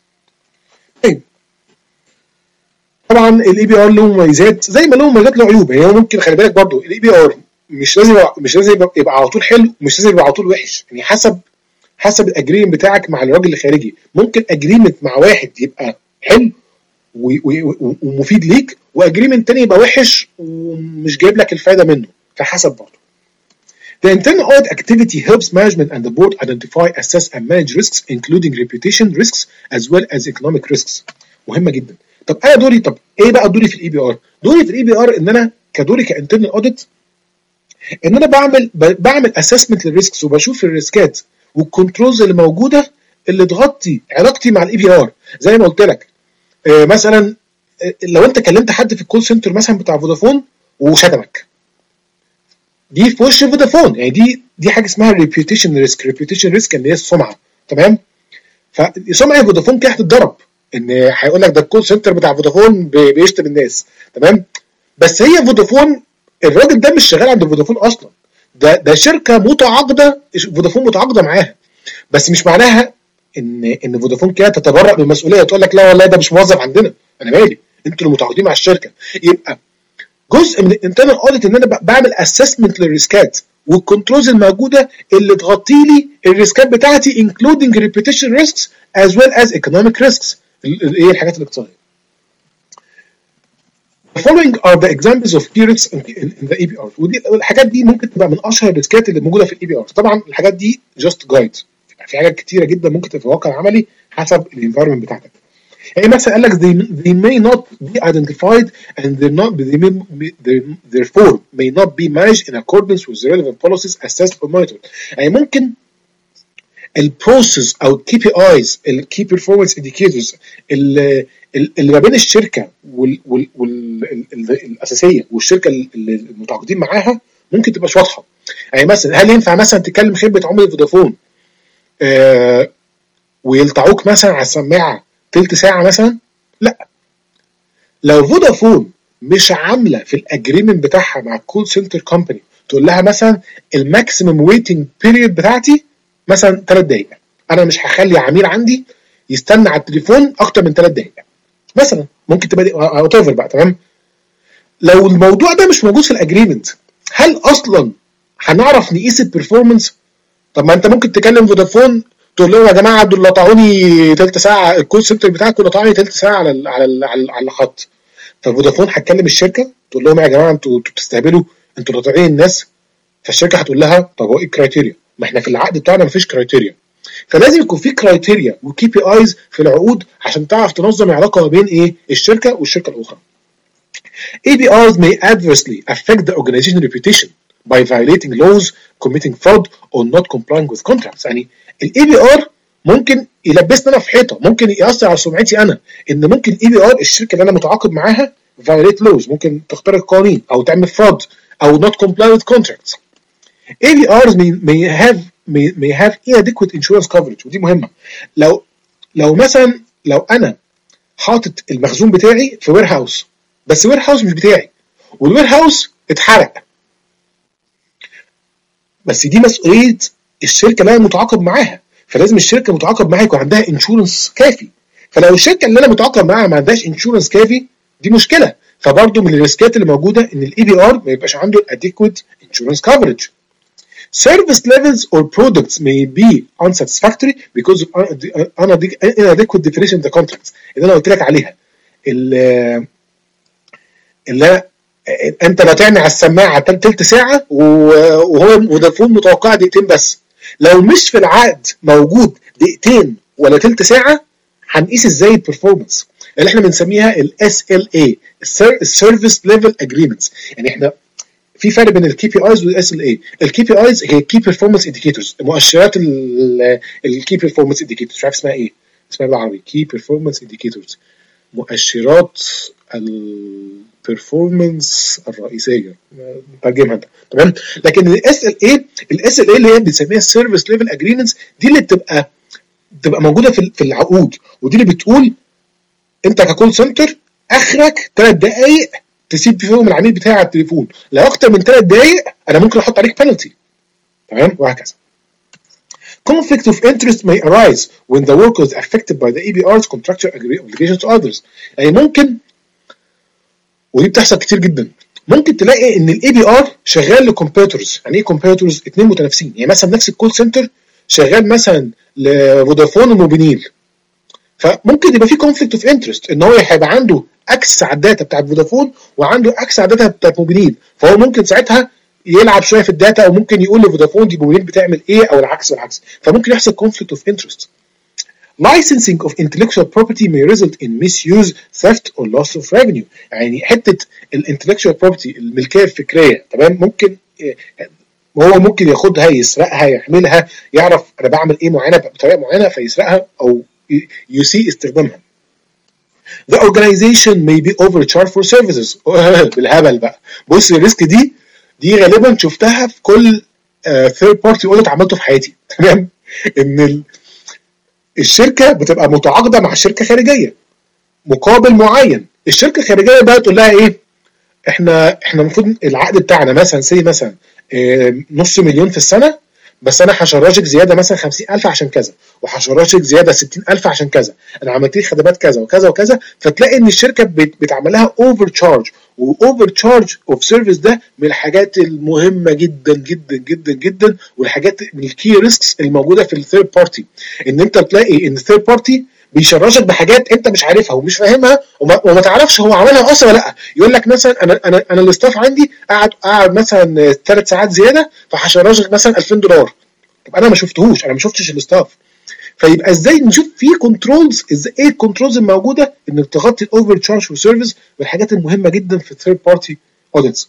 طيب طبعا الاي بي ار له مميزات زي ما له مميزات له عيوب. يعني ممكن خلي بالك برضو الاي بي ار مش لازم مش لازم يبقى على طول حلو، مش لازم يبقى على طول وحش، يعني حسب حسب الاجريمنت بتاعك مع الراجل الخارجي. ممكن اجريمنت مع واحد يبقى حلو ومفيد ليك، واجريمنت تاني يبقى وحش ومش جايب لك الفايده منه، فحسب برضه. The internal audit activity helps management and the board identify, assess and manage risks including reputation risks as well as economic risks. مهمه جدا. طب انا دوري طب ايه بقى دوري في الاي بي ار؟ دوري في الاي بي ار ان انا كدوري كانترنال اوديت ان انا بعمل بعمل اسسمنت للريسكس وبشوف الريسكات والكنترولز اللي موجوده اللي تغطي علاقتي مع الاي بي ار. زي ما قلت لك آه مثلا آه لو انت كلمت حد في الكول سنتر مثلا بتاع فودافون وشتمك، دي في وش فودافون، يعني دي دي حاجه اسمها ريبيوتيشن ريسك. ريبيوتيشن ريسك اللي هي السمعه، تمام؟ فسمعه فودافون كده هتتضرب، ان هيقول لك ده الكول سنتر بتاع فودافون بيشتم الناس، تمام؟ بس هي فودافون الراجل ده مش شغال عند فودافون اصلا، ده ده شركه متعاقده، فودافون متعاقده معاها، بس مش معناها ان ان فودافون كده تتبرأ من المسؤوليه تقول لك لا والله ده مش موظف عندنا، انا مالي، انتوا اللي متعاقدين مع الشركه. يبقى جزء من الانترنال اوديت ان انا بعمل اسسمنت للريسكات والكنترولز الموجوده اللي تغطي لي الريسكات بتاعتي including reputation risks as well as economic risks، ايه الحاجات الاقتصاديه. The following are the examples of key risks in the اي بي ار. ودي الحاجات دي ممكن تبقى من اشهر الريسكات اللي موجوده في الاي بي ار. طبعا الحاجات دي just guide، في حاجات كتيره جدا ممكن تبقى في الواقع العملي حسب الانفايرمنت بتاعتك. يعني مثلا قال لك they, they may not be identified and they not they may, they, therefore may not be managed in accordance with the relevant policies assessed or monitored. يعني ممكن البروسيس او الكي بي ايز الكي بيرفورمانس انديكيتورز اللي ما بين الشركه والاساسيه والشركه اللي المتعاقدين معاها ممكن تبقاش واضحه. يعني مثلا هل ينفع مثلا تكلم خدمه عملاء فودافون آه ويلطعوك مثلا على السماعه تلت ساعه مثلا؟ لا. لو فودافون مش عامله في الاجريمنت بتاعها مع الكول سنتر كومباني تقول لها مثلا الماكسيمم ويتنج بيريود بتاعتي مثلا ثلاث دقائق، انا مش هخلي عميل عندي يستنى على التليفون اكتر من ثلاث دقائق مثلا، ممكن تبقى اوت اوفر بقى، تمام؟ لو الموضوع ده مش موجود في الاجريمنت هل اصلا هنعرف نقيس البرفورمانس؟ طب ما انت ممكن تكلم فودافون تقول لهم يا جماعه دول لطعوني ثلث ساعه، الكول سنتر بتاعكم لطعوني ثلث ساعه على ال على ال على الخط، ففودافون هتكلم الشركه تقول لهم يا جماعه انتوا انتوا بتستهبلوا، انتوا لطعين الناس، فالشركه هتقول لها طب هو ايه الكرايتيريا؟ ما احنا في العقد بتاعنا مفيش كرايتيريا. فلازم يكون في كرايتيريا وكي بي ايز في العقود عشان تعرف تنظم العلاقه ما بين ايه الشركه والشركه الاخرى. اي بي آرز may adversely affect the organizational reputation by violating laws, committing fraud or not complying with contracts. يعني الاي بي ار ممكن يلبسنا انا في حيطه، ممكن ياثر على سمعتي انا، ان ممكن اي بي ار الشركه اللي انا متعاقد معاها violate laws، ممكن تخترق القوانين او تعمل fraud او not comply with contracts. اي بي آرز may, may have may, may have inadequate insurance coverage، ودي مهمه. لو لو مثلا لو انا حاطط المخزون بتاعي في وير هاوس، بس وير هاوس مش بتاعي والوير هاوس اتحرق، بس دي مسؤوليه الشركه اللي انا متعاقد معاها، فلازم الشركه متعاقد معاها يكون عندها انشورنس كافي. فلو الشركه اللي انا متعاقد معاها ما عندهاش انشورنس كافي دي مشكله، فبرضه من الريسكات اللي موجوده ان الاي بي ار ما يبقاش عنده adequate insurance coverage. Service levels or products may be unsatisfactory because of inadequate definition of the contracts اللي انا قلت لك عليها. اللي انت لا تعمل على السماعه تلت ساعه وهو فودافون متوقع دقيقتين بس، لو مش في العقد موجود دقيقتين ولا تلت ساعه هنقيس ازاي البرفورمانس اللي احنا بنسميها الاس ال اي السيرفيس ليفل اجريمنتس. يعني احنا في فرق بين الكي بي ايز والاس ال اي. الكي بي ايز هي كي بيرفورمانس انديكيتورز، مؤشرات الكي بيرفورمانس انديكيتورز، مش عارف اسمها ايه، اسمها بالعربي كي بيرفورمانس انديكيتورز، مؤشرات البرفورمانس الرئيسيه، ترجمها انت تمام. لكن الاس ال اي الاس ال اي اللي هي بنسميها السيرفيس ليفل اجريمنتس، دي اللي بتبقى بتبقى موجوده في في العقود، ودي اللي بتقول انت ككول سنتر اخرك ثلاث دقائق تسيب فيهم العميل بتاعي على التليفون، لو اكتر من ثلاث دقائق انا ممكن احط عليك بنالتي، تمام، وهكذا. Conflict of interest may arise when the worker is affected by the اي بي آر's contractual obligations to others. يعني ممكن، ودي بتحصل كتير جدا، ممكن تلاقي ان الاي بي ار شغال لكمبيوترز. يعني ايه كمبيوترز؟ اتنين متنافسين، يعني مثلا نفس الكول سنتر شغال مثلا لفودافون وموبينيل، فممكن يبقى في كونفليكت اوف انترست ان هو هيبقى عنده اكسس على الداتا بتاعت فودافون وعنده اكسس على الداتا بتاعت موبينيل، فهو ممكن ساعتها يلعب شويه في الداتا، او ممكن يقول لفودافون دي موبينيل بتعمل ايه، او العكس والعكس، فممكن يحصل كونفليكت اوف انترست. Licensing of intellectual property may result in misuse, theft or loss of revenue. يعني حته الانتلكشوال بروبرتي الملكيه الفكريه، تمام، ممكن هو ممكن ياخدها يسرقها يحملها، يعرف انا بعمل ايه معينه بطريقه معينه فيسرقها او يسيء استخدامها. The organization may be overcharged for services. بالهبل بقى. بص الريسك دي دي غالبا شفتها في كل ثيرد بارتي اوديت عملته في حياتي، تمام، ان الشركه بتبقى متعاقده مع شركه خارجيه مقابل معين، الشركه الخارجيه بقى تقول لها ايه، احنا احنا المفروض العقد بتاعنا مثلا سي مثلا اه نص مليون في السنه، بس انا هشرجك زياده مثلا خمسين ألف عشان كذا، وهشرجك زياده ستين ألف عشان كذا، انا عملت لك خدمات كذا وكذا وكذا، فتلاقي ان الشركه بتعمل لها اوفر تشارج، واوفر تشارج اوف سيرفيس ده من الحاجات المهمه جدا جدا جدا جدا، والحاجات من الكي ريسكس الموجوده في الثيرد بارتي، ان انت تلاقي ان الثيرد بارتي بيشرجك بحاجات انت مش عارفها ومش فاهمها وما, وما تعرفش هو عملها اصلا ولا لا. يقول لك مثلا انا انا انا الاستاف عندي قاعد قاعد مثلا ثلاث ساعات زياده فهشرجك مثلا ألفين دولار، طب انا ما شفتهوش، انا ما شفتش الاستاف، فيبقى ازاي نشوف في كنترولز، ازاي ايه الكنترولز الموجوده انك تغطي الاوفر تشارج فور سيرفيس والحاجات المهمه جدا في الثيرد بارتي اوديتس.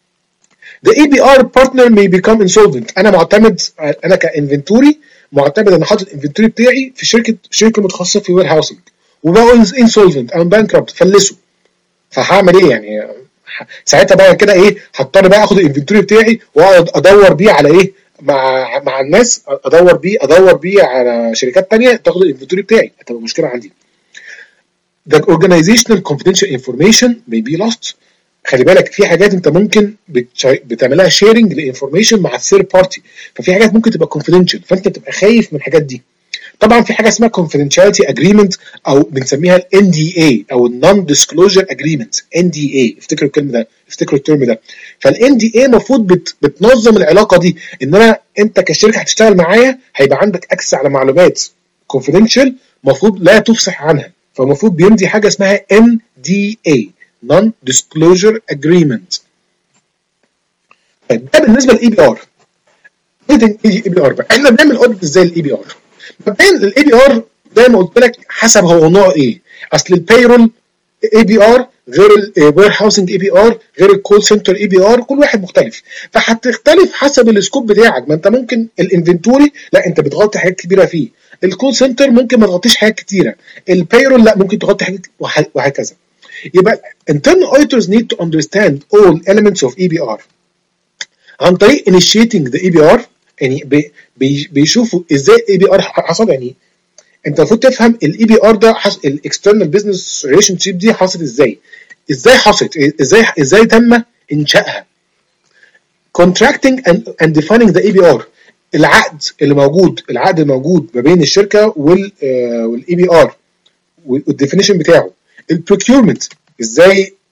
The اي بي آر partner may become insolvent. انا معتمد، انا كانفنتوري معتمد ان حاطط الانفنتوري بتاعي في شركه شركه متخصصه في وير هاوسنج، وبقى انسولفنت او بانكربت، فلسوا، فهعمل ايه يعني؟ ساعتها بقى كده ايه، هضطر بقى اخد الانفنتوري بتاعي واقعد ادور بيه على ايه، مع مع الناس، ادور بيه ادور بيه على شركات تانية تاخد الانفنتوري بتاعي، هتبقى مشكله عندي. The organizational confidential information may be lost. خلي بالك في حاجات انت ممكن بتعملها شيرنج لانفورميشن مع الثيرد بارتي، ففي حاجات ممكن تبقى confidential، فانت بتبقى خايف من الحاجات دي. طبعا في حاجه اسمها confidentiality agreement او بنسميها ال إن دي إيه او non disclosure agreement. إن دي إيه افتكروا الكلمه ده، افتكروا الترم ده. فال إن دي إيه المفروض بت بتنظم العلاقه دي، ان انا انت كشركه هتشتغل معايا هيبقى عندك اكسس على معلومات confidential المفروض لا تفصح عنها، فالمفروض بيمضي حاجه اسمها إن دي إيه non disclosure agreement. طيب ده بالنسبه للاي بي ار. الاي بي ار بقى احنا بنعمل اوديت ازاي للاي بي ار؟ مبدئيا الاي بي ار زي ما قلت لك حسب هو نوع ايه، اصل البيرول اي بي ار غير الوير هاوسنج اي بي ار غير الكول سنتر اي بي ار، كل واحد مختلف، فهتختلف حسب السكوب بتاعك. ما انت ممكن الانفنتوري لا انت بتغطي حاجات كبيره فيه، الكول سنتر ممكن ما تغطيش حاجات كتيره، البيرول لا ممكن تغطي حاجات وهكذا. يبقى internal auditors need to understand all elements of إي بي آر عن طريق initiating the إي بي آر. يعني بي بي بيشوفوا ازاي الاي بي ار حصل. يعني انت المفروض تفهم الاي بي ار ده الاكسترنال بزنس ريليشن شيب دي حصلت ازاي، ازاي حصلت، ازاي ازاي تم انشائها. contracting and, and defining the إي بي آر، العقد اللي موجود العقد الموجود ما بين الشركه وال والاي بي ار والديفينيشن بتاعه. البروكيورمنت ازاي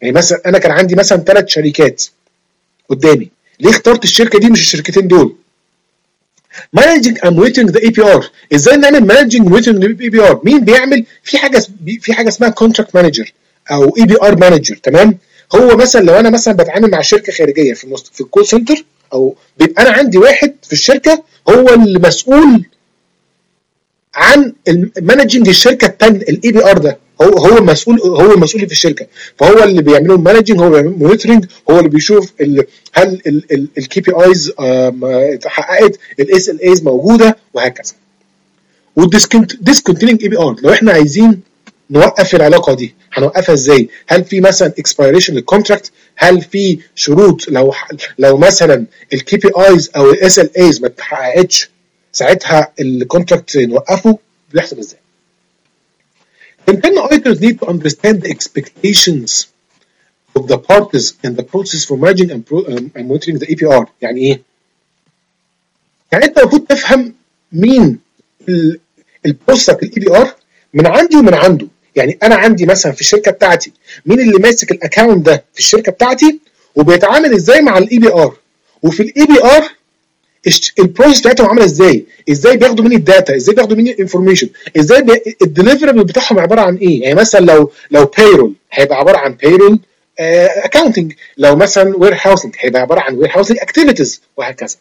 يعني مثلا انا كان عندي مثلا ثلاث شركات قدامي، ليه اخترت الشركه دي مش الشركتين دول؟ مانجنج اند مونيتورنج ذا اي بي ار، ازاي نعمل مانجنج مونيتورنج اي بي ار؟ مين بيعمل؟ في حاجه في حاجه اسمها كونتراكت مانجر او اي بي ار مانجر، تمام؟ هو مثلا لو انا مثلا بتعامل مع شركه خارجيه في المست... في الكول سنتر، او بيبقى انا عندي واحد في الشركه هو المسؤول عن مانجنج الشركه الثانيه، الاي بي ار ده هو هو المسؤول، هو المسؤول في الشركه، فهو اللي بيعملوا مانجنج، هو بيعمل مونيتورنج، هو اللي بيشوف ال هل الكي بي ايز اتحققت، الاس ال ايز موجوده، وهكذا. والديسكونتينينج اي بي ار، لو احنا عايزين نوقف العلاقه دي هنوقفها ازاي؟ هل في مثلا اكسبيريشن للكونتراكت؟ هل في شروط لو لو مثلا الكي بي ايز او الاس ال ايز ما اتحققتش ساعتها الكونتراكت نوقفه؟ بيحصل ازاي؟ Internal auditors need to understand the expectations of the parties in the process for managing and, pro, um, and monitoring the اي بي ار. يعني ايه؟ يعني انت المفروض تفهم مين البروسيس بتاعت الاي بي ار من عندي ومن عنده. يعني انا عندي مثلا في الشركه بتاعتي مين اللي ماسك الاكونت ده في الشركه بتاعتي، وبيتعامل ازاي مع الاي بي ار، وفي الاي بي ار البروسيس بتاعتهم عامله ازاي، ازاي بياخدوا مني الداتا، ازاي بياخدوا مني الانفورميشن، ازاي بي... الديليفربل بتاعهم عباره عن ايه. يعني مثلا لو لو بايرول هيبقى عباره عن بايرول اكاونتنج، لو مثلا وير هاوسنج هيبقى عباره عن وير هاوسنج اكتيفيتيز، وهكذا.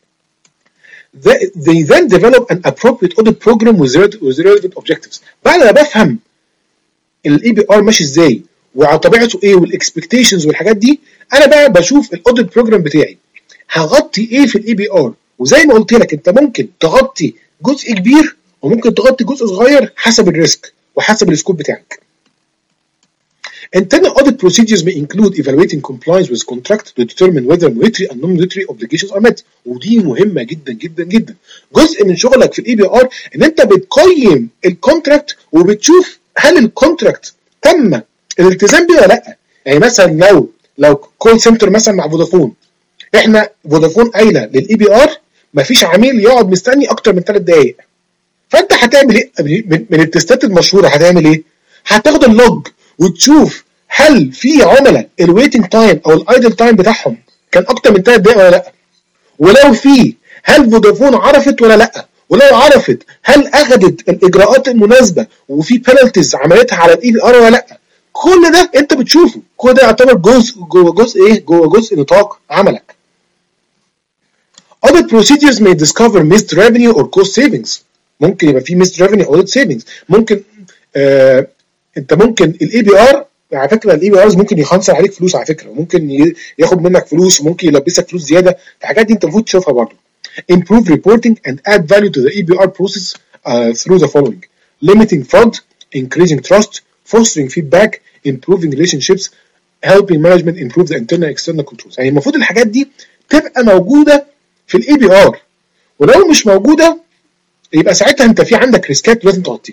They then develop an appropriate audit program with relevant objectives. بعد ما بفهم الاي بي ار ماشي ازاي وعلى طبيعته ايه والاكسبكتيشنز والحاجات دي، انا بقى بشوف الاوديت بروجرام بتاعي هغطي ايه في الاي بي ار. وزي ما قلت لك انت ممكن تغطي جزء كبير وممكن تغطي جزء صغير حسب الريسك وحسب السكوب بتاعك. Internal audit procedures may include evaluating compliance with contract to determine whether monetary and non-monetary obligations are met. ودي مهمة جدا جدا جدا. جزء من شغلك في الاي بي ار ان انت بتقيم الكونتراكت وبتشوف هل الكونتراكت تم الالتزام بيه ولا لا. يعني مثلا لو لو كول سنتر مثلا مع فودافون، احنا فودافون قايله للاي بي ار مفيش عميل يقعد مستني اكتر من ثلاث دقائق، فانت هتعمل ايه من التستات المشهوره؟ هتعمل ايه؟ هتاخد اللوج وتشوف هل في عملاء الويتنج تايم او الايدل تايم بتاعهم كان اكتر من ثلاث دقائق ولا لا، ولو في هل فودافون عرفت ولا لا، ولو عرفت هل اخذت الاجراءات المناسبه وفي بينالتيز عملتها على الاي بي ار ولا لا. كل ده انت بتشوفه، كل ده يعتبر جزء جوه جزء ايه جوه جزء نطاق عملك. Audit procedures may discover missed revenue or cost savings. ممكن يبقى في missed revenue or audit savings. ممكن آه انت ممكن الاي بي ار، على فكره الاي بي ارز ممكن يخنصر عليك فلوس على فكره، وممكن ياخد منك فلوس وممكن يلبسك فلوس زياده. الحاجات دي انت المفروض تشوفها برضه. Improve reporting and add value to the E B R process uh, through the following: limiting fraud, increasing trust, fostering feedback, improving relationships, helping management improve the internal and external controls. يعني المفروض الحاجات دي تبقى موجوده في الاي بي ار، ولو مش موجوده يبقى ساعتها انت في عندك ريسكات لازم تغطيها.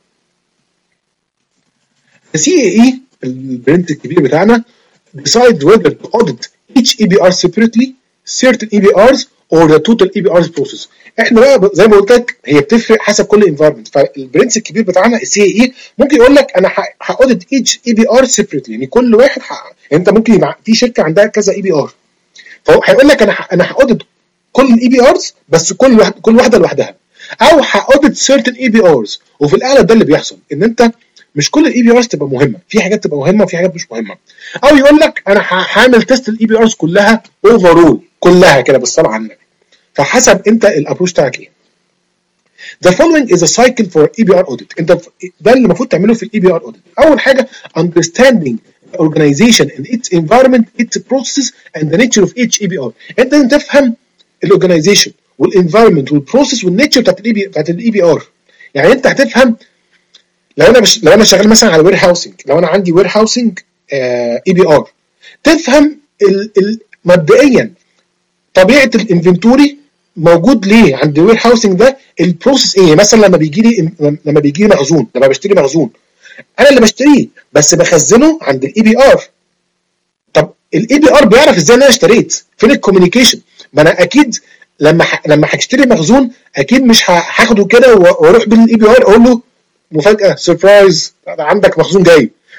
السي اي اي البرنت الكبير بتاعنا decide whether to audit each اي بي ار separately, certain اي بي ارز or the total اي بي ارز process. احنا بقى زي ما قلت لك هي بتفرق حسب كل انفايرمنت، فالبرنس الكبير بتاعنا السي اي اي ممكن يقول لك انا هاوديت each اي بي ار separately، يعني كل واحد يعني انت ممكن يبقى في شركه عندها كذا اي بي ار، فهو هيقول لك انا انا هاوديت كل الاي بي ارز بس كل واحد كل واحده لوحدها، او هاوديت certain اي بي ارز. وفي الاغلب ده اللي بيحصل، ان انت مش كل الاي بي ارز تبقى مهمه، في حاجات تبقى مهمه وفي حاجات مش مهمه. او يقول لك انا هعمل تيست الاي بي ارز كلها اوفرول كلها كده بالصلاه على النبي، فحسب انت الابروش بتاعك ايه. The following is a cycle for اي بي ار audit. انت ده اللي المفروض تعمله في الاي بي ار audit. اول حاجه understanding the organization and its environment, its processes and the nature of each اي بي ار. انت لازم تفهم الاورجنايزيشن والانفايرمنت والبروسيس والنيتشر بتاعت الاي بي بتاعت الاي بي ار. يعني انت هتفهم لو انا مش لو انا شغال مثلا على وير هاوسنج، لو انا عندي وير هاوسنج اي بي ار، تفهم ال ال مبدئيا طبيعه الانفنتوري موجود ليه عند وير هاوسنج ده، البروسيس ايه. مثلا لما بيجي لي لما بيجي لي مخزون، لما بشتري مخزون انا اللي بشتريه بس بخزنه عند الاي بي ار. طب الاي بي ار بيعرف ازاي ان انا اشتريت؟ فين الكوميونيكيشن؟ ما انا اكيد لما ح... لما هشتري مخزون اكيد مش هاخده كده واروح بالاي بي ار اقول له مفاجاه سربرايز عندك مخزون جاي.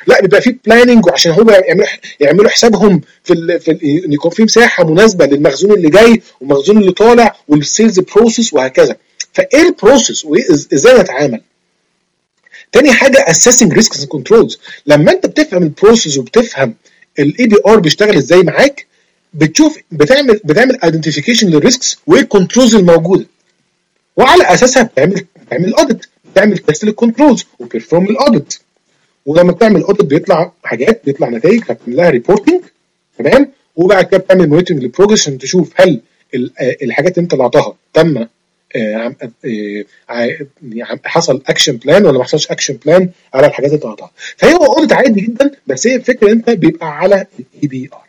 لا بيبقى في بلاننج، وعشان هم يعملوا يعملوا حسابهم في ال في ال ان يكون في مساحه مناسبه للمخزون اللي جاي والمخزون اللي طالع والسيلز بروسيس وهكذا. فايه البروسيس وازاي نتعامل؟ تاني حاجه assessing risks and controls. لما انت بتفهم البروسيس وبتفهم الاي بي ار بيشتغل ازاي معاك، بتشوف بتعمل بتعمل ايدنتيفيكيشن للريسكس والكنترولز الموجوده، وعلى اساسها بتعمل بتعمل الاوديت، بتعمل تيست للكنترولز وبيرفورم الاوديت. ولما بتعمل اوديت بيطلع حاجات، بيطلع نتائج، فبتعمل لها ريبورتنج، تمام. وبعد كده بتعمل مونيتورنج للبروجرس عشان تشوف هل الحاجات اللي انت طلعتها تم حصل اكشن بلان ولا ما حصلش اكشن بلان على الحاجات اللي طلعتها. فهي هو اوديت عادي جدا، بس هي الفكره انت بيبقى على الاي بي ار.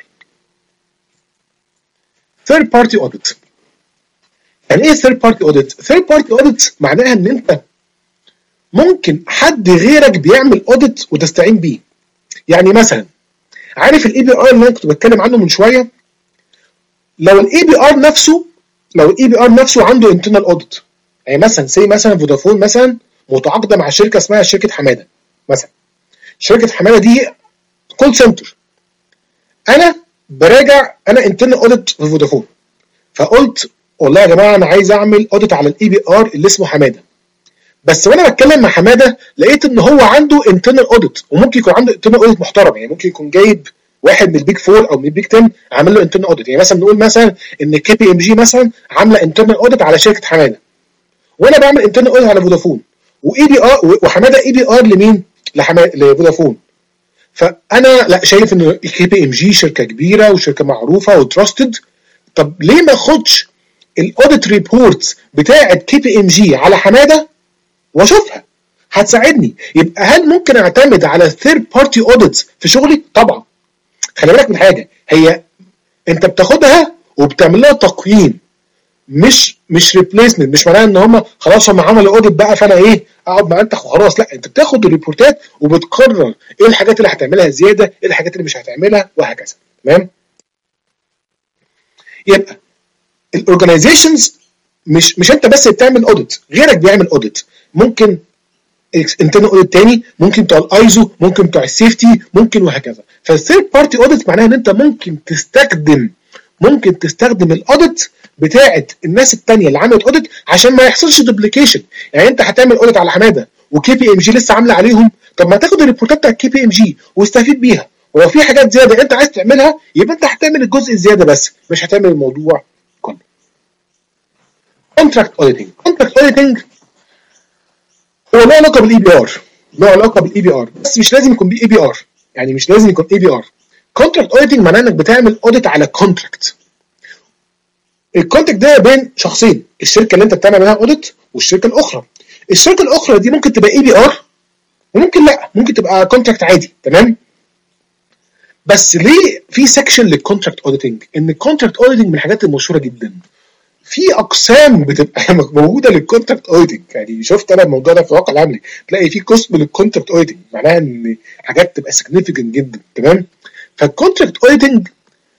ثيرد بارتي اوديت. يعني ايه ثيرد بارتي اوديت؟ ثيرد بارتي اوديت معناها ان انت ممكن حد غيرك بيعمل اوديت وتستعين بيه. يعني مثلا عارف الاي بي ار اللي انا كنت بتكلم عنه من شويه؟ لو الاي بي ار نفسه لو الاي بي ار نفسه عنده انترنال اوديت، يعني مثلا سي مثلا فودافون مثلا متعاقده مع شركه اسمها شركه حماده مثلا. شركه حماده دي كول سنتر، انا براجع انا انترنال اوديت في فودافون، فقلت والله يا جماعه انا عايز اعمل اوديت على الاي بي ار اللي اسمه حماده. بس وانا بتكلم مع حماده لقيت ان هو عنده انترنال اوديت، وممكن يكون عنده انترنال اوديت محترم، يعني ممكن يكون جايب واحد من البيج فور او من البيج عشرة عامل له انترنال اوديت. يعني مثلا نقول مثلا ان كي بي ام جي مثلا عامله انترنال اوديت على شركه حماده، وانا بعمل انترنال اوديت على فودافون، واي بي ار وحماده اي بي ار لمين؟ لفودافون. فانا لا شايف ان كي بي ام جي شركه كبيره وشركه معروفه وتراستد، طب ليه ما اخدش الاوديت ريبورتس بتاعه كي بي ام جي على حماده واشوفها؟ هتساعدني. يبقى هل ممكن اعتمد على ثيرد بارتي اوديتس في شغلي؟ طبعا. خلي بالك من حاجه، هي انت بتاخدها وبتعمل لها تقييم، مش مش ريبليسمنت. مش معناها ان هم خلاص هم عملوا اوديت بقى فانا ايه اقعد مع انت وخلاص، لا انت بتاخد الريبورتات وبتقرر ايه الحاجات اللي هتعملها زياده، ايه الحاجات اللي مش هتعملها، وهكذا. تمام. يبقى الاورجنايزيشنز مش مش انت بس بتعمل اوديت، غيرك بيعمل اوديت. ممكن انترنال اوديت تاني، ممكن بتوع الايزو، ممكن بتوع السيفتي، ممكن وهكذا. فالثيرد بارتي اوديت معناها ان انت ممكن تستخدم ممكن تستخدم الاوديت بتاعه الناس الثانيه اللي عملت اوديت عشان ما يحصلش دوبليكيشن. يعني انت هتعمل اوديت على حماده وكي بي ام جي لسه عامله عليهم، طب ما تاخد الريبورتات بتاعت كي بي ام جي واستفيد بيها، ولو في حاجات زياده انت عايز تعملها يبقى انت هتعمل الجزء الزياده بس، مش هتعمل الموضوع كله. كونتراكت اوديتنج. كونتراكت اوديتنج هو له علاقه بالاي بي ار، له علاقه بالاي بي ار، بس مش لازم يكون بالاي بي ار، يعني مش لازم يكون اي بي ار. كونتراكت اوديتنج معناه انك بتعمل اوديت على كونتراكت. الكونتراكت ده بين شخصين، الشركه اللي انت بتعمل عليها اوديت والشركه الاخرى. الشركه الاخرى دي ممكن تبقى اي بي ار وممكن لا، ممكن تبقى كونتراكت عادي. تمام. بس ليه في سكشن للكونتراكت اوديتنج؟ ان الكونتراكت اوديتنج من الحاجات المشهوره جدا، في اقسام بتبقى موجوده للكونتراكت اوديتنج. يعني شفت انا الموضوع ده في الواقع العملي، تلاقي في قسم للكونتراكت اوديتنج، معناها ان حاجات تبقى سيجنيفيكانت جدا. تمام. فالكونتراكت اوديتنج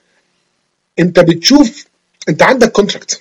انت بتشوف، انت عندك كونتراكت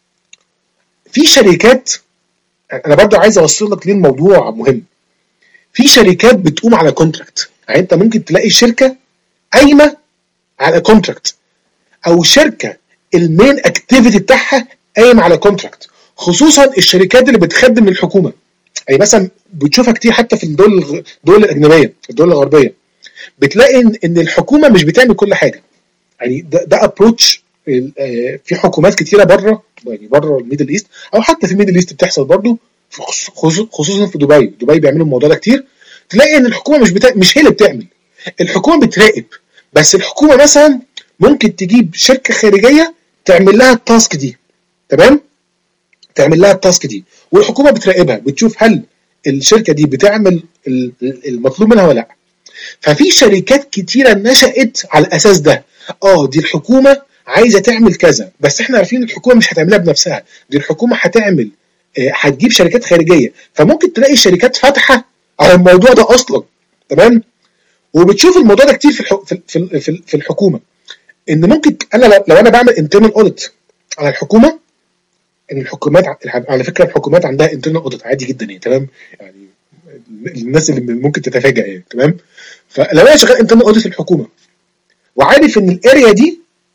في شركات، انا برضو عايز اوصل لك ليه الموضوع مهم. في شركات بتقوم على كونتراكت، يعني انت ممكن تلاقي شركه قايمه على كونتراكت، او شركه المين اكتيفيتي بتاعها قايم على كونتراكت، خصوصا الشركات اللي بتخدم الحكومه. يعني مثلا بتشوفها كتير حتى في الدول الدول الاجنبيه، الدول الغربيه، بتلاقي ان الحكومه مش بتعمل كل حاجه. يعني ده ده ابروتش في حكومات كتيره بره، يعني بره الميدل ايست او حتى في الميدل ايست بتحصل برضو، خصوصا في دبي. دبي بيعملوا الموضوع ده كتير. تلاقي ان الحكومه مش بتا... مش هي اللي بتعمل، الحكومه بتراقب. بس الحكومه مثلا ممكن تجيب شركه خارجيه تعمل لها التاسك دي. تمام. تعمل لها التاسك دي والحكومه بتراقبها، بتشوف هل الشركه دي بتعمل المطلوب منها ولا لا. ففي شركات كتيره نشأت على الاساس ده. اه دي الحكومه عايزه تعمل كذا، بس احنا عارفين الحكومه مش هتعملها بنفسها، دي الحكومه هتعمل اه هتجيب شركات خارجيه. فممكن تلاقي شركات فاتحه على الموضوع ده اصلا. تمام. وبتشوف الموضوع ده كتير في الحك... في في في الحكومه، ان ممكن انا لو انا بعمل انترنال اوديت على الحكومه، ان الحكومات على فكره الحكومات عندها انترنال اوديت عادي جدا يعني. تمام. يعني الناس اللي ممكن تتفاجئ يعني. تمام. فلو انا شغال انترنال اوديت في الحكومه وعارف ان الاريا دي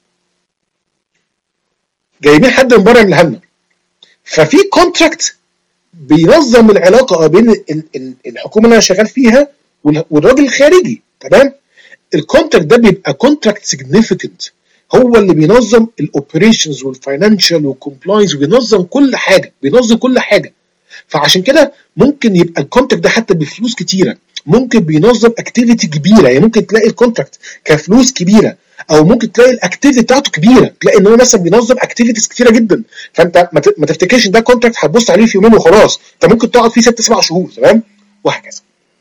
جايبين حد من بره يعملها لنا، ففي كونتراكت بينظم العلاقه بين الحكومه اللي انا شغال فيها والراجل الخارجي. تمام. الكونتراكت ده بيبقى كونتراكت سيجنيفيكانت، هو اللي بينظم الاوبريشنز والفاينانشال والكومبلاينس وبينظم كل حاجه، بينظم كل حاجه. فعشان كده ممكن يبقى الكونتراكت ده حتى بفلوس كتيره، ممكن بينظم اكتيفيتي كبيره، يعني ممكن تلاقي الكونتراكت كفلوس كبيره، او ممكن تلاقي الاكتيفيتي بتاعته كبيره، تلاقي ان هو مثلا بينظم اكتيفيتيز كتيره جدا. فانت ما تفتكرش ان ده كونتراكت هتبص عليه في يومين وخلاص، انت ممكن تقعد فيه ست سبع شهور. تمام. وهكذا.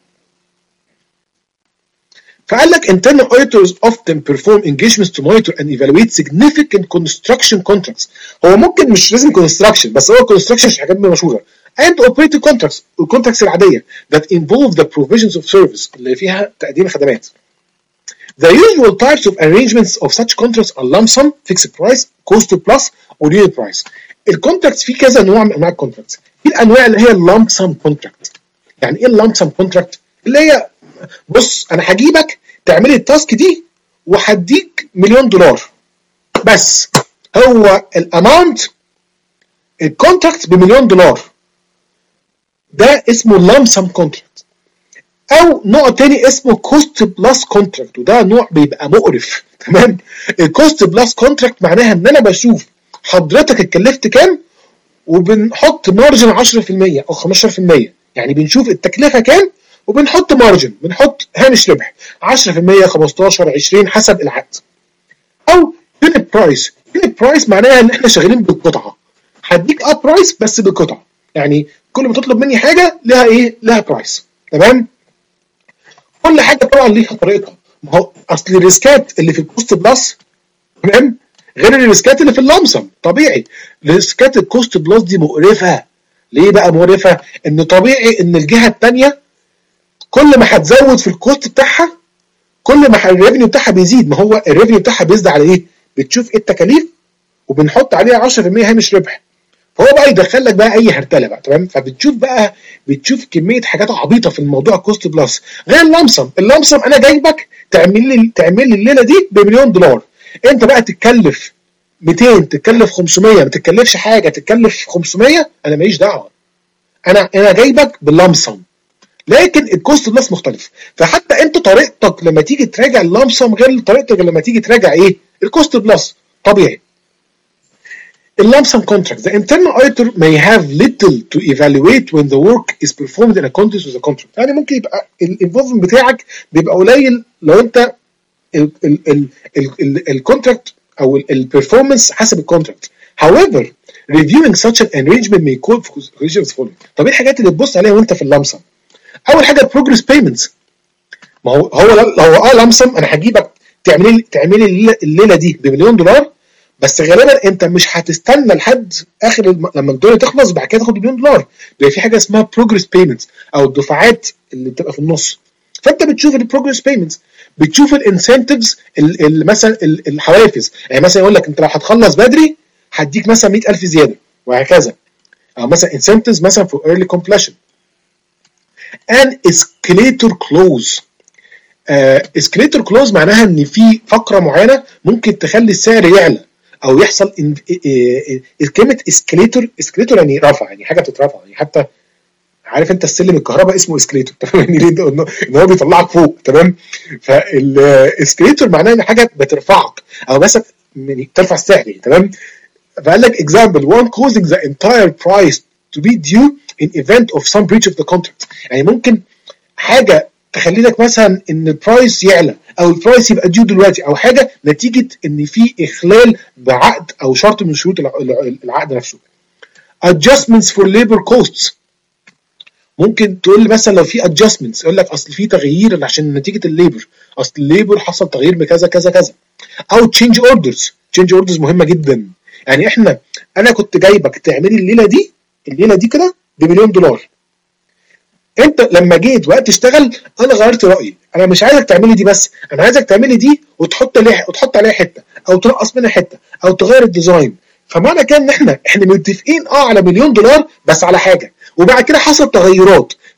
فقال لك internal auditors often perform engagements to monitor and evaluate significant construction contracts. هو ممكن مش لازم construction، بس هو construction مش حاجات مشهوره. and operating contracts، الكونتراكتس العاديه that involve the provisions of service اللي فيها تقديم خدمات. The usual types of arrangements of such contracts are lump sum, fixed price, cost plus or unit price. الكونتراكتس في كذا نوع من انواع الكونتراكتس. في الانواع اللي هي اللامب سم كونتراكت. يعني ايه اللامب سم كونتراكت؟ اللي هي بص انا هجيبك تعملي التاسك دي وهديك مليون دولار بس، هو الاماونت الكونتراكت بمليون دولار، ده اسمه لامب سم كونتراكت. او نوع تاني اسمه كوست بلس كونتراكت، وده نوع بيبقى مقرف. تمام. الكوست بلس كونتراكت معناها ان انا بشوف حضرتك اتكلفت كام وبنحط مارجن عشرة في المية او خمستاشر في المية، يعني بنشوف التكلفه كام وبنحط مارجن، بنحط هامش ربح عشرة في المية خمستاشر عشرين حسب العقد. او يونت برايس. يونت برايس معناها ان احنا شغالين بالقطعه، هديك اب برايس بس بالقطعه، يعني كل ما تطلب مني حاجه لها ايه؟ لها برايس. تمام. كل حاجه طبعا ليها طريقتها، ما هو اصل الريسكات اللي في الكوست بلس تمام غير الريسكات اللي في اللمسم. طبيعي ريسكات الكوست بلس دي مقرفه. ليه بقى مقرفه؟ ان طبيعي ان الجهه الثانيه كل ما هتزود في الكوست بتاعها كل ما الريفنيو بتاعها بيزيد. ما هو الريفنيو بتاعها بيزيد على ايه؟ بتشوف ايه التكاليف وبنحط عليها عشرة في المية هامش ربح، فهو بقى يدخل لك بقى اي هرتله بقى. تمام. فبتشوف بقى بتشوف كميه حاجات عبيطه في الموضوع الكوست بلس. غير اللمسم، اللمسم انا جايبك تعمل لي تعمل لي الليله دي بمليون دولار، انت بقى تتكلف مئتين، تتكلف خمسمية، ما تتكلفش حاجه، تتكلف خمسمية، انا ماليش دعوه، انا انا جايبك باللمسم. لكن الكوست بلس مختلف. فحتى انت طريقتك لما تيجي تراجع اللمسم غير طريقتك لما تيجي تراجع ايه؟ الكوست بلس. طبيعي. اللump sum contract. The internal auditor may have little to evaluate when the work is performed in accordance with the contract. يعني ممكن يبقى الانفولفمنت بتاعك بيبقى قليل لو انت الكونتراكت او البرفورمانس حسب الكونتراكت. However, reviewing such an arrangement may call for corrections following. طب ايه الحاجات اللي تبص عليها وانت في اللمسم؟ اول حاجه progress payments. ما هو هو لو اه لمسم انا هجيبك تعملي تعملي الليله دي بمليون دولار، بس غالبا انت مش هتستنى لحد اخر الم... لما الدنيا تخلص بعد كده تاخد مليون دولار. بيبقى في حاجه اسمها بروجرس بيمنتس او الدفعات اللي بتبقى في النص. فانت بتشوف البروجرس بيمنتس، بتشوف الانسنتيفز مثلا الحوافز، يعني مثلا يقول لك انت لو هتخلص بدري هديك مثلا مئة ألف زياده وهكذا، او مثلا انسنتيفز مثلا for early completion. an escalator clause. escalator clause معناها ان في فقره معينه ممكن تخلي السعر يعلى او يحصل كلمه اسكليتور. اسكليتور يعني رفع، يعني حاجه بتترفع، يعني حتى عارف انت السلم الكهرباء اسمه اسكليتور. تمام. يعني ليه؟ ان هو بيطلعك فوق. تمام. فالاسكليتور معناه ان حاجه بترفعك او مثلا ترفع السعر. تمام. فقال لك example one causing the entire price to be due in event of some breach of the contract. يعني ممكن حاجه تخلي لك مثلا ان البرايس يعلى او البرايس يبقى ديو دلوقتي، او حاجه نتيجه ان في اخلال بعقد او شرط من شروط العقد نفسه. adjustments for labor costs. ممكن تقول لي مثلا لو في adjustments يقول لك اصل في تغيير عشان نتيجه الليبر، اصل الليبر حصل تغيير بكذا كذا كذا. او change orders. change orders مهمه جدا. يعني احنا انا كنت جايبك تعملي الليله دي الليله دي كده بمليون دولار، انت لما جيت وقت تشتغل انا غيرت رايي، انا مش عايزك تعملي دي بس، انا عايزك تعملي دي وتحط عليها وتحط عليها حته او تنقص منها حته او تغير الديزاين. فمعنى كده ان احنا احنا متفقين اه على مليون دولار بس على حاجه، وبعد كده حصل تغيرات،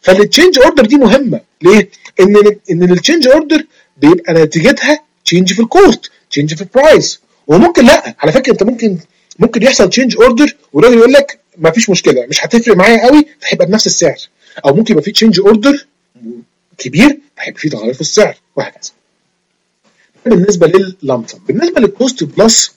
فالتشينج اوردر دي مهمه ليه؟ ان ان التشينج اوردر بيبقى نتيجتها تشينج في الكوست، تشينج في البرايس. وممكن لا، على فكره انت ممكن ممكن يحصل تشينج اوردر والراجل يقول لك ما فيش مشكله، مش هتفرق معايا قوي، فهيبقى بنفس السعر. او ممكن يبقى في تشينج اوردر كبير فهيبقى في تغير في السعر وهكذا. بالنسبه لللمسم. بالنسبه للكوست بلس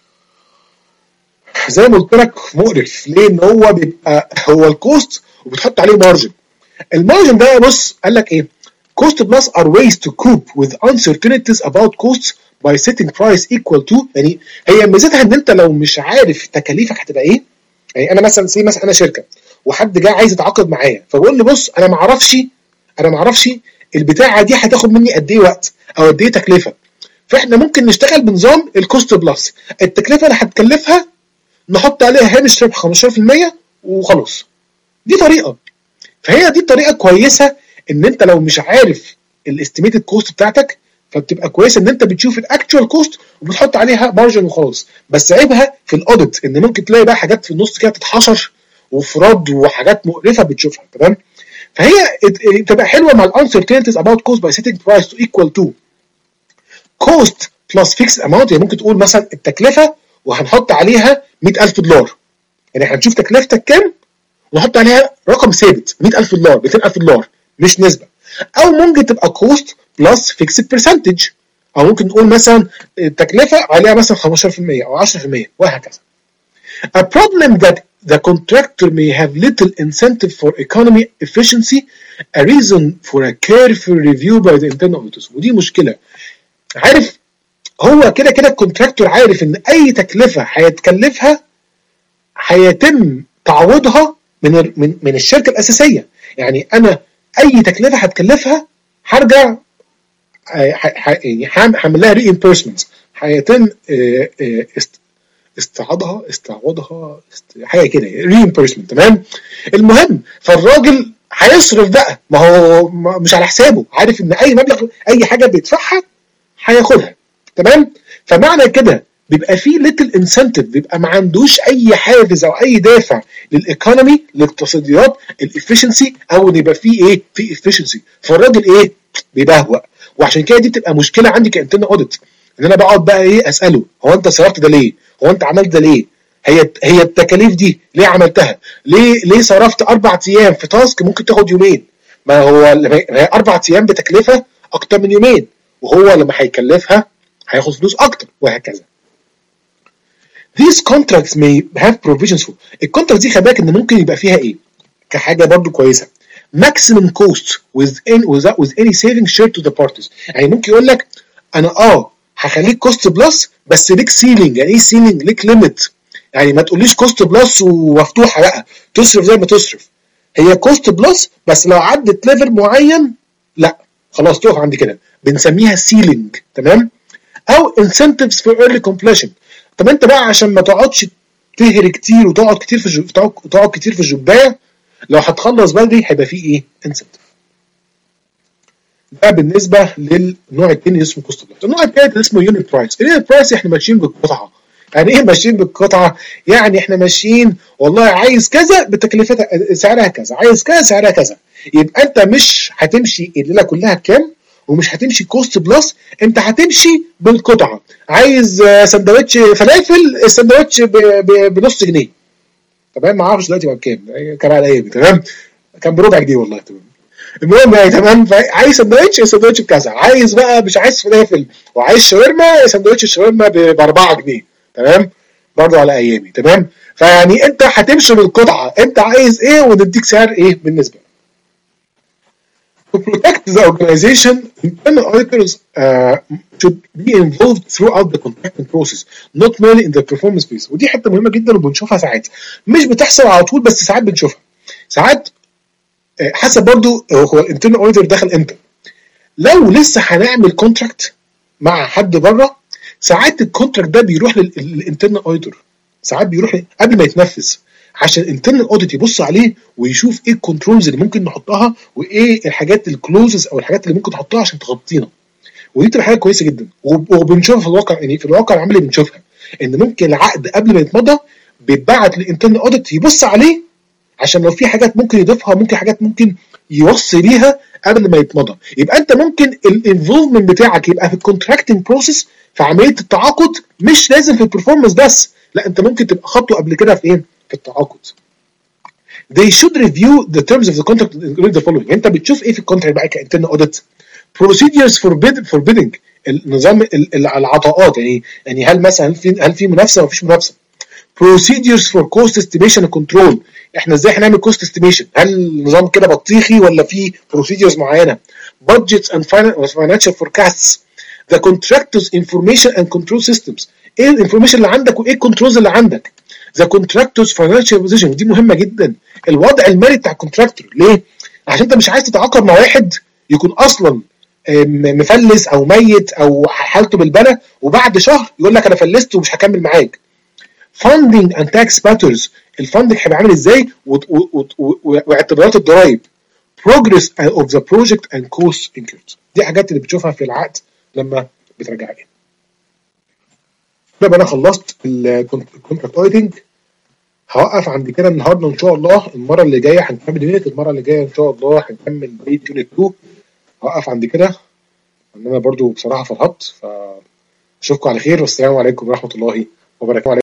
زي ما قلت لك مقرف ليه؟ ان هو بيبقى هو الكوست وبتحط عليه مارجن. المارجن ده بص قال لك ايه؟ cost plus are ways to cope with uncertainties about costs by setting price equal to. يعني هي ميزتها ان انت لو مش عارف تكاليفك هتبقى ايه. يعني انا مثلا سي مثلا انا شركه وحد جاي عايز يتعاقد معايا، فبقول لي بص انا ما اعرفش انا ما اعرفش البتاعه دي هتاخد مني قد ايه وقت او قد ايه تكلفه. فاحنا ممكن نشتغل بنظام الكوست بلس، التكلفه اللي هتكلفها نحط عليها هامش ربح خمستاشر في المية وخلاص. دي طريقه، فهي دي طريقه كويسه ان انت لو مش عارف الاستيميتد كوست بتاعتك، فبتبقى كويسه ان انت بتشوف الاكتوال كوست وبتحط عليها مارجن وخلاص. بس عيبها في الاوديت ان ممكن تلاقي بقى حاجات في النص كده تتحشر وفراد وحاجات مقرفه بتشوفها. تمام؟ فهي تبقى حلوه مع الانسرتينتيز about cost by setting price to equal to cost plus fixed amount. يعني ممكن تقول مثلا التكلفه وهنحط عليها مئة ألف دولار، يعني هنشوف تكلفتك كام ونحط عليها رقم ثابت مئة ألف دولار مئتين ألف دولار مش نسبه. او ممكن تبقى cost plus fixed percentage، او ممكن نقول مثلا التكلفه عليها مثلا خمستاشر في المية او عشرة في المية وهكذا. A problem that the contractor may have little incentive for economy efficiency, a reason for a careful review by the internal auditors. ودي مشكله. عارف هو كده كده الكونتراكتور عارف ان اي تكلفه هيتكلفها هيتم تعويضها من من من الشركه الاساسيه. يعني انا اي تكلفه هتكلفها هرجع يعني هعمل لها ري امبيرسمنت، هيتم استعاضها استعوضها حاجه كده ري امبيرسمنت. تمام؟ المهم فالراجل هيصرف بقى، ما هو مش على حسابه، عارف ان اي مبلغ اي حاجه بيدفعها هياخدها. تمام؟ فمعنى كده بيبقى فيه ليتل انسنتيف، بيبقى ما عندوش اي حافز او اي دافع للايكونومي الاقتصاديات الافشنسي، او ان يبقى فيه ايه في افشنسي. فالراجل ايه بيبهوأ. وعشان كده دي بتبقى مشكله عندي كانترنال اوديت، ان انا بقعد بقى ايه اساله هو انت صرفت ده ليه؟ هو انت عملت ده ليه؟ هي هي التكاليف دي ليه عملتها؟ ليه ليه صرفت اربع ايام في تاسك ممكن تاخد يومين؟ ما هو هي اربع ايام بتكلفه اكتر من يومين، وهو لما هيكلفها هياخد فلوس اكتر وهكذا. These contracts may have provisions for. الكونتراكت دي خلي بالك ان ممكن يبقى فيها ايه؟ كحاجه برضو كويسه. maximum cost within with any saving shared to the parties. يعني ممكن يقول لك انا اه هخليك كوست بلس بس ليك سيلينج. يعني ايه سيلينج؟ ليك ليميت. يعني ما تقوليش كوست بلس ومفتوحه بقى تصرف زي ما تصرف. هي كوست بلس بس لو عدت ليفل معين لا خلاص تقف عند كده، بنسميها سيلينج. تمام؟ او incentives for early completion. طب انت بقى عشان ما تقعدش تهري كتير وتقعد كتير في الجب... تقعد كتير في الجبايه، لو هتخلص بدري هيبقى فيه ايه؟ انسنتيف. ده بالنسبه للنوع الثاني اسمه كوست بلس. النوع الثالث اسمه يونت برايس. اليونت برايس احنا ماشيين بالقطعه. يعني ايه ماشيين بالقطعه؟ يعني احنا ماشيين والله عايز كذا بتكلفتها سعرها كذا، عايز كذا سعرها كذا. يبقى انت مش هتمشي الليله كلها بكام، ومش هتمشي كوست بلس، انت هتمشي بالقطعه. عايز سندوتش فلافل، السندوتش بنص جنيه. تمام؟ ما اعرفش دلوقتي بقى بكام، كان على ايامي. تمام؟ كان بربع جنيه والله. تمام؟ المهم يعني تمام. عايز سندوتش، السندوتش بكذا. عايز بقى مش عايز فلافل وعايز شاورما، سندوتش الشاورما ب أربعة جنيه. تمام؟ برضه على ايامي. تمام؟ فيعني انت هتمشي بالقطعه، انت عايز ايه ونديك سعر ايه بالنسبه. To protect the organization, internal auditors uh, should be involved throughout the contracting process, not merely in the performance base. ودي حته مهمه جدا وبنشوفها ساعات، مش بتحصل على طول بس ساعات بنشوفها. ساعات حسب برضو هو الانترنال اوديتور دخل امتى. لو لسه هنعمل كونتراكت مع حد بره، ساعات الكونتراكت ده بيروح للانترنال اوديتور، ساعات بيروح قبل ما يتنفذ عشان الانترنال اوديت يبص عليه ويشوف ايه الكنترولز اللي ممكن نحطها وايه الحاجات الكلوزز او الحاجات اللي ممكن تحطها عشان تغطينا. ودي بتبقى حاجه كويسه جدا وبنشوفها في الواقع. يعني في الواقع العملي بنشوفها ان ممكن العقد قبل ما يتمضى بيتبعت للانترنال اوديت يبص عليه عشان لو في حاجات ممكن يضيفها، ممكن حاجات ممكن يوصي بيها قبل ما يتمضى. يبقى انت ممكن الانفولفمنت بتاعك يبقى في الكونتراكتنج بروسيس، في عمليه التعاقد، مش لازم في البرفورمانس بس، لا انت ممكن تبقى خطوه قبل كده في ايه؟ في التعاقد. They should review the terms of the contract including the following. انت بتشوف ايه في الكونتراكت بقى كانترنال اوديت؟ procedures for bid for bidding، النظام العطاءات، يعني يعني هل مثلا هل في هل في منافسه ولا مفيش منافسه؟ procedures for cost estimation and control، احنا ازاي هنعمل cost estimation؟ هل النظام كده بطيخي ولا في procedures معينه؟ budgets and financial forecasts، the contractors information and control systems، ايه الانفورميشن اللي عندك وايه الكنترولز اللي عندك؟ the contractors financial position، دي مهمه جدا، الوضع المالي بتاع الكونتراكتور. ليه؟ عشان انت مش عايز تتعاقد مع واحد يكون اصلا مفلس او ميت او حالته بالبلة، وبعد شهر يقول لك انا فلست ومش هكمل معاك. funding and tax matters، الفندنج هيبقى عامل ازاي واعتبارات الضرائب. progress of the project and cost incurred، دي حاجات اللي بتشوفها في العقد لما بتراجع عليها. يبقى انا خلصت الكونتراكت اوديتنج، هوقف عند كده النهارده ان شاء الله. المره اللي جايه هنكمل يونت، المره اللي جايه ان شاء الله هنكمل بقيه يونت اتنين. هوقف عند كده، ان انا برضو بصراحه فرحت، فاشوفكم على خير، والسلام عليكم ورحمه الله وبركاته.